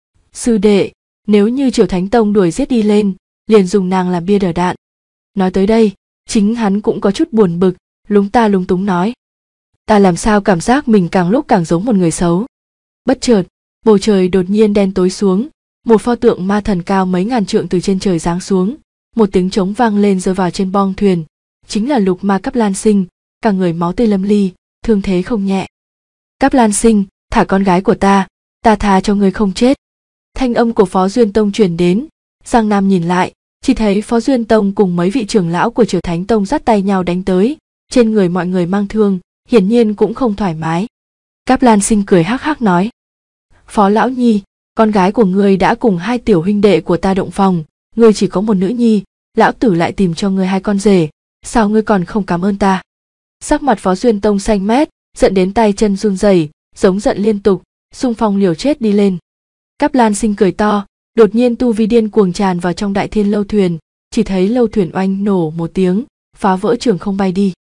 Sư đệ, nếu như Triều Thánh Tông đuổi giết đi lên, liền dùng nàng làm bia đỡ đạn. Nói tới đây, chính hắn cũng có chút buồn bực, lúng ta lúng túng nói. Ta làm sao cảm giác mình càng lúc càng giống một người xấu. Bất chợt, bầu trời đột nhiên đen tối xuống, một pho tượng ma thần cao mấy ngàn trượng từ trên trời giáng xuống, một tiếng trống vang lên rơi vào trên bong thuyền, chính là Lục Ma Cáp Lan Sinh, cả người máu tươi lâm ly, thương thế không nhẹ. Cáp Lan Sinh, thả con gái của ta tha cho ngươi không chết. Thanh âm của Phó Duyên Tông truyền đến, Giang Nam nhìn lại, chỉ thấy Phó Duyên Tông cùng mấy vị trưởng lão của Triều Thánh Tông dắt tay nhau đánh tới, trên người mọi người mang thương, hiển nhiên cũng không thoải mái. Cáp Lan Sinh cười hắc hắc nói. Phó lão nhi, con gái của ngươi đã cùng hai tiểu huynh đệ của ta động phòng, ngươi chỉ có một nữ nhi, lão tử lại tìm cho ngươi hai con rể, sao ngươi còn không cảm ơn ta? Sắc mặt Phó Duyên Tông xanh mét, giận đến tay chân run rẩy, giống giận liên tục, xung phong liều chết đi lên. Cáp Lan Sinh cười to, đột nhiên tu vi điên cuồng tràn vào trong Đại Thiên lâu thuyền, chỉ thấy lâu thuyền oanh nổ một tiếng, phá vỡ trường không bay đi.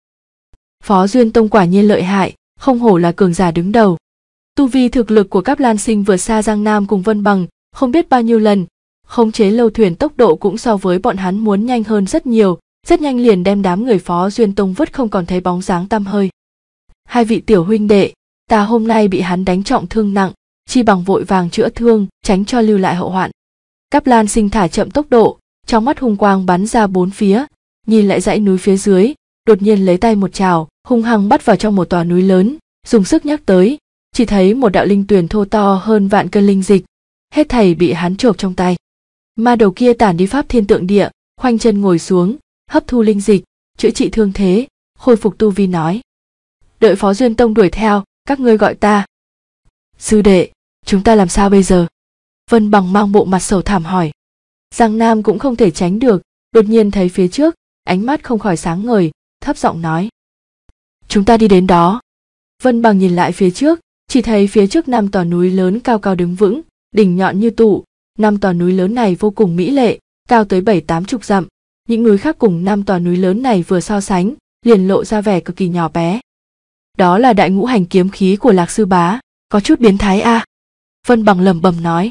Phó Duyên Tông quả nhiên lợi hại, không hổ là cường giả đứng đầu. Tu vi thực lực của Cáp Lan Sinh vượt xa Giang Nam cùng Vân Bằng, không biết bao nhiêu lần, khống chế lâu thuyền tốc độ cũng so với bọn hắn muốn nhanh hơn rất nhiều, rất nhanh liền đem đám người Phó Duyên Tông vứt không còn thấy bóng dáng tăm hơi. Hai vị tiểu huynh đệ, ta hôm nay bị hắn đánh trọng thương nặng, chi bằng vội vàng chữa thương, tránh cho lưu lại hậu hoạn. Cáp Lan Sinh thả chậm tốc độ, trong mắt hung quang bắn ra bốn phía, nhìn lại dãy núi phía dưới, đột nhiên lấy tay một chảo, hung hăng bắt vào trong một tòa núi lớn, dùng sức nhắc tới, chỉ thấy một đạo linh tuyền thô to hơn vạn cân linh dịch, hết thảy bị hắn chộp trong tay. Ma đầu kia tản đi pháp thiên tượng địa, khoanh chân ngồi xuống, hấp thu linh dịch, chữa trị thương thế, khôi phục tu vi nói. Đợi Phó Duyên Tông đuổi theo, các ngươi gọi ta. Sư đệ, chúng ta làm sao bây giờ? Vân Bằng mang bộ mặt sầu thảm hỏi. Giang Nam cũng không thể tránh được, đột nhiên thấy phía trước, ánh mắt không khỏi sáng ngời, thấp giọng nói. Chúng ta đi đến đó. Vân Bằng nhìn lại phía trước, chỉ thấy phía trước 5 tòa núi lớn cao cao đứng vững, đỉnh nhọn như tụ. 5 tòa núi lớn này vô cùng mỹ lệ, cao tới 7-80 dặm. Những núi khác cùng 5 tòa núi lớn này vừa so sánh, liền lộ ra vẻ cực kỳ nhỏ bé. Đó là đại ngũ hành kiếm khí của Lạc sư bá, có chút biến thái a. Vân Bằng lẩm bẩm nói.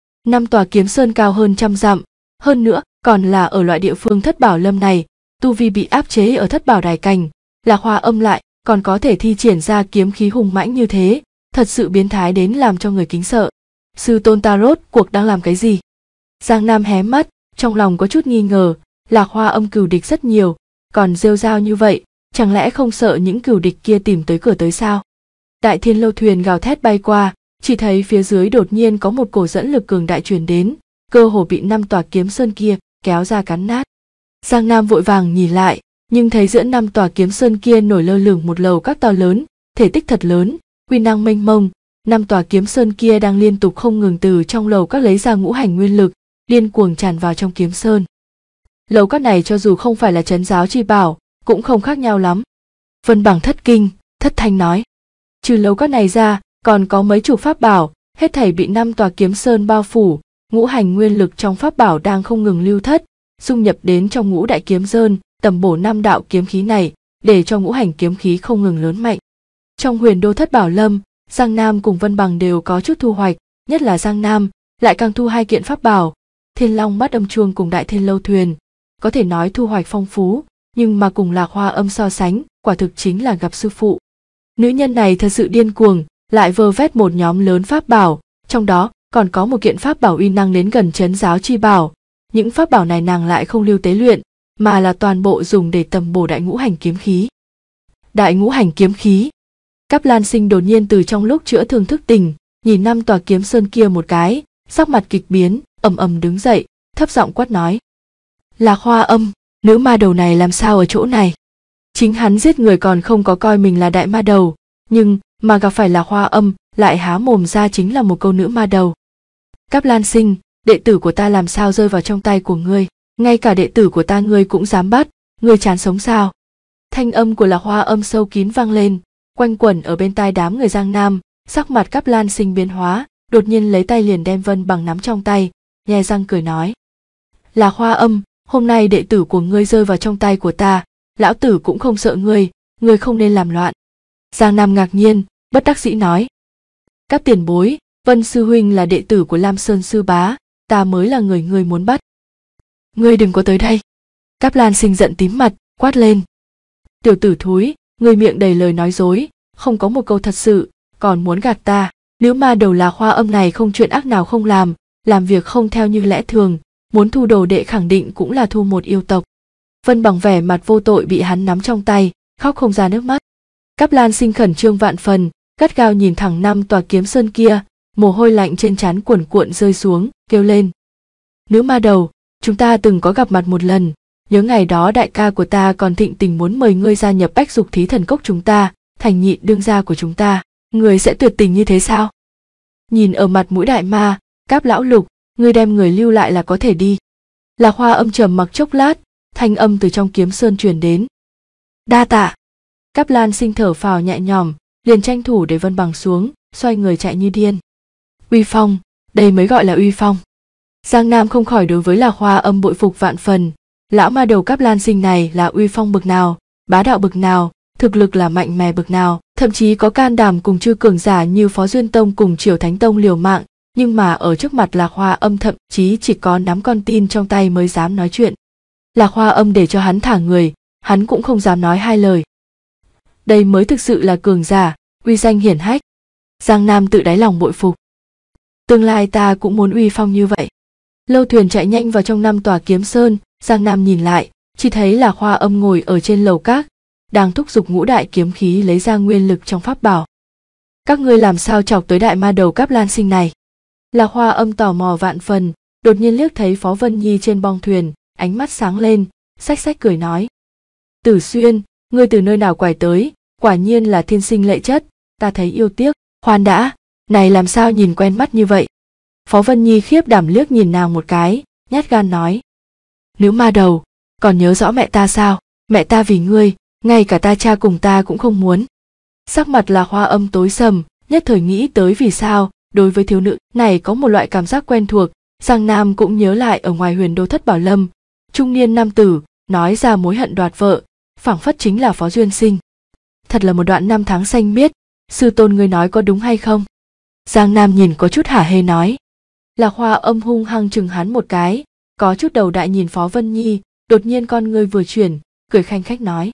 5 tòa kiếm sơn cao hơn 100 dặm, hơn nữa còn là ở loại địa phương Thất Bảo Lâm này, tu vi bị áp chế ở Thất Bảo Đài Cảnh, Lạc Hoa Âm lại còn có thể thi triển ra kiếm khí hùng mãnh như thế, thật sự biến thái đến làm cho người kính sợ. Sư tôn ta rốt cuộc đang làm cái gì? Giang Nam hé mắt, trong lòng có chút nghi ngờ, Lạc Hoa Âm cừu địch rất nhiều, còn rêu rao như vậy, chẳng lẽ không sợ những cừu địch kia tìm tới cửa tới sao? Đại Thiên lâu thuyền gào thét bay qua, chỉ thấy phía dưới đột nhiên có một cổ dẫn lực cường đại truyền đến, cơ hồ bị 5 tòa kiếm sơn kia kéo ra cắn nát. Giang Nam vội vàng nhìn lại, nhưng thấy giữa 5 tòa kiếm sơn kia nổi lơ lửng một lầu các to lớn, thể tích thật lớn, uy năng mênh mông. 5 tòa kiếm sơn kia đang liên tục không ngừng từ trong lầu các lấy ra ngũ hành nguyên lực, điên cuồng tràn vào trong kiếm sơn. Lầu các này cho dù không phải là trấn giáo chi bảo, cũng không khác nhau lắm. Vân Bằng thất kinh, thất thanh nói. Trừ lầu các này ra, còn có mấy chục pháp bảo, hết thảy bị 5 tòa kiếm sơn bao phủ, ngũ hành nguyên lực trong pháp bảo đang không ngừng lưu thất, dung nhập đến trong ngũ đại kiếm sơn, tầm bổ 5 đạo kiếm khí này, để cho ngũ hành kiếm khí không ngừng lớn mạnh. Trong huyền đô Thất Bảo Lâm, Giang Nam cùng Vân Bằng đều có chút thu hoạch, nhất là Giang Nam, lại càng thu 2 kiện pháp bảo, Thiên Long Bát Âm Chuông cùng Đại Thiên lâu thuyền, có thể nói thu hoạch phong phú, nhưng mà cùng Lạc Hoa Âm so sánh, quả thực chính là gặp sư phụ. Nữ nhân này thật sự điên cuồng, lại vơ vét một nhóm lớn pháp bảo, trong đó còn có một kiện pháp bảo uy năng đến gần trấn giáo chi bảo. Những pháp bảo này nàng lại không lưu tế luyện, mà là toàn bộ dùng để tầm bổ đại ngũ hành kiếm khí. Đại ngũ hành kiếm khí. Cáp Lan Sinh đột nhiên từ trong lúc chữa thương thức tỉnh, nhìn 5 tòa kiếm sơn kia một cái, sắc mặt kịch biến, ầm ầm đứng dậy, thấp giọng quát nói. Lạc Hoa Âm, nữ ma đầu này làm sao ở chỗ này? Chính hắn giết người còn không có coi mình là đại ma đầu, nhưng mà gặp phải Lạc Hoa Âm lại há mồm ra chính là một câu nữ ma đầu. Cáp Lan Sinh, đệ tử của ta làm sao rơi vào trong tay của ngươi? Ngay cả đệ tử của ta ngươi cũng dám bắt, ngươi chán sống sao? Thanh âm của Lạc Hoa Âm sâu kín vang lên, quanh quẩn ở bên tai đám người Giang Nam, sắc mặt Cáp Lan Sinh biến hóa, đột nhiên lấy tay liền đem Vân Bằng nắm trong tay, nhe răng cười nói. Là Khoa Âm, hôm nay đệ tử của ngươi rơi vào trong tay của ta, lão tử cũng không sợ ngươi không nên làm loạn. Giang Nam ngạc nhiên, bất đắc dĩ nói. Các tiền bối, Vân sư huynh là đệ tử của Lam Sơn sư bá, ta mới là người ngươi muốn bắt. Ngươi đừng có tới đây. Cáp Lan Sinh giận tím mặt, quát lên. Tiểu tử thúi, ngươi miệng đầy lời nói dối, không có một câu thật sự, còn muốn gạt ta. Nữ ma đầu là Khoa Âm này không chuyện ác nào không làm việc không theo như lẽ thường, muốn thu đồ đệ khẳng định cũng là thu một yêu tộc. Vân Bằng vẻ mặt vô tội bị hắn nắm trong tay, khóc không ra nước mắt. Cáp Lan Sinh khẩn trương vạn phần, gắt gao nhìn thẳng 5 tòa kiếm sơn kia, mồ hôi lạnh trên trán cuồn cuộn rơi xuống, kêu lên. Nữ ma đầu, chúng ta từng có gặp mặt một lần, nhớ ngày đó đại ca của ta còn thịnh tình muốn mời ngươi gia nhập Bách Dục Thí Thần Cốc chúng ta, thành nhị đương gia của chúng ta, ngươi sẽ tuyệt tình như thế sao? Nhìn ở mặt mũi đại ma, Cáp lão lục, ngươi đem người lưu lại là có thể đi. Là Khoa Âm trầm mặc chốc lát, thanh âm từ trong kiếm sơn truyền đến. Đa tạ. Cáp Lan Sinh thở phào nhẹ nhõm, liền tranh thủ để Vân Bằng xuống, xoay người chạy như điên. Uy phong, đây mới gọi là uy phong. Giang Nam không khỏi đối với là Khoa Âm bội phục vạn phần, lão ma đầu Cáp Lan Sinh này là uy phong bực nào, bá đạo bực nào, thực lực là mạnh mẽ bực nào, thậm chí có can đảm cùng chư cường giả như Phó Duyên Tông cùng Triều Thánh Tông liều mạng, nhưng mà ở trước mặt là Khoa Âm thậm chí chỉ có nắm con tin trong tay mới dám nói chuyện. Là Khoa Âm để cho hắn thả người, hắn cũng không dám nói hai lời. Đây mới thực sự là cường giả, uy danh hiển hách. Giang Nam tự đáy lòng bội phục. Tương lai ta cũng muốn uy phong như vậy. Lâu thuyền chạy nhanh vào trong 5 tòa kiếm sơn, Giang Nam nhìn lại, chỉ thấy là Khoa Âm ngồi ở trên lầu các, đang thúc giục ngũ đại kiếm khí lấy ra nguyên lực trong pháp bảo. Các ngươi làm sao chọc tới đại ma đầu Cáp Lan Sinh này? Là Khoa Âm tò mò vạn phần, đột nhiên liếc thấy Phó Vân Nhi trên bong thuyền, ánh mắt sáng lên, xách xách cười nói. Tử Xuyên, ngươi từ nơi nào quải tới, quả nhiên là thiên sinh lệ chất, ta thấy yêu tiếc. Khoan đã, này làm sao nhìn quen mắt như vậy? Phó Vân Nhi khiếp đảm liếc nhìn nàng một cái, nhát gan nói. Nữ ma đầu, còn nhớ rõ mẹ ta sao? Mẹ ta vì ngươi, ngay cả ta cha cùng ta cũng không muốn. Sắc mặt là Khoa Âm tối sầm, nhất thời nghĩ tới vì sao, đối với thiếu nữ này có một loại cảm giác quen thuộc. Giang Nam cũng nhớ lại ở ngoài Huyền Đô Thất Bảo Lâm, trung niên nam tử nói ra mối hận đoạt vợ, phảng phất chính là Phó Duyên Sinh. Thật là một đoạn năm tháng xanh biếc, sư tôn ngươi nói có đúng hay không? Giang Nam nhìn có chút hả hê nói. Là Khoa Âm hung hăng chừng hắn một cái, có chút đầu đại nhìn Phó Vân Nhi, đột nhiên con ngươi vừa chuyển, cười khanh khách nói.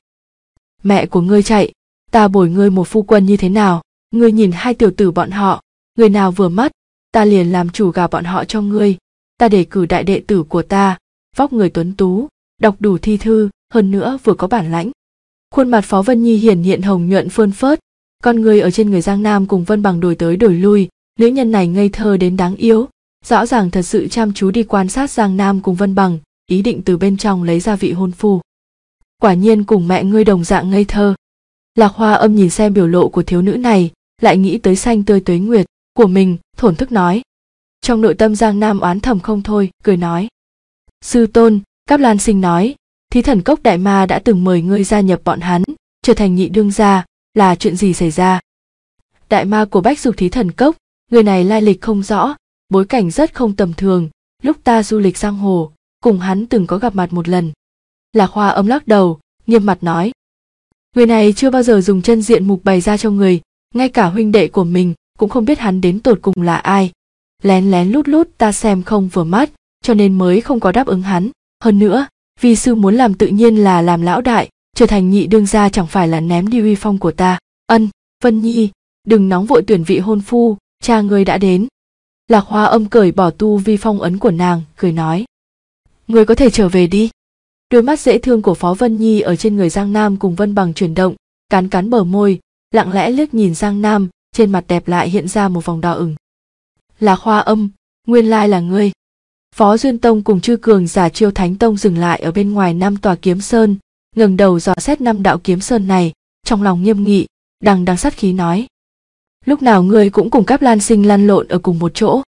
Mẹ của ngươi chạy, ta bồi ngươi một phu quân như thế nào? Ngươi nhìn hai tiểu tử bọn họ, người nào vừa mắt, ta liền làm chủ gà bọn họ cho ngươi. Ta để cử đại đệ tử của ta, vóc người tuấn tú, đọc đủ thi thư, hơn nữa vừa có bản lãnh. Khuôn mặt Phó Vân Nhi hiển hiện hồng nhuận phơn phớt, con người ở trên người Giang Nam cùng Vân Bằng đổi tới đổi lui, nữ nhân này ngây thơ đến đáng yêu, rõ ràng thật sự chăm chú đi quan sát Giang Nam cùng Vân Bằng, ý định từ bên trong lấy ra vị hôn phu. Quả nhiên cùng mẹ ngươi đồng dạng ngây thơ. Là Khoa Âm nhìn xem biểu lộ của thiếu nữ này, lại nghĩ tới xanh tươi tuế nguyệt của mình, thổn thức nói. Trong nội tâm Giang Nam oán thầm không thôi, cười nói. Sư tôn, Cáp Lan Sinh nói, Thí Thần Cốc đại ma đã từng mời ngươi gia nhập bọn hắn, trở thành nhị đương gia, là chuyện gì xảy ra? Đại ma của Bách Dục Thí Thần Cốc, người này lai lịch không rõ, bối cảnh rất không tầm thường, lúc ta du lịch giang hồ, cùng hắn từng có gặp mặt một lần. Là Khoa Âm lắc đầu, nghiêm mặt nói. Người này chưa bao giờ dùng chân diện mục bày ra cho người, ngay cả huynh đệ của mình cũng không biết hắn đến tột cùng là ai. Lén lén lút lút ta xem không vừa mắt, cho nên mới không có đáp ứng hắn. Hơn nữa, vi sư muốn làm tự nhiên là làm lão đại, trở thành nhị đương gia chẳng phải là ném đi uy phong của ta. Vân Nhi, đừng nóng vội tuyển vị hôn phu, cha ngươi đã đến. Là Khoa Âm cởi bỏ tu vi phong ấn của nàng, cười nói. Ngươi có thể trở về đi. Đôi mắt dễ thương của Phó Vân Nhi ở trên người Giang Nam cùng Vân Bằng chuyển động, cắn cắn bờ môi, lặng lẽ liếc nhìn Giang Nam, trên mặt đẹp lại hiện ra một vòng đỏ ửng. Là Khoa Âm, nguyên lai là ngươi. Phó Duyên Tông cùng chư cường giả Triều Thánh Tông dừng lại ở bên ngoài 5 tòa kiếm sơn, ngẩng đầu dò xét 5 đạo kiếm sơn này, trong lòng nghiêm nghị, đằng sát khí nói. Lúc nào ngươi cũng cùng Cáp Lan Sinh lăn lộn ở cùng một chỗ.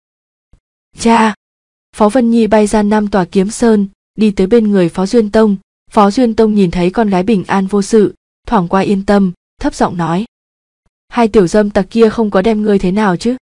Cha! Phó Vân Nhi bay ra 5 tòa kiếm sơn, đi tới bên người Phó Duyên Tông. Phó Duyên Tông nhìn thấy con gái bình an vô sự, thoảng qua yên tâm, thấp giọng nói. Hai tiểu dâm tặc kia không có đem ngươi thế nào chứ?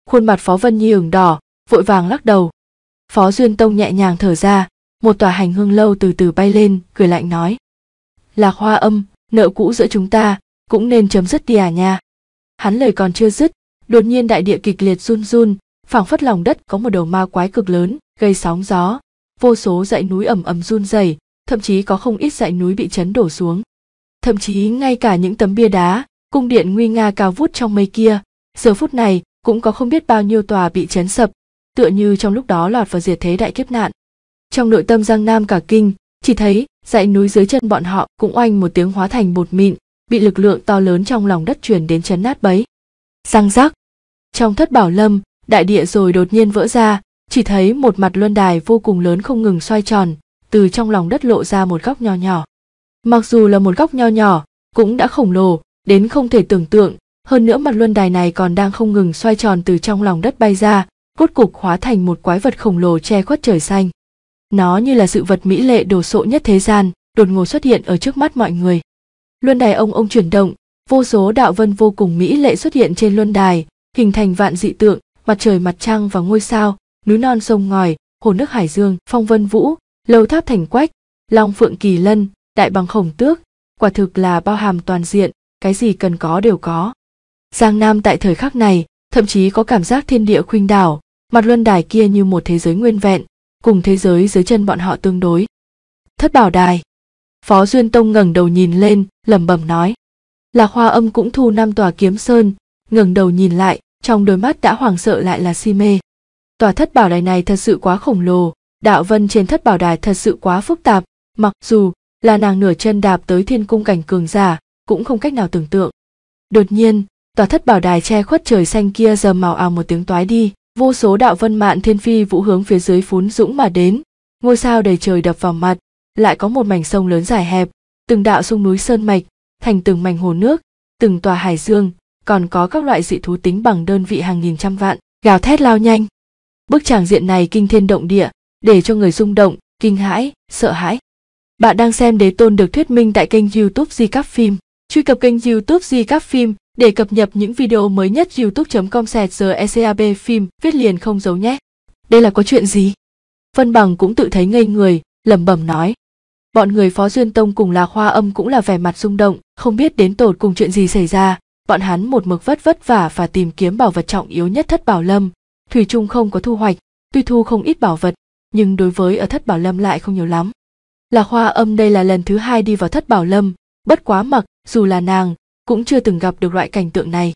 Khuôn mặt Phó Vân Nhi ửng đỏ, vội vàng lắc đầu. Phó Duyên Tông nhẹ nhàng thở ra, một tòa hành hương lâu từ từ bay lên, cười lạnh nói: Lạc Hoa Âm, nợ cũ giữa chúng ta cũng nên chấm dứt đi à nha. Hắn lời còn chưa dứt, đột nhiên đại địa kịch liệt run run, phảng phất lòng đất có một đầu ma quái cực lớn gây sóng gió, vô số dãy núi ầm ầm run rẩy, thậm chí có không ít dãy núi bị chấn đổ xuống. Thậm chí ngay cả những tấm bia đá, cung điện nguy nga cao vút trong mây kia, giờ phút này cũng có không biết bao nhiêu tòa bị chấn sập, tựa như trong lúc đó lọt vào diệt thế đại kiếp nạn. Trong nội tâm Giang Nam cả kinh, chỉ thấy dãy núi dưới chân bọn họ cũng oanh một tiếng hóa thành bột mịn, bị lực lượng to lớn trong lòng đất truyền đến chấn nát bấy. Răng rắc. Trong Thất Bảo Lâm, đại địa rồi đột nhiên vỡ ra, chỉ thấy một mặt luân đài vô cùng lớn không ngừng xoay tròn, từ trong lòng đất lộ ra một góc nho nhỏ. Mặc dù là một góc nho nhỏ, cũng đã khổng lồ đến không thể tưởng tượng, hơn nữa mặt luân đài này còn đang không ngừng xoay tròn từ trong lòng đất bay ra, rốt cục hóa thành một quái vật khổng lồ che khuất trời xanh. Nó như là sự vật mỹ lệ đồ sộ nhất thế gian, đột ngột xuất hiện ở trước mắt mọi người. Luân đài ông chuyển động, vô số đạo vân vô cùng mỹ lệ xuất hiện trên luân đài, hình thành vạn dị tượng, mặt trời mặt trăng và ngôi sao, núi non sông ngòi, hồ nước hải dương, phong vân vũ, lâu tháp thành quách, long phượng kỳ lân, đại bằng khổng tước, quả thực là bao hàm toàn diện, cái gì cần có đều có. Giang Nam tại thời khắc này, thậm chí có cảm giác thiên địa khuynh đảo, mặt luân đài kia như một thế giới nguyên vẹn, cùng thế giới dưới chân bọn họ tương đối. Thất Bảo Đài. Phó Duyên Tông ngẩng đầu nhìn lên, lẩm bẩm nói. Lạc Hoa Âm cũng thu 5 tòa kiếm sơn, ngẩng đầu nhìn lại, trong đôi mắt đã hoảng sợ lại là si mê. Tòa Thất Bảo Đài này thật sự quá khổng lồ, đạo vân trên Thất Bảo Đài thật sự quá phức tạp, mặc dù là nàng nửa chân đạp tới thiên cung cảnh cường giả, cũng không cách nào tưởng tượng. Đột nhiên, tòa Thất Bảo Đài che khuất trời xanh kia rầm ào ào một tiếng toái đi, vô số đạo vân mạn thiên phi vũ hướng phía dưới phún dũng mà đến, ngôi sao đầy trời đập vào mặt, lại có một mảnh sông lớn dài hẹp, từng đạo sông núi sơn mạch, thành từng mảnh hồ nước, từng tòa hải dương, còn có các loại dị thú tính bằng đơn vị hàng nghìn trăm vạn, gào thét lao nhanh. Bức tràng diện này kinh thiên động địa, để cho người rung động, kinh hãi, sợ hãi. Bạn đang xem Đế Tôn được thuyết minh tại kênh YouTube Di Cáp Phim. Truy cập kênh YouTube Di Cáp Phim để cập nhật những video mới nhất. youtube.com/GECAB phim viết liền không giấu nhé. Đây là có chuyện gì? Vân Bằng cũng tự thấy ngây người, lẩm bẩm nói. Bọn người Phó Duyên Tông cùng Lạc Hoa Âm cũng là vẻ mặt rung động, không biết đến tột cùng chuyện gì xảy ra. Bọn hắn một mực vất vả và tìm kiếm bảo vật trọng yếu nhất Thất Bảo Lâm, thủy chung không có thu hoạch, tuy thu không ít bảo vật, nhưng đối với ở Thất Bảo Lâm lại không nhiều lắm. Lạc Hoa Âm đây là lần thứ 2 đi vào Thất Bảo Lâm, bất quá mặc dù là nàng cũng chưa từng gặp được loại cảnh tượng này.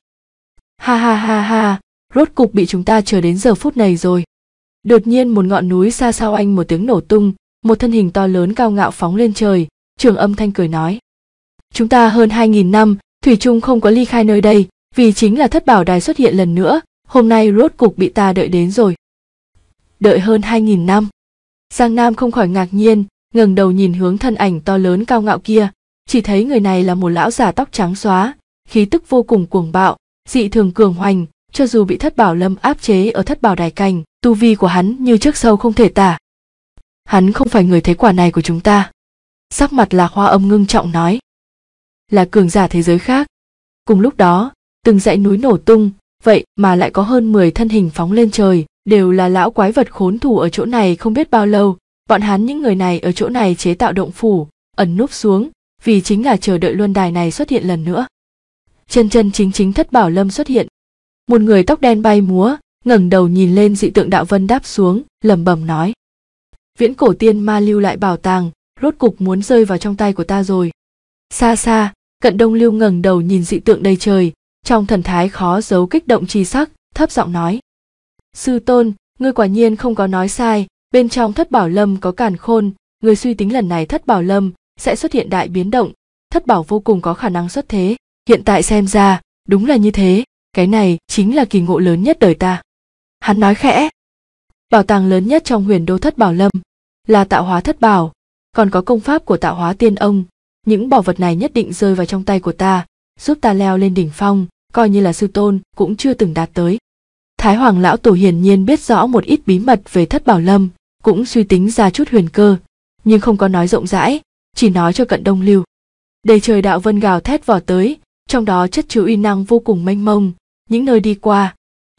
Ha ha ha ha, rốt cục bị chúng ta chờ đến giờ phút này rồi. Đột nhiên một ngọn núi xa xa oanh một tiếng nổ tung, một thân hình to lớn cao ngạo phóng lên trời, Trường Âm Thanh cười nói. Chúng ta hơn 2.000 năm, thủy chung không có ly khai nơi đây, vì chính là Thất Bảo Đài xuất hiện lần nữa, hôm nay rốt cục bị ta đợi đến rồi. Đợi hơn 2.000 năm. Giang Nam không khỏi ngạc nhiên, ngẩng đầu nhìn hướng thân ảnh to lớn cao ngạo kia, chỉ thấy người này là một lão già tóc trắng xóa, khí tức vô cùng cuồng bạo, dị thường cường hoành, cho dù bị Thất Bảo Lâm áp chế ở Thất Bảo Đài cảnh, tu vi của hắn như trước sâu không thể tả. Hắn không phải người thế quả này của chúng ta. Sắc mặt Lạc Hoa Âm ngưng trọng nói. Là cường giả thế giới khác. Cùng lúc đó, từng dãy núi nổ tung, vậy mà lại có hơn 10 thân hình phóng lên trời, đều là lão quái vật khốn thủ ở chỗ này không biết bao lâu. Bọn hắn những người này ở chỗ này chế tạo động phủ, ẩn núp xuống, vì chính là chờ đợi luân đài này xuất hiện lần nữa. Chân chính Thất Bảo Lâm xuất hiện. Một người tóc đen bay múa, ngẩng đầu nhìn lên dị tượng đạo vân đáp xuống, lẩm bẩm nói. Viễn cổ tiên ma lưu lại bảo tàng, rốt cục muốn rơi vào trong tay của ta rồi. Xa xa, Cận Đông Lưu ngẩng đầu nhìn dị tượng đầy trời, trong thần thái khó giấu kích động chi sắc, thấp giọng nói. Sư tôn, ngươi quả nhiên không có nói sai, bên trong Thất Bảo Lâm có càn khôn, ngươi suy tính lần này Thất Bảo Lâm sẽ xuất hiện đại biến động, Thất Bảo vô cùng có khả năng xuất thế, hiện tại xem ra, đúng là như thế, cái này chính là kỳ ngộ lớn nhất đời ta. Hắn nói khẽ. Bảo tàng lớn nhất trong huyền đô Thất Bảo Lâm là tạo hóa thất bảo, còn có công pháp của tạo hóa tiên ông, những bảo vật này nhất định rơi vào trong tay của ta, giúp ta leo lên đỉnh phong, coi như là sư tôn cũng chưa từng đạt tới. Thái Hoàng lão tổ hiển nhiên biết rõ một ít bí mật về Thất Bảo Lâm, cũng suy tính ra chút huyền cơ, nhưng không có nói rộng rãi, chỉ nói cho Cận Đông Lưu. Đầy trời đạo vân gào thét vỏ tới, trong đó chất chứa uy năng vô cùng mênh mông, những nơi đi qua,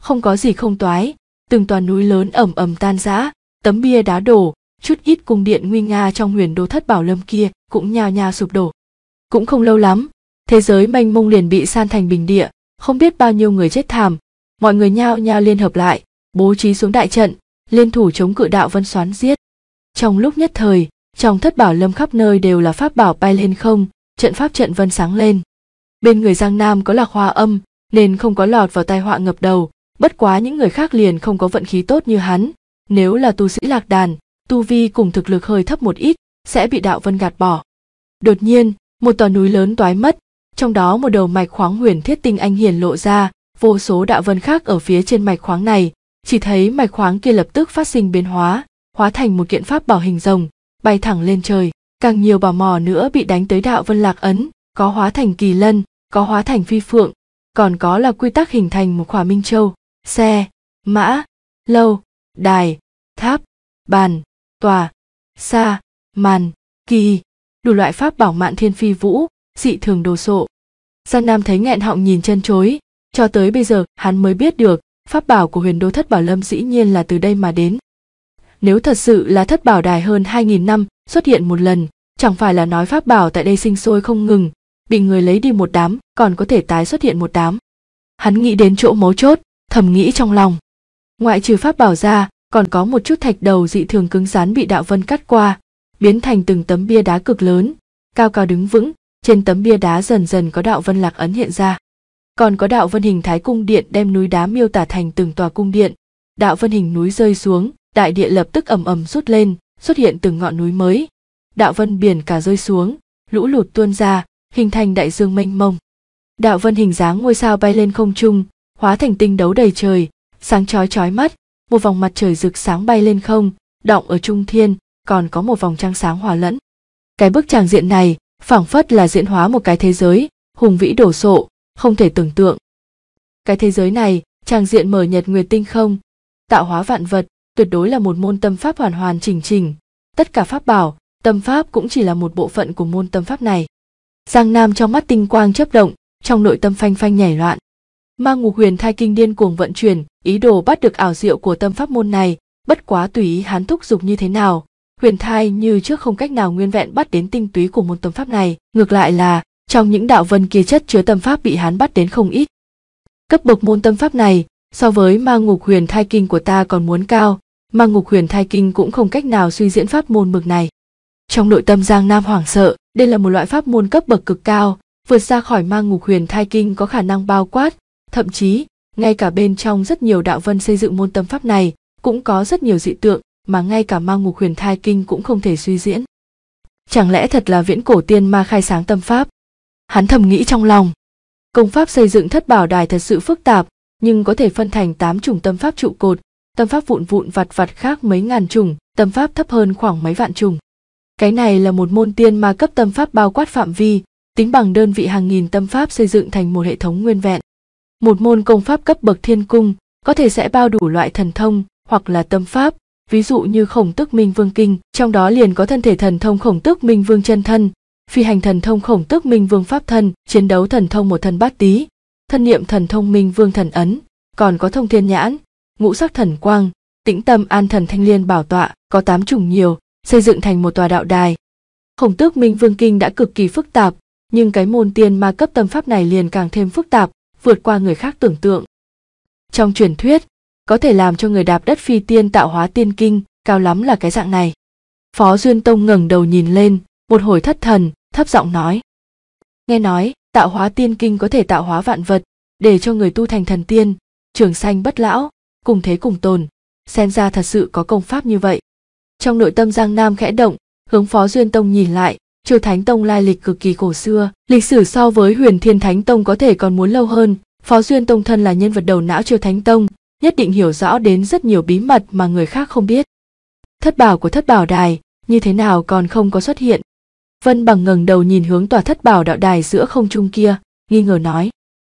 không có gì không toái, từng tòa núi lớn ầm ầm tan rã, tấm bia đá đổ, chút ít cung điện nguy nga trong huyền đô Thất Bảo Lâm kia cũng nhao nhao sụp đổ. Cũng không lâu lắm, thế giới mênh mông liền bị san thành bình địa, không biết bao nhiêu người chết thảm, mọi người nhao nhao liên hợp lại, bố trí xuống đại trận, liên thủ chống cự đạo vân xoán giết. Trong lúc nhất thời, trong Thất Bảo Lâm khắp nơi đều là pháp bảo bay lên không, trận pháp trận vân sáng lên. Bên người Giang Nam có Lạc Hoa Âm, nên không có lọt vào tai họa ngập đầu, bất quá những người khác liền không có vận khí tốt như hắn, nếu là tu sĩ lạc đàn, tu vi cùng thực lực hơi thấp một ít, sẽ bị đạo vân gạt bỏ. Đột nhiên, một tòa núi lớn toái mất, trong đó một đầu mạch khoáng huyền thiết tinh anh hiển lộ ra, vô số đạo vân khác ở phía trên mạch khoáng này, chỉ thấy mạch khoáng kia lập tức phát sinh biến hóa, hóa thành một kiện pháp bảo hình rồng, bay thẳng lên trời, càng nhiều bảo mò nữa bị đánh tới đạo vân lạc ấn, có hóa thành kỳ lân, có hóa thành phi phượng, còn có là quy tắc hình thành một khỏa minh châu, xe, mã, lâu, đài, tháp, bàn, tòa, sa, màn, kỳ, đủ loại pháp bảo mạn thiên phi vũ, dị thường đồ sộ. Giang Nam thấy nghẹn họng nhìn chân chối, cho tới bây giờ hắn mới biết được pháp bảo của huyền đô Thất Bảo Lâm dĩ nhiên là từ đây mà đến. Nếu thật sự là Thất Bảo Đài hơn 2.000 năm xuất hiện một lần, chẳng phải là nói pháp bảo tại đây sinh sôi không ngừng, bị người lấy đi một đám, còn có thể tái xuất hiện một đám. Hắn nghĩ đến chỗ mấu chốt, thầm nghĩ trong lòng. Ngoại trừ pháp bảo ra, còn có một chút thạch đầu dị thường cứng rắn bị đạo vân cắt qua, biến thành từng tấm bia đá cực lớn, cao cao đứng vững, trên tấm bia đá dần dần có đạo vân lạc ấn hiện ra. Còn có đạo vân hình thái cung điện đem núi đá miêu tả thành từng tòa cung điện, đạo vân hình núi rơi xuống, đại địa lập tức ầm ầm rút lên, xuất hiện từng ngọn núi mới. Đạo vân biển cả rơi xuống, lũ lụt tuôn ra, hình thành đại dương mênh mông. Đạo vân hình dáng ngôi sao bay lên không trung, hóa thành tinh đấu đầy trời, sáng chói chói mắt, một vòng mặt trời rực sáng bay lên không, đọng ở trung thiên, còn có một vòng trăng sáng hòa lẫn. Cái bức tràng diện này, phảng phất là diễn hóa một cái thế giới, hùng vĩ đồ sộ, không thể tưởng tượng. Cái thế giới này, tràng diện mở nhật nguyệt tinh không, tạo hóa vạn vật, tuyệt đối là một môn tâm pháp hoàn hoàn chỉnh chỉnh. Tất cả pháp bảo, tâm pháp cũng chỉ là một bộ phận của môn tâm pháp này. Giang Nam trong mắt tinh quang chớp động, trong nội tâm phanh phanh nhảy loạn. Ma Ngục Huyền Thai Kinh điên cuồng vận chuyển, ý đồ bắt được ảo diệu của tâm pháp môn này, bất quá tùy ý hắn thúc giục như thế nào, Huyền Thai như trước không cách nào nguyên vẹn bắt đến tinh túy của môn tâm pháp này, ngược lại là trong những đạo vân kia chất chứa tâm pháp bị hắn bắt đến không ít. Cấp bậc môn tâm pháp này, so với Ma Ngục Huyền Thai Kinh của ta còn muốn cao, Ma Ngục Huyền Thai Kinh cũng không cách nào suy diễn pháp môn bậc này. Trong nội tâm Giang Nam hoảng sợ, đây là một loại pháp môn cấp bậc cực cao, vượt ra khỏi Ma Ngục Huyền Thai Kinh có khả năng bao quát, thậm chí, ngay cả bên trong rất nhiều đạo vân xây dựng môn tâm pháp này, cũng có rất nhiều dị tượng mà ngay cả Ma Ngục Huyền Thai Kinh cũng không thể suy diễn. Chẳng lẽ thật là viễn cổ tiên ma khai sáng tâm pháp? Hắn thầm nghĩ trong lòng. Công pháp xây dựng Thất Bảo Đài thật sự phức tạp, nhưng có thể phân thành 8 chủng tâm pháp trụ cột, tâm pháp vụn vụn vặt vặt khác mấy ngàn chủng, tâm pháp thấp hơn khoảng mấy vạn chủng. Cái này là một môn tiên ma cấp tâm pháp bao quát phạm vi, tính bằng đơn vị hàng nghìn tâm pháp xây dựng thành một hệ thống nguyên vẹn. Một môn công pháp cấp bậc thiên cung, có thể sẽ bao đủ loại thần thông, hoặc là tâm pháp, ví dụ như Khổng Tước Minh Vương Kinh, trong đó liền có thân thể thần thông Khổng Tước Minh Vương chân thân, phi hành thần thông Khổng Tước Minh Vương pháp thân, chiến đấu thần thông một thân bát tý, thân niệm thần thông Minh Vương thần ấn, còn có thông thiên nhãn, ngũ sắc thần quang, tĩnh tâm an thần thanh liên bảo tọa, có 8 chủng nhiều, xây dựng thành một tòa đạo đài. Khổng Tước Minh Vương Kinh đã cực kỳ phức tạp, nhưng cái môn tiên ma cấp tâm pháp này liền càng thêm phức tạp, vượt qua người khác tưởng tượng. Trong truyền thuyết, có thể làm cho người đạp đất phi tiên tạo hóa tiên kinh, cao lắm là cái dạng này. Phó Duyên Tông ngẩng đầu nhìn lên, một hồi thất thần, thấp giọng nói. Nghe nói, tạo hóa tiên kinh có thể tạo hóa vạn vật, để cho người tu thành thần tiên, trường sanh bất lão, cùng thế cùng tồn, xem ra thật sự có công pháp như vậy. Trong nội tâm Giang Nam khẽ động, hướng Phó Duyên Tông nhìn lại, Triều Thánh Tông lai lịch cực kỳ cổ xưa, lịch sử so với Huyền Thiên Thánh Tông có thể còn muốn lâu hơn. Phó Duyên Tông thân là nhân vật đầu não Triều Thánh Tông, nhất định hiểu rõ đến rất nhiều bí mật mà người khác không biết. Thất bảo của Thất Bảo Đài, như thế nào còn không có xuất hiện? Vân Bằng ngẩng đầu nhìn hướng tòa Thất Bảo đạo đài giữa không trung kia, nghi ngờ nói.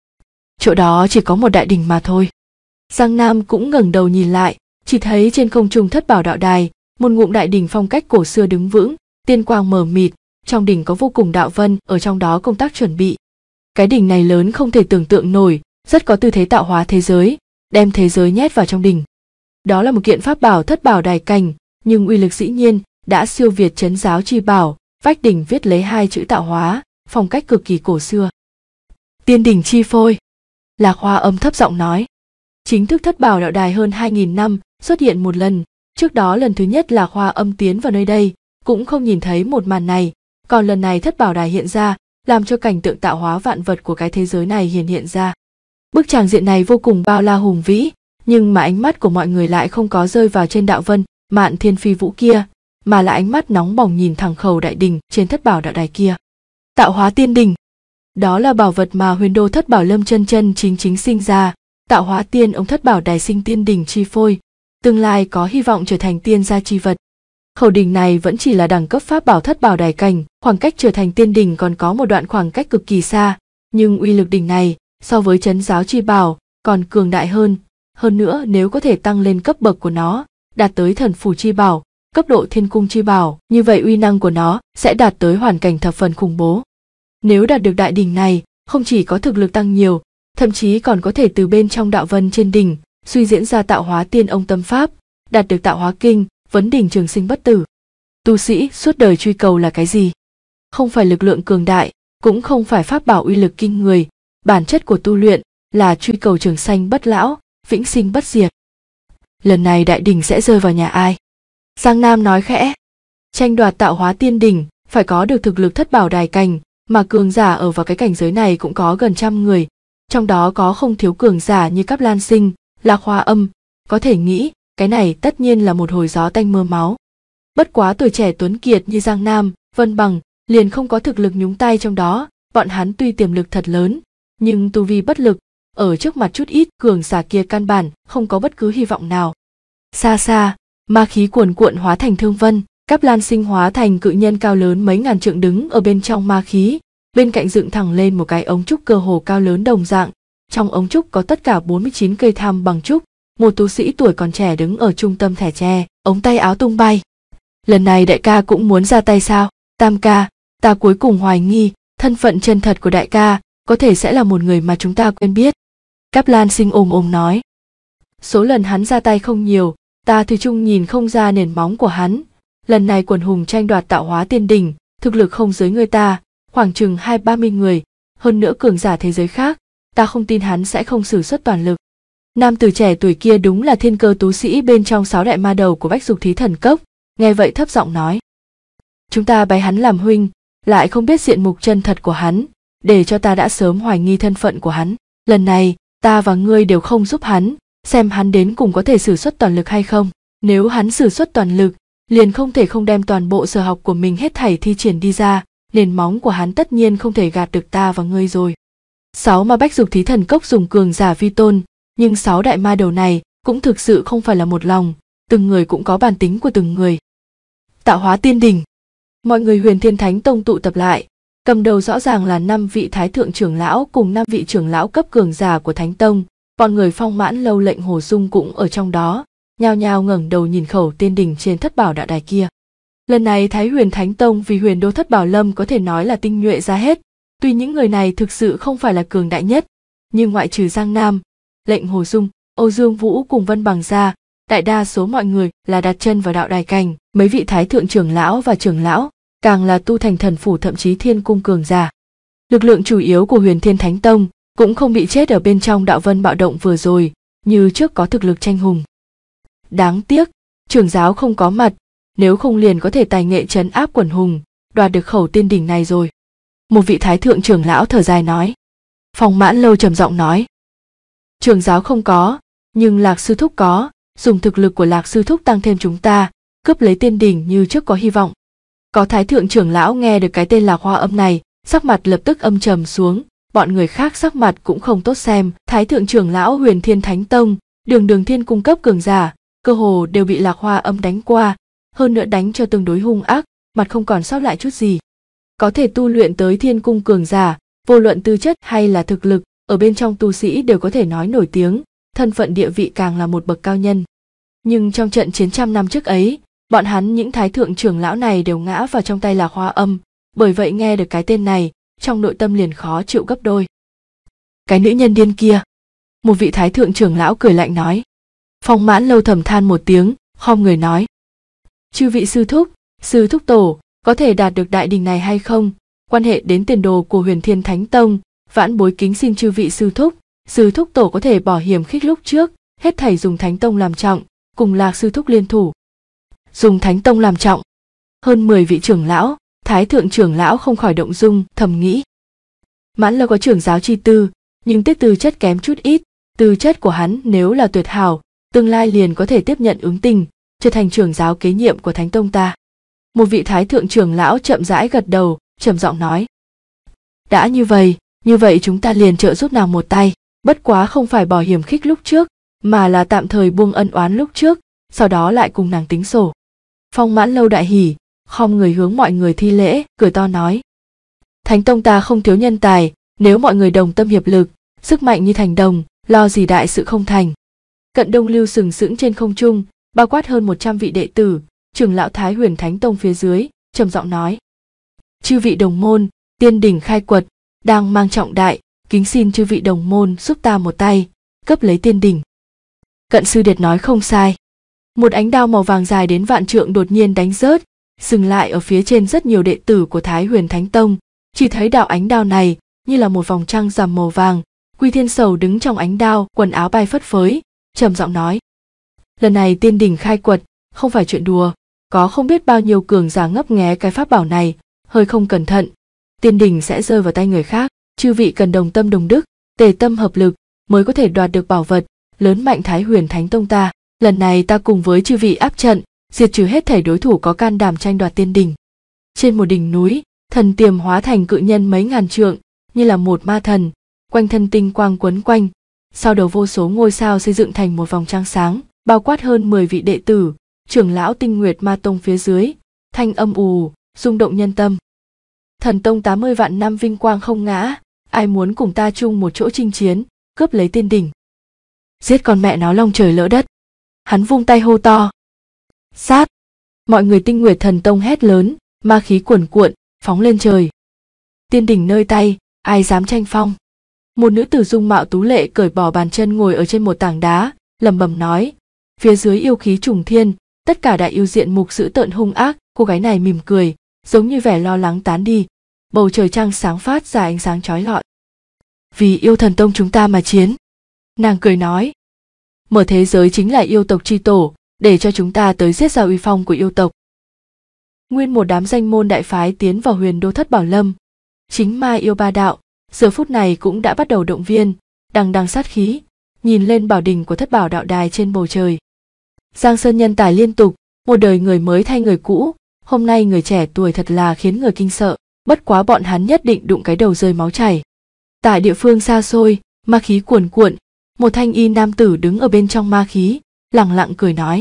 Chỗ đó chỉ có một đại đỉnh mà thôi. Giang Nam cũng ngẩng đầu nhìn lại, chỉ thấy trên không trung Thất Bảo đạo đài, một ngụm đại đỉnh phong cách cổ xưa đứng vững, tiên quang mờ mịt, trong đỉnh có vô cùng đạo vân ở trong đó công tác chuẩn bị. Cái đỉnh này lớn không thể tưởng tượng nổi, rất có tư thế tạo hóa thế giới, đem thế giới nhét vào trong đỉnh. Đó là một kiện pháp bảo thất bảo đài cảnh, nhưng uy lực dĩ nhiên đã siêu việt trấn giáo chi bảo. Vách đỉnh viết lấy 2 chữ tạo hóa, phong cách cực kỳ cổ xưa. Tiên đỉnh chi phôi. Lạc Hoa Âm thấp giọng nói. Chính thức thất bảo đạo đài hơn 2.000 năm xuất hiện một lần. Trước đó lần thứ nhất Lạc Hoa Âm tiến vào nơi đây cũng không nhìn thấy một màn này, còn lần này thất bảo đài hiện ra, làm cho cảnh tượng tạo hóa vạn vật của cái thế giới này hiện ra. Bức tràng diện này vô cùng bao la hùng vĩ, nhưng mà ánh mắt của mọi người lại không có rơi vào trên đạo vân Mạn Thiên Phi Vũ kia, mà là ánh mắt nóng bỏng nhìn thẳng khẩu đại đỉnh trên thất bảo đạo đài kia. Tạo hóa tiên đỉnh. Đó là bảo vật mà Huyền Đô Thất Bảo Lâm chân chính sinh ra. Tạo hóa tiên ông thất bảo đài sinh tiên đỉnh chi phôi, tương lai có hy vọng trở thành tiên gia chi vật. Khẩu đỉnh này vẫn chỉ là đẳng cấp pháp bảo thất bảo đài cảnh, khoảng cách trở thành tiên đỉnh còn có một đoạn khoảng cách cực kỳ xa, nhưng uy lực đỉnh này so với trấn giáo chi bảo còn cường đại hơn. Hơn nữa nếu có thể tăng lên cấp bậc của nó, đạt tới thần phủ chi bảo, cấp độ thiên cung chi bảo, như vậy uy năng của nó sẽ đạt tới hoàn cảnh thập phần khủng bố. Nếu đạt được đại đỉnh này, không chỉ có thực lực tăng nhiều, thậm chí còn có thể từ bên trong đạo vân trên đỉnh suy diễn ra tạo hóa tiên ông tâm pháp, đạt được tạo hóa kinh, vấn đỉnh trường sinh bất tử. Tu sĩ suốt đời truy cầu là cái gì? Không phải lực lượng cường đại, cũng không phải pháp bảo uy lực kinh người, bản chất của tu luyện là truy cầu trường sanh bất lão, vĩnh sinh bất diệt. Lần này đại đỉnh sẽ rơi vào nhà ai? Giang Nam nói khẽ. Tranh đoạt tạo hóa tiên đỉnh phải có được thực lực thất bảo đài cảnh, mà cường giả ở vào cái cảnh giới này cũng có gần 100 người, trong đó có không thiếu cường giả như Cáp Lan Sinh, Lạc Hoa Âm, có thể nghĩ cái này tất nhiên là một hồi gió tanh mưa máu. Bất quá tuổi trẻ tuấn kiệt như Giang Nam, Vân Bằng liền không có thực lực nhúng tay trong đó, bọn hắn tuy tiềm lực thật lớn, nhưng tu vi bất lực, ở trước mặt chút ít cường giả kia căn bản không có bất cứ hy vọng nào. Xa xa, ma khí cuồn cuộn hóa thành thương vân, Cáp Lan Sinh hóa thành cự nhân cao lớn mấy ngàn trượng đứng ở bên trong ma khí, bên cạnh dựng thẳng lên một cái ống trúc cơ hồ cao lớn đồng dạng, trong ống trúc có tất cả 49 cây tham bằng trúc, một tu sĩ tuổi còn trẻ đứng ở trung tâm thẻ tre, ống tay áo tung bay. Lần này đại ca cũng muốn ra tay sao? Tam ca, ta cuối cùng hoài nghi, thân phận chân thật của đại ca có thể sẽ là một người mà chúng ta quen biết. Cáp Lan Sinh ôm nói. Số lần hắn ra tay không nhiều, ta thủy chung nhìn không ra nền móng của hắn. Lần này quần hùng tranh đoạt tạo hóa tiên đỉnh, thực lực không dưới người ta, khoảng chừng 20-30 người, hơn nữa cường giả thế giới khác, ta không tin hắn sẽ không sử xuất toàn lực. Nam tử trẻ tuổi kia đúng là thiên cơ tú sĩ bên trong 6 đại ma đầu của Bách Dục Thí Thần Cốc, nghe vậy thấp giọng nói. Chúng ta bái hắn làm huynh, lại không biết diện mục chân thật của hắn, để cho ta đã sớm hoài nghi thân phận của hắn. Lần này, ta và ngươi đều không giúp hắn, xem hắn đến cùng có thể sử xuất toàn lực hay không. Nếu hắn sử xuất toàn lực, liền không thể không đem toàn bộ sở học của mình hết thảy thi triển đi ra, nền móng của hắn tất nhiên không thể gạt được ta và ngươi rồi. 6 ma Bách Dục Thí Thần Cốc dùng cường giả vi tôn, nhưng 6 đại ma đầu này cũng thực sự không phải là một lòng, từng người cũng có bản tính của từng người. Tạo hóa tiên đỉnh. Mọi người Huyền Thiên Thánh Tông tụ tập lại, cầm đầu rõ ràng là 5 vị thái thượng trưởng lão cùng 5 vị trưởng lão cấp cường giả của Thánh Tông, bọn người Phong Mãn Lâu Lệnh Hồ Dung cũng ở trong đó, nhao nhao ngẩng đầu nhìn khẩu tiên đỉnh trên thất bảo đạo đài kia. Lần này Thái Huyền Thánh Tông vì Huyền Đô Thất Bảo Lâm có thể nói là tinh nhuệ ra hết, tuy những người này thực sự không phải là cường đại nhất, nhưng ngoại trừ Giang Nam, Lệnh Hồ Dung, Âu Dương Vũ cùng Vân Bằng ra, đại đa số mọi người là đặt chân vào đạo đài cảnh, mấy vị thái thượng trưởng lão và trưởng lão, càng là tu thành thần phủ thậm chí thiên cung cường giả. Lực lượng chủ yếu của Huyền Thiên Thánh Tông cũng không bị chết ở bên trong đạo vân bạo động vừa rồi, như trước có thực lực tranh hùng. Đáng tiếc, trưởng giáo không có mặt, nếu không liền có thể tài nghệ trấn áp quần hùng, đoạt được khẩu tiên đỉnh này rồi. Một vị thái thượng trưởng lão thở dài nói. Phong Mãn Lâu trầm giọng nói. Trưởng giáo không có, nhưng Lạc sư thúc có, dùng thực lực của Lạc sư thúc tăng thêm chúng ta, cướp lấy tiên đỉnh như trước có hy vọng. Có thái thượng trưởng lão nghe được cái tên Lạc Hoa Âm này, sắc mặt lập tức âm trầm xuống, bọn người khác sắc mặt cũng không tốt xem. Thái thượng trưởng lão Huyền Thiên Thánh Tông, đường thiên cung cấp cường giả, cơ hồ đều bị Lạc Hoa Âm đánh qua, hơn nữa đánh cho tương đối hung ác, mặt không còn sót lại chút gì. Có thể tu luyện tới thiên cung cường giả, vô luận tư chất hay là thực lực, ở bên trong tu sĩ đều có thể nói nổi tiếng, thân phận địa vị càng là một bậc cao nhân. Nhưng trong trận chiến 100 năm trước ấy, bọn hắn những thái thượng trưởng lão này đều ngã vào trong tay Lạc Hoa Âm, bởi vậy nghe được cái tên này, trong nội tâm liền khó chịu gấp đôi. Cái nữ nhân điên kia. Một vị thái thượng trưởng lão cười lạnh nói. Phong Mãn Lâu thầm than một tiếng, khom người nói. Chư vị sư thúc tổ, có thể đạt được đại đình này hay không? Quan hệ đến tiền đồ của Huyền Thiên Thánh Tông, vãn bối kính xin chư vị sư thúc tổ có thể bỏ hiểm khích lúc trước, hết thảy dùng Thánh Tông làm trọng, cùng Lạc sư thúc liên thủ. Dùng Thánh Tông làm trọng. Hơn 10 vị trưởng lão, thái thượng trưởng lão không khỏi động dung, thầm nghĩ. Mãn Lâu có trưởng giáo chi tư, nhưng tiếc tư chất kém chút ít, tư chất của hắn nếu là tuyệt hảo, tương lai liền có thể tiếp nhận ứng tình, trở thành trưởng giáo kế nhiệm của Thánh Tông ta. Một vị thái thượng trưởng lão chậm rãi gật đầu, trầm giọng nói. Đã như vậy chúng ta liền trợ giúp nàng một tay, bất quá không phải bỏ hiểm khích lúc trước, mà là tạm thời buông ân oán lúc trước, sau đó lại cùng nàng tính sổ. Phong Mãn Lâu đại hỉ, khom người hướng mọi người thi lễ, cười to nói. Thánh Tông ta không thiếu nhân tài, nếu mọi người đồng tâm hiệp lực, sức mạnh như thành đồng, lo gì đại sự không thành. Cận Đông Lưu sừng sững trên không trung, bao quát hơn 100 vị đệ tử, trưởng lão Thái Huyền Thánh Tông phía dưới, trầm giọng nói. Chư vị đồng môn, tiên đỉnh khai quật, đang mang trọng đại, kính xin chư vị đồng môn giúp ta một tay, cấp lấy tiên đỉnh. Cận Sư Điệt nói không sai. Một ánh đao màu vàng dài đến vạn trượng đột nhiên đánh rớt, dừng lại ở phía trên rất nhiều đệ tử của Thái Huyền Thánh Tông, chỉ thấy đạo ánh đao này như là một vòng trăng rằm màu vàng. Quy Thiên Sầu đứng trong ánh đao, quần áo bay phất phới, trầm giọng nói. Lần này tiên đỉnh khai quật, không phải chuyện đùa, có không biết bao nhiêu cường giả ngấp nghé cái pháp bảo này, hơi không cẩn thận, tiên đỉnh sẽ rơi vào tay người khác, chư vị cần đồng tâm đồng đức, tề tâm hợp lực, mới có thể đoạt được bảo vật, lớn mạnh Thái Huyền Thánh Tông ta. Lần này ta cùng với chư vị áp trận, diệt trừ hết thảy đối thủ có can đảm tranh đoạt tiên đỉnh. Trên một đỉnh núi, thần tiềm hóa thành cự nhân mấy ngàn trượng, như là một ma thần, quanh thân tinh quang quấn quanh, sau đầu vô số ngôi sao xây dựng thành một vòng trăng sáng, bao quát hơn 10 vị đệ tử, trưởng lão Tinh Nguyệt Ma Tông phía dưới, thanh âm ù, rung động nhân tâm. Thần Tông 80 vạn năm vinh quang không ngã, ai muốn cùng ta chung một chỗ chinh chiến, cướp lấy tiên đỉnh. Giết con mẹ nó long trời lỡ đất. Hắn vung tay hô to. Sát! Mọi người Tinh Nguyệt Thần Tông hét lớn, ma khí cuồn cuộn, phóng lên trời. Tiên đỉnh nơi tay, ai dám tranh phong. Một nữ tử dung mạo tú lệ cởi bỏ bàn chân ngồi ở trên một tảng đá, lẩm bẩm nói. Phía dưới yêu khí trùng thiên, tất cả đại yêu diện mục dữ tợn hung ác, cô gái này mỉm cười, giống như vẻ lo lắng tán đi. Bầu trời trăng sáng phát ra ánh sáng chói lọi. Vì yêu thần tông chúng ta mà chiến. Nàng cười nói. Mở thế giới chính là yêu tộc chi tổ, để cho chúng ta tới giết ra uy phong của yêu tộc. Nguyên một đám danh môn đại phái tiến vào Huyền Đô Thất Bảo Lâm. Chính ma yêu ba đạo, giờ phút này cũng đã bắt đầu động viên, đằng đằng sát khí, nhìn lên bảo đình của Thất Bảo Đạo Đài trên bầu trời. Giang sơn nhân tài liên tục, một đời người mới thay người cũ, hôm nay người trẻ tuổi thật là khiến người kinh sợ, bất quá bọn hắn nhất định đụng cái đầu rơi máu chảy. Tại địa phương xa xôi, ma khí cuồn cuộn, một thanh y nam tử đứng ở bên trong ma khí, lẳng lặng cười nói.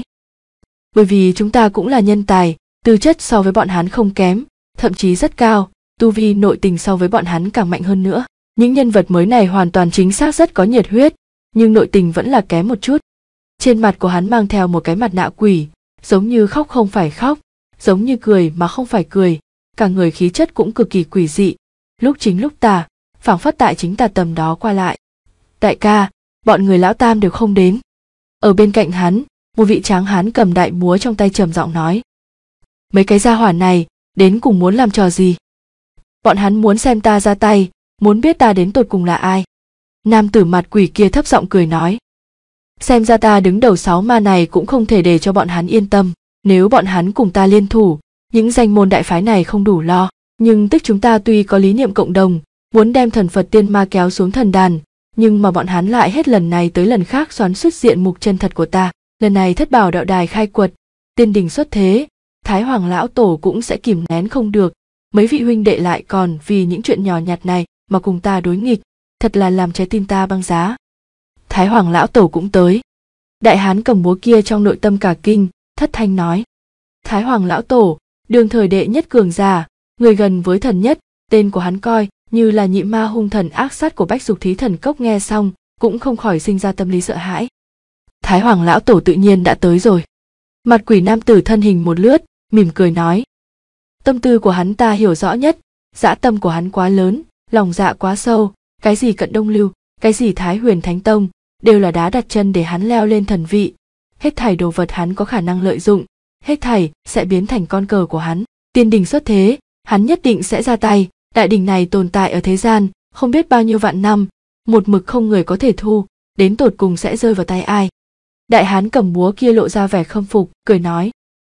Bởi vì chúng ta cũng là nhân tài, tư chất so với bọn hắn không kém, thậm chí rất cao, tu vi nội tình so với bọn hắn càng mạnh hơn nữa. Những nhân vật mới này hoàn toàn chính xác rất có nhiệt huyết, nhưng nội tình vẫn là kém một chút. Trên mặt của hắn mang theo một cái mặt nạ quỷ, giống như khóc không phải khóc, giống như cười mà không phải cười, cả người khí chất cũng cực kỳ quỷ dị, lúc chính lúc tà, phảng phất tại chính tà tầm đó qua lại. Đại ca, bọn người lão tam đều không đến. Ở bên cạnh hắn, một vị tráng hán cầm đại búa trong tay trầm giọng nói. Mấy cái gia hỏa này, đến cùng muốn làm trò gì? Bọn hắn muốn xem ta ra tay, muốn biết ta đến tột cùng là ai. Nam tử mặt quỷ kia thấp giọng cười nói. Xem ra ta đứng đầu 6 ma này cũng không thể để cho bọn hắn yên tâm. Nếu bọn hắn cùng ta liên thủ, những danh môn đại phái này không đủ lo. Nhưng tức chúng ta tuy có lý niệm cộng đồng, muốn đem thần Phật tiên ma kéo xuống thần đàn, nhưng mà bọn hắn lại hết lần này tới lần khác xoắn xuất diện mục chân thật của ta. Lần này Thất Bảo Đạo Đài khai quật, tiên đình xuất thế, Thái Hoàng lão tổ cũng sẽ kìm nén không được. Mấy vị huynh đệ lại còn vì những chuyện nhỏ nhặt này mà cùng ta đối nghịch, thật là làm trái tim ta băng giá. Thái Hoàng lão tổ cũng tới. Đại hán cầm búa kia trong nội tâm cả kinh, thất thanh nói. Thái Hoàng lão tổ, đương thời đệ nhất cường giả, người gần với thần nhất, tên của hắn coi như là nhị ma hung thần ác sát của Bách Dục Thí Thần Cốc, nghe xong cũng không khỏi sinh ra tâm lý sợ hãi. Thái Hoàng lão tổ tự nhiên đã tới rồi. Mặt quỷ nam tử thân hình một lướt, mỉm cười nói. Tâm tư của hắn ta hiểu rõ nhất, dã tâm của hắn quá lớn, lòng dạ quá sâu, cái gì Cận Đông Lưu, cái gì Thái Huyền Thánh Tông, đều là đá đặt chân để hắn leo lên thần vị. Hết thảy đồ vật hắn có khả năng lợi dụng, hết thảy sẽ biến thành con cờ của hắn. Tiên đình xuất thế, hắn nhất định sẽ ra tay. Đại đình này tồn tại ở thế gian không biết bao nhiêu vạn năm, một mực không người có thể thu, đến tột cùng sẽ rơi vào tay ai. Đại hán cầm búa kia lộ ra vẻ khâm phục, cười nói: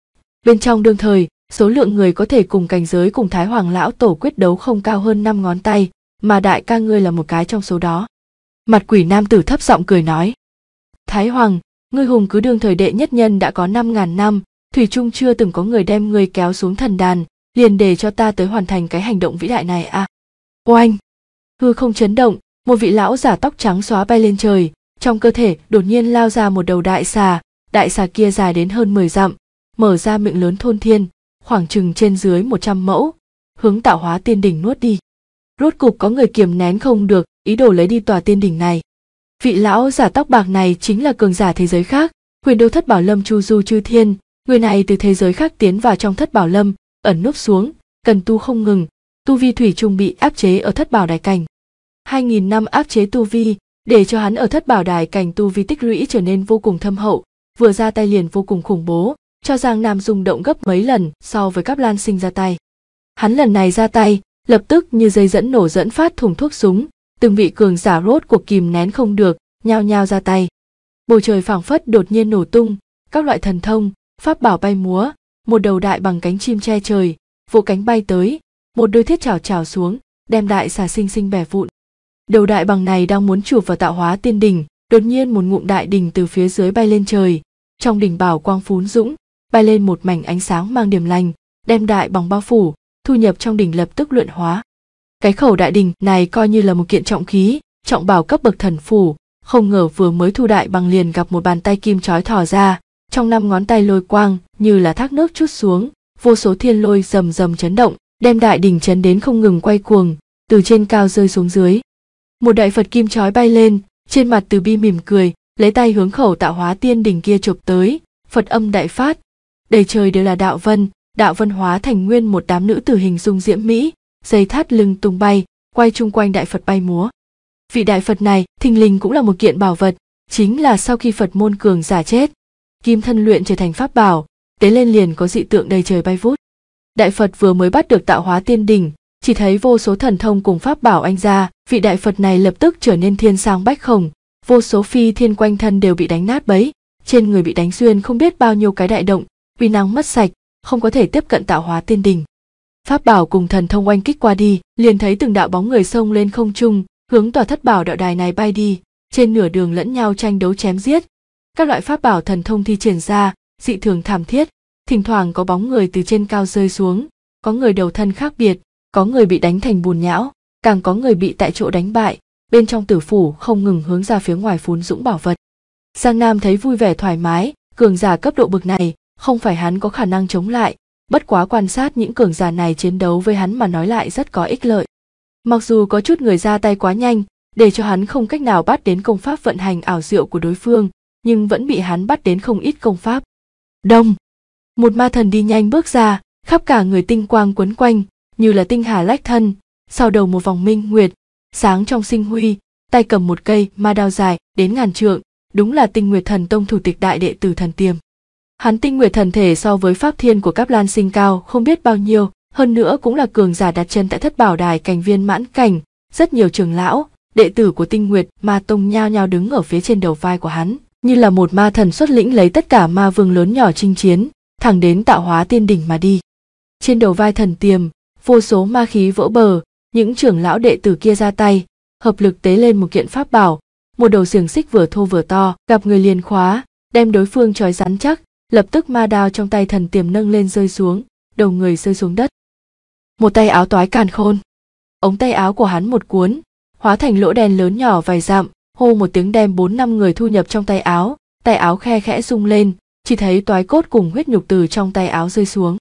bên trong đương thời, số lượng người có thể cùng cảnh giới cùng Thái Hoàng lão tổ quyết đấu không cao hơn 5 ngón tay, mà đại ca ngươi là một cái trong số đó. Mặt quỷ nam tử thấp giọng cười nói: Thái Hoàng, ngươi hùng cứ đương thời đệ nhất nhân đã có 5.000 năm, thủy chung chưa từng có người đem ngươi kéo xuống thần đàn, liền để cho ta tới hoàn thành cái hành động vĩ đại này à. Oanh! Hư không chấn động, một vị lão giả tóc trắng xóa bay lên trời, trong cơ thể đột nhiên lao ra một đầu đại xà kia dài đến hơn 10 dặm, mở ra miệng lớn thôn thiên, khoảng chừng trên dưới 100 mẫu, hướng Tạo Hóa Tiên Đỉnh nuốt đi. Rốt cục có người kiềm nén không được, ý đồ lấy đi tòa tiên đỉnh này. Vị lão giả tóc bạc này chính là cường giả thế giới khác, huyền đô thất bảo lâm Chu Du Chư Thiên, người này từ thế giới khác tiến vào trong thất bảo lâm, ẩn núp xuống, cần tu không ngừng, tu vi thủy chung bị áp chế ở thất bảo đài cảnh. 2000 năm áp chế tu vi, để cho hắn ở thất bảo đài cảnh tu vi tích lũy trở nên vô cùng thâm hậu, vừa ra tay liền vô cùng khủng bố, cho Giang Nam rung động gấp mấy lần so với Cáp Lan Sinh ra tay. Hắn lần này ra tay, lập tức như dây dẫn nổ dẫn phát thùng thuốc súng, từng vị cường giả rốt cuộc kìm nén không được, nhao nhao ra tay. Bầu trời phảng phất đột nhiên nổ tung, các loại thần thông, pháp bảo bay múa, một đầu đại bằng cánh chim che trời, vỗ cánh bay tới, một đôi thiết chảo chảo xuống, đem đại xà xinh xinh bẻ vụn. Đầu đại bằng này đang muốn chụp vào Tạo Hóa Tiên Đỉnh, đột nhiên một ngụm đại đỉnh từ phía dưới bay lên trời, trong đỉnh bảo quang phún dũng, bay lên một mảnh ánh sáng mang điểm lành, đem đại bằng bao phủ, thu nhập trong đỉnh lập tức luyện hóa. Cái khẩu đại đỉnh này coi như là một kiện trọng khí, trọng bảo cấp bậc thần phủ, không ngờ vừa mới thu đại bằng liền gặp một bàn tay kim chói thò ra, trong 5 ngón tay lôi quang như là thác nước trút xuống, vô số thiên lôi rầm rầm chấn động, đem đại đỉnh chấn đến không ngừng quay cuồng, từ trên cao rơi xuống dưới. Một đại Phật kim chói bay lên, trên mặt từ bi mỉm cười, lấy tay hướng khẩu Tạo Hóa Tiên Đỉnh kia chụp tới, Phật âm đại phát, đầy trời đều là đạo vân hóa thành nguyên một đám nữ tử hình dung diễm mỹ, dây thắt lưng tung bay, quay chung quanh đại Phật bay múa. Vị đại Phật này thình lình cũng là một kiện bảo vật, chính là sau khi Phật môn cường giả chết, kim thân luyện trở thành pháp bảo, tế lên liền có dị tượng đầy trời bay vút. Đại Phật vừa mới bắt được Tạo Hóa Tiên Đỉnh, chỉ thấy vô số thần thông cùng pháp bảo anh ra, vị đại Phật này lập tức trở nên thiên sang bách khổng, vô số phi thiên quanh thân đều bị đánh nát bấy, trên người bị đánh xuyên không biết bao nhiêu cái đại động, uy năng mất sạch, không có thể tiếp cận Tạo Hóa Tiên Đỉnh. Pháp bảo cùng thần thông oanh kích qua đi, liền thấy từng đạo bóng người xông lên không trung, hướng tòa thất bảo đạo đài này bay đi, trên nửa đường lẫn nhau tranh đấu chém giết. Các loại pháp bảo thần thông thi triển ra, dị thường thảm thiết, thỉnh thoảng có bóng người từ trên cao rơi xuống, có người đầu thân khác biệt, có người bị đánh thành bùn nhão, càng có người bị tại chỗ đánh bại, bên trong tử phủ không ngừng hướng ra phía ngoài phún dũng bảo vật. Giang Nam thấy vui vẻ thoải mái, cường giả cấp độ bậc này, không phải hắn có khả năng chống lại, bất quá quan sát những cường giả này chiến đấu với hắn mà nói lại rất có ích lợi. Mặc dù có chút người ra tay quá nhanh, để cho hắn không cách nào bắt đến công pháp vận hành ảo diệu của đối phương, nhưng vẫn bị hắn bắt đến không ít công pháp. Đông, một ma thần đi nhanh bước ra, khắp cả người tinh quang quấn quanh, như là tinh hà lách thân, sau đầu một vòng minh nguyệt, sáng trong sinh huy, tay cầm một cây ma đao dài đến ngàn trượng, đúng là Tinh Nguyệt Thần Tông thủ tịch đại đệ tử Thần Tiềm. Hắn Tinh Nguyệt thần thể so với pháp thiên của Cáp Lan Sinh cao không biết bao nhiêu, hơn nữa cũng là cường giả đặt chân tại thất bảo đài cảnh viên mãn cảnh, rất nhiều trưởng lão, đệ tử của Tinh Nguyệt Ma Tông nhao nhao đứng ở phía trên đầu vai của hắn, như là một ma thần xuất lĩnh lấy tất cả ma vương lớn nhỏ chinh chiến, thẳng đến Tạo Hóa Tiên Đỉnh mà đi. Trên đầu vai Thần Tiềm, vô số ma khí vỡ bờ, những trưởng lão đệ tử kia ra tay, hợp lực tế lên một kiện pháp bảo, một đầu xiềng xích vừa thô vừa to, gặp người liền khóa, đem đối phương trói rắn chắc, lập tức ma đao trong tay Thần Tiềm nâng lên rơi xuống, đầu người rơi xuống đất. Một tay áo toái càn khôn, ống tay áo của hắn một cuốn, hóa thành lỗ đen lớn nhỏ vài dặm, hô một tiếng đem 4-5 người thu nhập trong tay áo khe khẽ rung lên, chỉ thấy toái cốt cùng huyết nhục từ trong tay áo rơi xuống.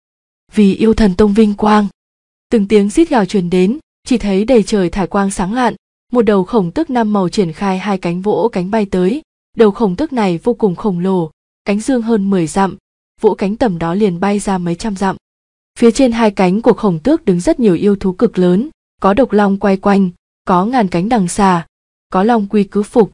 Vì yêu thần tông vinh quang, từng tiếng rít gào truyền đến, chỉ thấy đầy trời thải quang sáng lạn, một đầu khổng tước 5 màu triển khai 2 cánh vỗ cánh bay tới, đầu khổng tước này vô cùng khổng lồ, cánh dương hơn 10 dặm, vỗ cánh tầm đó liền bay ra mấy trăm dặm. Phía trên 2 cánh của khổng tước đứng rất nhiều yêu thú cực lớn, có độc long quay quanh, có ngàn cánh đằng xà, có long quy cứ phục,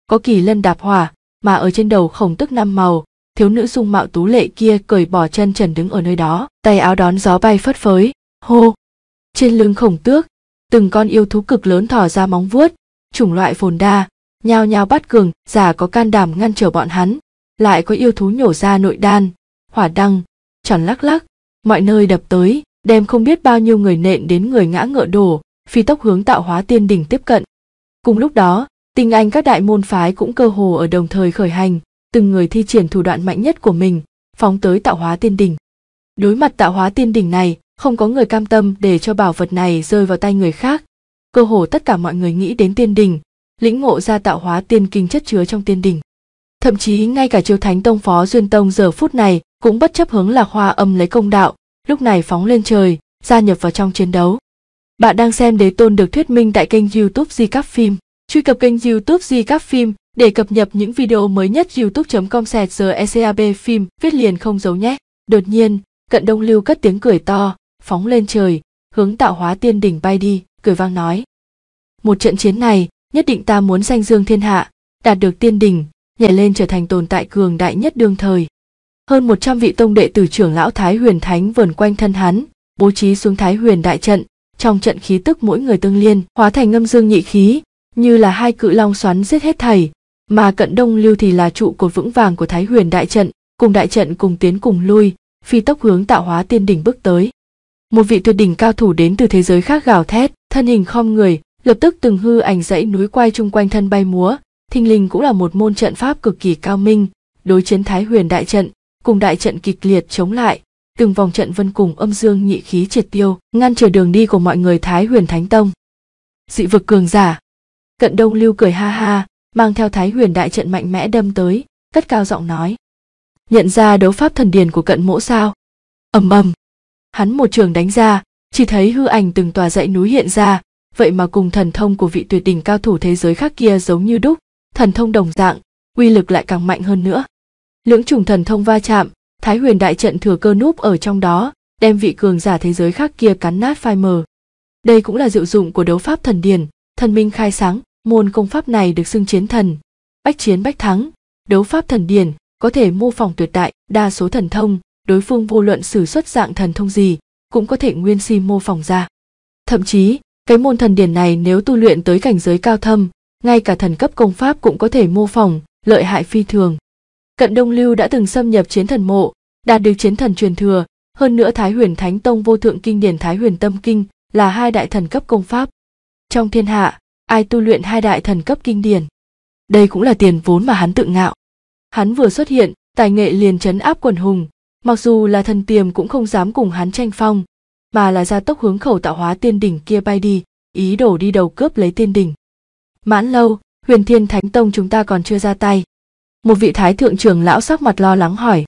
có kỳ lân đạp hỏa, mà ở trên đầu khổng tước 5 màu, thiếu nữ dung mạo tú lệ kia cởi bỏ chân trần đứng ở nơi đó, tay áo đón gió bay phất phới. Hô! Trên lưng khổng tước, từng con yêu thú cực lớn thò ra móng vuốt, chủng loại phồn đa, nhao nhao bắt cường giả có can đảm ngăn trở bọn hắn, lại có yêu thú nhổ ra nội đan, hỏa đăng, tròn lắc lắc, mọi nơi đập tới, đem không biết bao nhiêu người nện đến người ngã ngựa đổ, phi tốc hướng Tạo Hóa Tiên Đỉnh tiếp cận. Cùng lúc đó, tinh anh các đại môn phái cũng cơ hồ ở đồng thời khởi hành, từng người thi triển thủ đoạn mạnh nhất của mình, phóng tới Tạo Hóa Tiên Đỉnh. Đối mặt Tạo Hóa Tiên Đỉnh này, không có người cam tâm để cho bảo vật này rơi vào tay người khác. Cơ hồ tất cả mọi người nghĩ đến tiên đỉnh, lĩnh ngộ ra Tạo Hóa Tiên Kinh chất chứa trong tiên đỉnh. Thậm chí ngay cả Chiếu Thánh Tông Phó Duyên Tông giờ phút này cũng bất chấp hướng Lạc Hoa Âm lấy công đạo, lúc này phóng lên trời, gia nhập vào trong chiến đấu. Bạn đang xem Đế Tôn được thuyết minh tại kênh YouTube Di Cáp Phim. Truy cập kênh YouTube Di Cáp Phim để cập nhật những video mới nhất. youtube.com/GECAB phim viết liền không giấu nhé. Đột nhiên, Cận Đông Lưu cất tiếng cười to, phóng lên trời, hướng Tạo Hóa Tiên Đỉnh bay đi, cười vang nói: một trận chiến này, nhất định ta muốn danh dương thiên hạ, đạt được tiên đỉnh, nhảy lên trở thành tồn tại cường đại nhất đương thời. Hơn 100 vị tông đệ tử trưởng lão Thái Huyền Thánh vờn quanh thân hắn, bố trí xuống Thái Huyền đại trận, trong trận khí tức mỗi người tương liên, hóa thành ngâm dương nhị khí, như là hai cự long xoắn giết hết thảy, mà Cận Đông Lưu thì là trụ cột vững vàng của Thái Huyền đại trận cùng tiến cùng lui, phi tốc hướng Tạo Hóa Tiên Đỉnh bước tới. Một vị tuyệt đỉnh cao thủ đến từ thế giới khác gào thét, thân hình khom người, lập tức từng hư ảnh dãy núi quay chung quanh thân bay múa, thình lình cũng là một môn trận pháp cực kỳ cao minh, đối chiến Thái Huyền đại trận, cùng đại trận kịch liệt chống lại, từng vòng trận vân cùng âm dương nhị khí triệt tiêu, ngăn trở đường đi của mọi người Thái Huyền Thánh Tông. Dị vực cường giả. Cận Đông Lưu cười ha ha, mang theo Thái Huyền đại trận mạnh mẽ đâm tới, cất cao giọng nói: nhận ra đấu pháp thần điển của Cận mỗ sao? Ầm ầm, hắn một trường đánh ra, chỉ thấy hư ảnh từng tòa dãy núi hiện ra, vậy mà cùng thần thông của vị tuyệt đỉnh cao thủ thế giới khác kia giống như đúc, thần thông đồng dạng, uy lực lại càng mạnh hơn nữa. Lưỡng chủng thần thông va chạm, Thái Huyền đại trận thừa cơ núp ở trong đó, đem vị cường giả thế giới khác kia cắn nát phai mờ. Đây cũng là diệu dụng của đấu pháp thần điển, thần minh khai sáng, môn công pháp này được xưng chiến thần, bách chiến bách thắng. Đấu pháp thần điển có thể mô phỏng tuyệt đại đa số thần thông, đối phương vô luận sử xuất dạng thần thông gì cũng có thể nguyên si mô phỏng ra. Thậm chí, cái môn thần điển này nếu tu luyện tới cảnh giới cao thâm, ngay cả thần cấp công pháp cũng có thể mô phỏng, lợi hại phi thường. Cận Đông Lưu đã từng xâm nhập chiến thần mộ, đạt được chiến thần truyền thừa, hơn nữa Thái Huyền Thánh Tông vô thượng kinh điển Thái Huyền Tâm Kinh là hai đại thần cấp công pháp. Trong thiên hạ, ai tu luyện hai đại thần cấp kinh điển? Đây cũng là tiền vốn mà hắn tự ngạo. Hắn vừa xuất hiện, tài nghệ liền trấn áp quần hùng, mặc dù là thần tiềm cũng không dám cùng hắn tranh phong, mà là ra tốc hướng khẩu Tạo Hóa Tiên Đỉnh kia bay đi, ý đồ đi đầu cướp lấy tiên đỉnh. Mãn lâu, Huyền Thiên Thánh Tông chúng ta còn chưa ra tay. Một vị thái thượng trưởng lão sắc mặt lo lắng hỏi.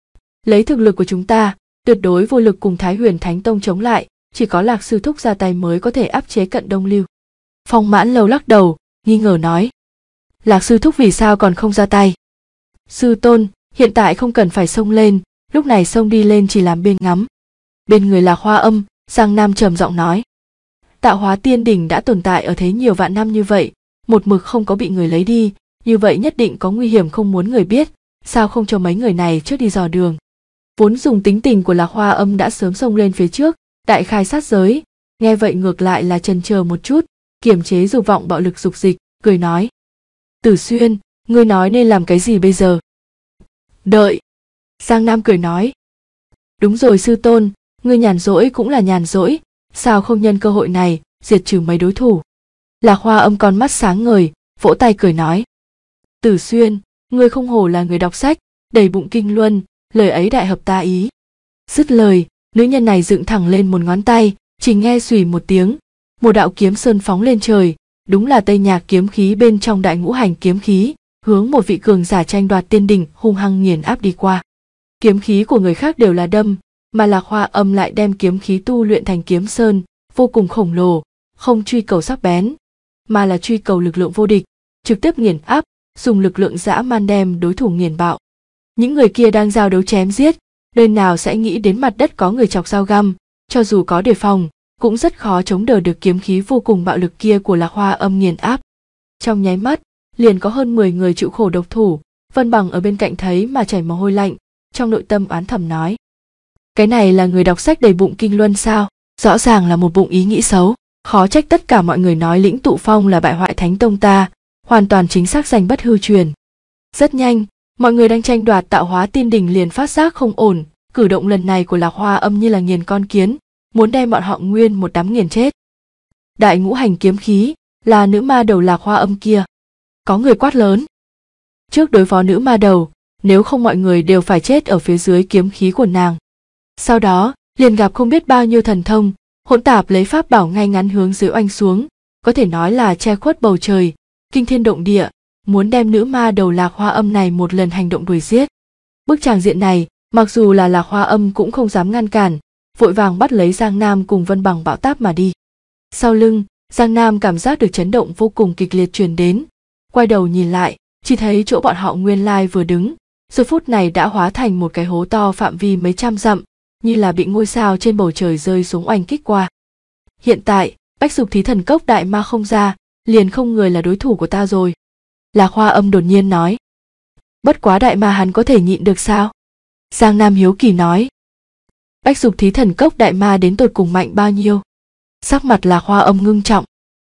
Lấy thực lực của chúng ta, tuyệt đối vô lực cùng Thái Huyền Thánh Tông chống lại, chỉ có Lạc sư thúc ra tay mới có thể áp chế Cận Đông Lưu. Phong Mãn lâu lắc đầu, nghi ngờ nói. Lạc sư thúc vì sao còn không ra tay? Sư tôn, hiện tại không cần phải xông lên, lúc này xông đi lên chỉ làm bên ngắm. Bên người Lạc Hoa Âm, Giang Nam trầm giọng nói. Tạo Hóa Tiên Đỉnh đã tồn tại ở thế nhiều vạn năm như vậy, một mực không có bị người lấy đi, như vậy nhất định có nguy hiểm không muốn người biết, sao không cho mấy người này trước đi dò đường. Vốn dùng tính tình của Lạc Hoa Âm đã sớm xông lên phía trước, đại khai sát giới, nghe vậy ngược lại là chần chờ một chút, kiềm chế dục vọng bạo lực dục dịch, cười nói. Tử Xuyên, ngươi nói nên làm cái gì bây giờ? Đợi. Giang Nam cười nói. Đúng rồi sư tôn, ngươi nhàn rỗi cũng là nhàn rỗi, sao không nhân cơ hội này diệt trừ mấy đối thủ? Lạc Hoa Âm con mắt sáng ngời, vỗ tay cười nói. Tử Xuyên, ngươi không hổ là người đọc sách, đầy bụng kinh luân, lời ấy đại hợp ta ý. Dứt lời, nữ nhân này dựng thẳng lên một ngón tay, chỉ nghe xùy một tiếng, một đạo kiếm sơn phóng lên trời, đúng là Tây Nhạc kiếm khí bên trong đại ngũ hành kiếm khí, hướng một vị cường giả tranh đoạt tiên đỉnh hung hăng nghiền áp đi qua. Kiếm khí của người khác đều là đâm, mà Lạc Hoa Âm lại đem kiếm khí tu luyện thành kiếm sơn, vô cùng khổng lồ, không truy cầu sắc bén, mà là truy cầu lực lượng vô địch, trực tiếp nghiền áp, dùng lực lượng dã man đem đối thủ nghiền bạo. Những người kia đang giao đấu chém giết, nơi nào sẽ nghĩ đến mặt đất có người chọc dao găm, cho dù có đề phòng, cũng rất khó chống đỡ được kiếm khí vô cùng bạo lực kia của Lạc Hoa Âm nghiền áp. Trong nháy mắt, liền có hơn 10 người chịu khổ độc thủ. Vân Bằng ở bên cạnh thấy mà chảy mồ hôi lạnh, trong nội tâm oán thầm nói: cái này là người đọc sách đầy bụng kinh luân sao? Rõ ràng là một bụng ý nghĩ xấu. Khó trách tất cả mọi người nói Lĩnh Tụ Phong là bại hoại thánh tông ta, hoàn toàn chính xác danh bất hư truyền. Rất nhanh, mọi người đang tranh đoạt tạo hóa tiên đỉnh liền phát giác không ổn, cử động lần này của Lạc Hoa Âm như là nghiền con kiến, muốn đem bọn họ nguyên một đám nghiền chết. Đại ngũ hành kiếm khí, là nữ ma đầu Lạc Hoa Âm kia. Có người quát lớn. Trước đối phó nữ ma đầu, nếu không mọi người đều phải chết ở phía dưới kiếm khí của nàng. Sau đó, liền gặp không biết bao nhiêu thần thông, hỗn tạp lấy pháp bảo ngay ngắn hướng dưới oanh xuống, có thể nói là che khuất bầu trời, kinh thiên động địa, muốn đem nữ ma đầu Lạc Hoa Âm này một lần hành động đuổi giết. Bức tràng diện này, mặc dù là Lạc Hoa Âm cũng không dám ngăn cản, vội vàng bắt lấy Giang Nam cùng Vân Bằng bão táp mà đi. Sau lưng, Giang Nam cảm giác được chấn động vô cùng kịch liệt truyền đến, quay đầu nhìn lại, chỉ thấy chỗ bọn họ nguyên lai vừa đứng, giờ phút này đã hóa thành một cái hố to phạm vi mấy trăm dặm, như là bị ngôi sao trên bầu trời rơi xuống oanh kích qua. Hiện tại, Bách Dục Thí Thần Cốc đại ma không ra, liền không người là đối thủ của ta rồi. Lạc Hoa Âm đột nhiên nói. Bất quá đại ma hắn có thể nhịn được sao? Giang Nam hiếu kỳ nói. Bách Dục Thí Thần Cốc đại ma đến tột cùng mạnh bao nhiêu? Sắc mặt Lạc Hoa Âm ngưng trọng.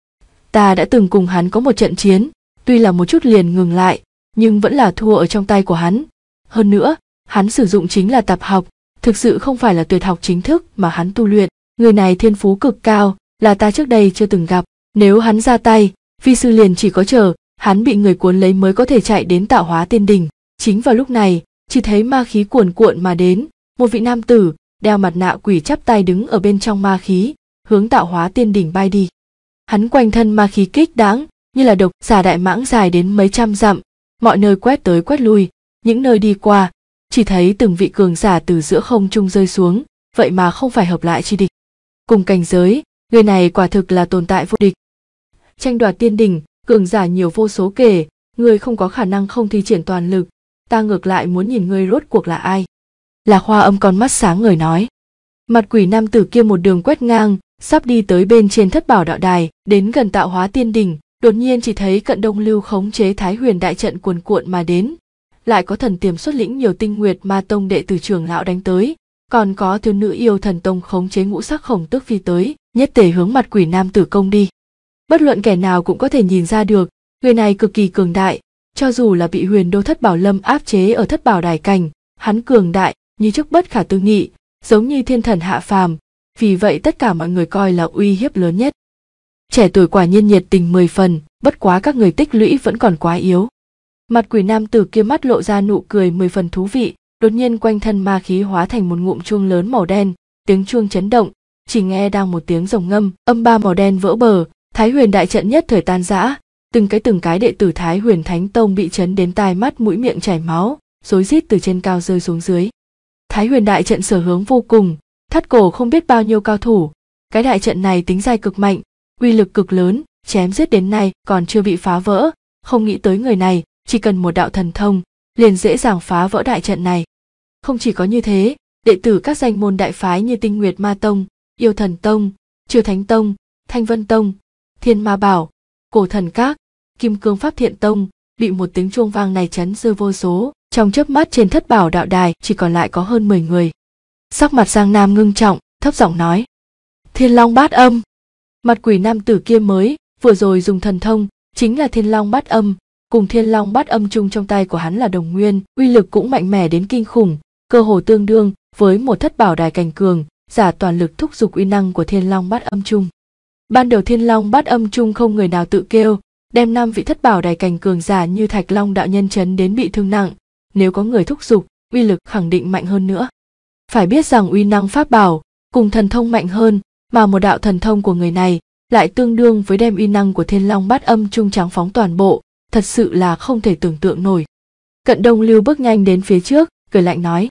Ta đã từng cùng hắn có một trận chiến, tuy là một chút liền ngừng lại, nhưng vẫn là thua ở trong tay của hắn. Hơn nữa, hắn sử dụng chính là tạp học, thực sự không phải là tuyệt học chính thức mà hắn tu luyện. Người này thiên phú cực cao, là ta trước đây chưa từng gặp. Nếu hắn ra tay, vi sư liền chỉ có chờ hắn bị người cuốn lấy mới có thể chạy đến tạo hóa tiên đỉnh. Chính vào lúc này, chỉ thấy ma khí cuồn cuộn mà đến, một vị nam tử đeo mặt nạ quỷ chắp tay đứng ở bên trong ma khí, hướng tạo hóa tiên đỉnh bay đi. Hắn quanh thân ma khí kích đãng, như là độc xà đại mãng dài đến mấy trăm dặm, mọi nơi quét tới quét lui, những nơi đi qua, chỉ thấy từng vị cường giả từ giữa không trung rơi xuống, vậy mà không phải hợp lại chi địch. Cùng cảnh giới, người này quả thực là tồn tại vô địch. Tranh đoạt tiên đỉnh, cường giả nhiều vô số kể, người không có khả năng không thi triển toàn lực, ta ngược lại muốn nhìn ngươi rốt cuộc là ai. Lạc Hoa Âm con mắt sáng ngời nói. Mặt quỷ nam tử kia một đường quét ngang, sắp đi tới bên trên thất bảo đạo đài, đến gần tạo hóa tiên đỉnh, đột nhiên chỉ thấy Cận Đông Lưu khống chế Thái Huyền đại trận cuồn cuộn mà đến, lại có thần tiềm xuất lĩnh nhiều Tinh Nguyệt Ma Tông đệ tử trưởng lão đánh tới, còn có thiếu nữ yêu thần tông khống chế ngũ sắc khổng tước phi tới, nhất tề hướng mặt quỷ nam tử công đi. Bất luận kẻ nào cũng có thể nhìn ra được, người này cực kỳ cường đại, cho dù là bị Huyền Đô Thất Bảo Lâm áp chế ở thất bảo đài cảnh, hắn cường đại như trước bất khả tư nghị, giống như thiên thần hạ phàm, vì vậy tất cả mọi người coi là uy hiếp lớn nhất. Trẻ tuổi quả nhiên nhiệt tình 10 phần, bất quá các người tích lũy vẫn còn quá yếu. Mặt quỷ nam tử kia mắt lộ ra nụ cười 10 phần thú vị, đột nhiên quanh thân ma khí hóa thành một ngụm chuông lớn màu đen, tiếng chuông chấn động, chỉ nghe đang một tiếng rồng ngâm, âm ba màu đen vỡ bờ, Thái Huyền đại trận nhất thời tan rã, từng cái đệ tử Thái Huyền Thánh Tông bị chấn đến tai mắt mũi miệng chảy máu, rối rít từ trên cao rơi xuống dưới. Thái Huyền đại trận sở hướng vô cùng, thắt cổ không biết bao nhiêu cao thủ, cái đại trận này tính dai cực mạnh, uy lực cực lớn, chém giết đến nay còn chưa bị phá vỡ, không nghĩ tới người này chỉ cần một đạo thần thông, liền dễ dàng phá vỡ đại trận này. Không chỉ có như thế, đệ tử các danh môn đại phái như Tinh Nguyệt Ma Tông, Yêu Thần Tông, Chiêu Thánh Tông, Thanh Vân Tông, Thiên Ma Bảo, Cổ Thần Các, Kim Cương Pháp Thiện Tông bị một tiếng chuông vang này chấn rơi vô số, trong chớp mắt trên thất bảo đạo đài chỉ còn lại có hơn 10 người. Sắc mặt Giang Nam ngưng trọng, thấp giọng nói: Thiên Long Bát Âm. Mặt quỷ nam tử kia mới vừa rồi dùng thần thông chính là Thiên Long Bát Âm, cùng Thiên Long Bát Âm chung trong tay của hắn là đồng nguyên, uy lực cũng mạnh mẽ đến kinh khủng, cơ hồ tương đương với một thất bảo đài cảnh cường giả toàn lực thúc giục uy năng của Thiên Long Bát Âm chung. Ban đầu Thiên Long Bát Âm chung không người nào tự kêu, đem 5 vị thất bảo đài cảnh cường giả như Thạch Long đạo nhân chấn đến bị thương nặng, nếu có người thúc giục, uy lực khẳng định mạnh hơn nữa. Phải biết rằng uy năng pháp bảo cùng thần thông mạnh hơn, mà một đạo thần thông của người này lại tương đương với đem uy năng của Thiên Long Bát Âm chung trắng phóng toàn bộ, thật sự là không thể tưởng tượng nổi. Cận Đông Lưu bước nhanh đến phía trước, cười lạnh nói: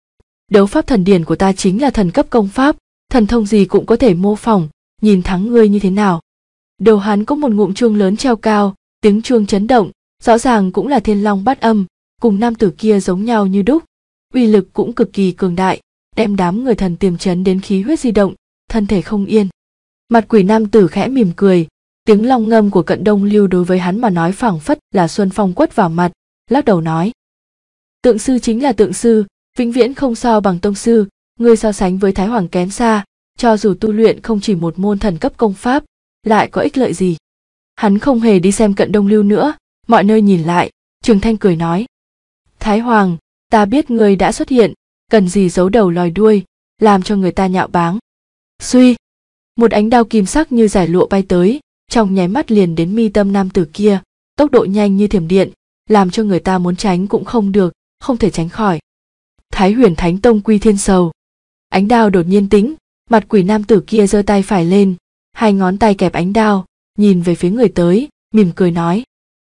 Đấu pháp thần điển của ta chính là thần cấp công pháp, thần thông gì cũng có thể mô phỏng, nhìn thắng ngươi như thế nào. Đầu hắn có một ngụm chuông lớn treo cao, tiếng chuông chấn động, rõ ràng cũng là Thiên Long Bát Âm, cùng nam tử kia giống nhau như đúc, uy lực cũng cực kỳ cường đại, đem đám người thần tiềm chấn đến khí huyết di động, thân thể không yên. Mặt quỷ nam tử khẽ mỉm cười, Tiếng long ngâm của Cận Đông Lưu đối với hắn mà nói phảng phất là xuân phong quất vào mặt, lắc đầu nói: Tượng sư chính là tượng sư, vĩnh viễn không so bằng tông sư, ngươi so sánh với Thái Hoàng kém xa, cho dù tu luyện không chỉ một môn thần cấp công pháp, lại có ích lợi gì. Hắn không hề đi xem Cận Đông Lưu nữa, mọi nơi nhìn lại, Trường Thanh cười nói: Thái Hoàng, ta biết ngươi đã xuất hiện, cần gì giấu đầu lòi đuôi, làm cho người ta nhạo báng. Suy, một ánh đao kim sắc như giải lụa bay tới, trong nháy mắt liền đến mi tâm nam tử kia, tốc độ nhanh như thiểm điện, làm cho người ta muốn tránh cũng không được, không thể tránh khỏi. Thái Huyền Thánh Tông Quy Thiên Sầu. Ánh đao đột nhiên tĩnh, mặt quỷ nam tử kia giơ tay phải lên, hai ngón tay kẹp ánh đao, nhìn về phía người tới, mỉm cười nói: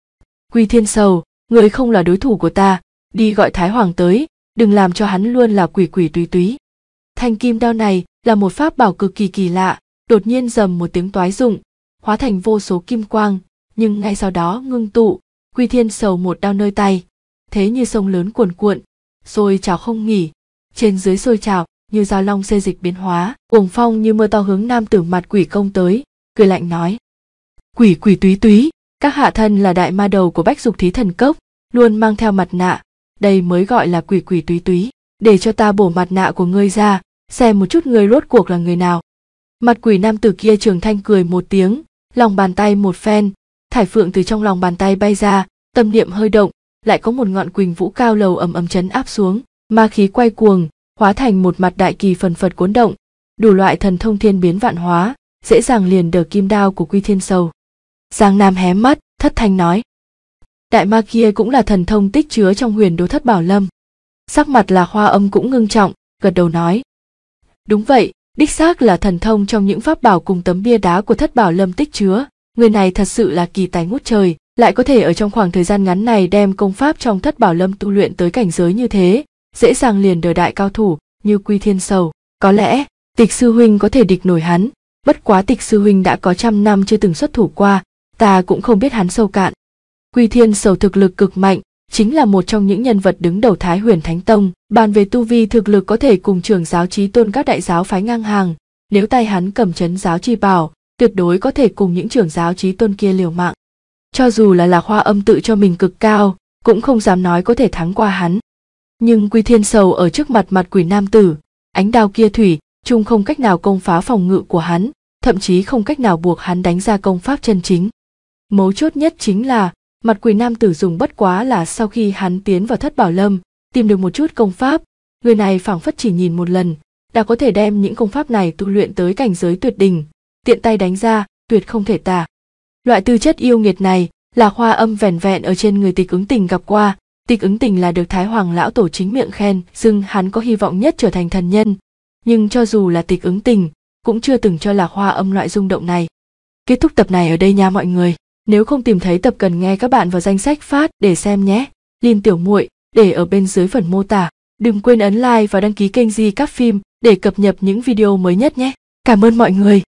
Quy Thiên Sầu, người không là đối thủ của ta, đi gọi Thái Hoàng tới, đừng làm cho hắn luôn là quỷ quỷ túy túy. Thanh kim đao này là một pháp bảo cực kỳ kỳ lạ, đột nhiên rầm một tiếng toái rụng, hóa thành vô số kim quang, nhưng ngay sau đó ngưng tụ, Quy Thiên Sầu một đao nơi tay, thế như sông lớn cuồn cuộn, sôi trào không nghỉ, trên dưới sôi trào như dao long xê dịch biến hóa, cuồng phong như mưa to hướng nam tử mặt quỷ công tới, cười lạnh nói: Quỷ quỷ túy túy, các hạ thân là đại ma đầu của Bách Dục Thí Thần Cốc, luôn mang theo mặt nạ, đây mới gọi là quỷ quỷ túy túy, để cho ta bổ mặt nạ của ngươi ra, xem một chút ngươi rốt cuộc là người nào. Mặt quỷ nam tử kia Trường Thanh cười một tiếng, lòng bàn tay một phen, thải phượng từ trong lòng bàn tay bay ra, tâm niệm hơi động, lại có một ngọn quỳnh vũ cao lầu ầm ầm chấn áp xuống, ma khí quay cuồng, hóa thành một mặt đại kỳ phần phật cuốn động, đủ loại thần thông thiên biến vạn hóa, dễ dàng liền đỡ kim đao của Quy Thiên Sầu. Giang Nam hé mắt, thất thanh nói: Đại ma kia cũng là thần thông tích chứa trong Huyền Đô Thất Bảo Lâm. Sắc mặt là Hoa Âm cũng ngưng trọng, gật đầu nói: Đúng vậy, đích xác là thần thông trong những pháp bảo cùng tấm bia đá của Thất Bảo Lâm tích chứa. Người này thật sự là kỳ tài ngút trời, lại có thể ở trong khoảng thời gian ngắn này đem công pháp trong Thất Bảo Lâm tu luyện tới cảnh giới như thế, dễ dàng liền đỡ đại cao thủ như Quy Thiên Sầu. Có lẽ Tịch sư huynh có thể địch nổi hắn, bất quá Tịch sư huynh đã có 100 năm chưa từng xuất thủ qua, ta cũng không biết hắn sâu cạn. Quy Thiên Sầu thực lực cực mạnh, chính là một trong những nhân vật đứng đầu Thái Huyền Thánh Tông, bàn về tu vi thực lực có thể cùng trưởng giáo chí tôn các đại giáo phái ngang hàng, nếu tay hắn cầm trấn giáo chi bảo, tuyệt đối có thể cùng những trưởng giáo chí tôn kia liều mạng. Cho dù là Lạc Hoa Âm tự cho mình cực cao, cũng không dám nói có thể thắng qua hắn. Nhưng Quy Thiên Sầu ở trước mặt quỷ nam tử, ánh đao kia thủy chung không cách nào công phá phòng ngự của hắn, thậm chí không cách nào buộc hắn đánh ra công pháp chân chính. Mấu chốt nhất chính là mặt quỷ nam tử dùng bất quá là sau khi hắn tiến vào Thất Bảo Lâm, tìm được một chút công pháp, người này phảng phất chỉ nhìn một lần, đã có thể đem những công pháp này tu luyện tới cảnh giới tuyệt đỉnh, tiện tay đánh ra, tuyệt không thể tả. Loại tư chất yêu nghiệt này là Hoa Âm vẻn vẹn ở trên người Tịch Ứng Tình gặp qua. Tịch Ứng Tình là được Thái Hoàng lão tổ chính miệng khen, xưng hắn có hy vọng nhất trở thành thần nhân, nhưng cho dù là Tịch Ứng Tình cũng chưa từng cho Lạc Hoa Âm loại rung động này. Kết thúc tập này ở đây nha mọi người. Nếu không tìm thấy tập cần nghe các bạn vào danh sách phát để xem nhé. Link tiểu muội để ở bên dưới phần mô tả. Đừng quên ấn like và đăng ký kênh Di Cáp Phim để cập nhật những video mới nhất nhé. Cảm ơn mọi người.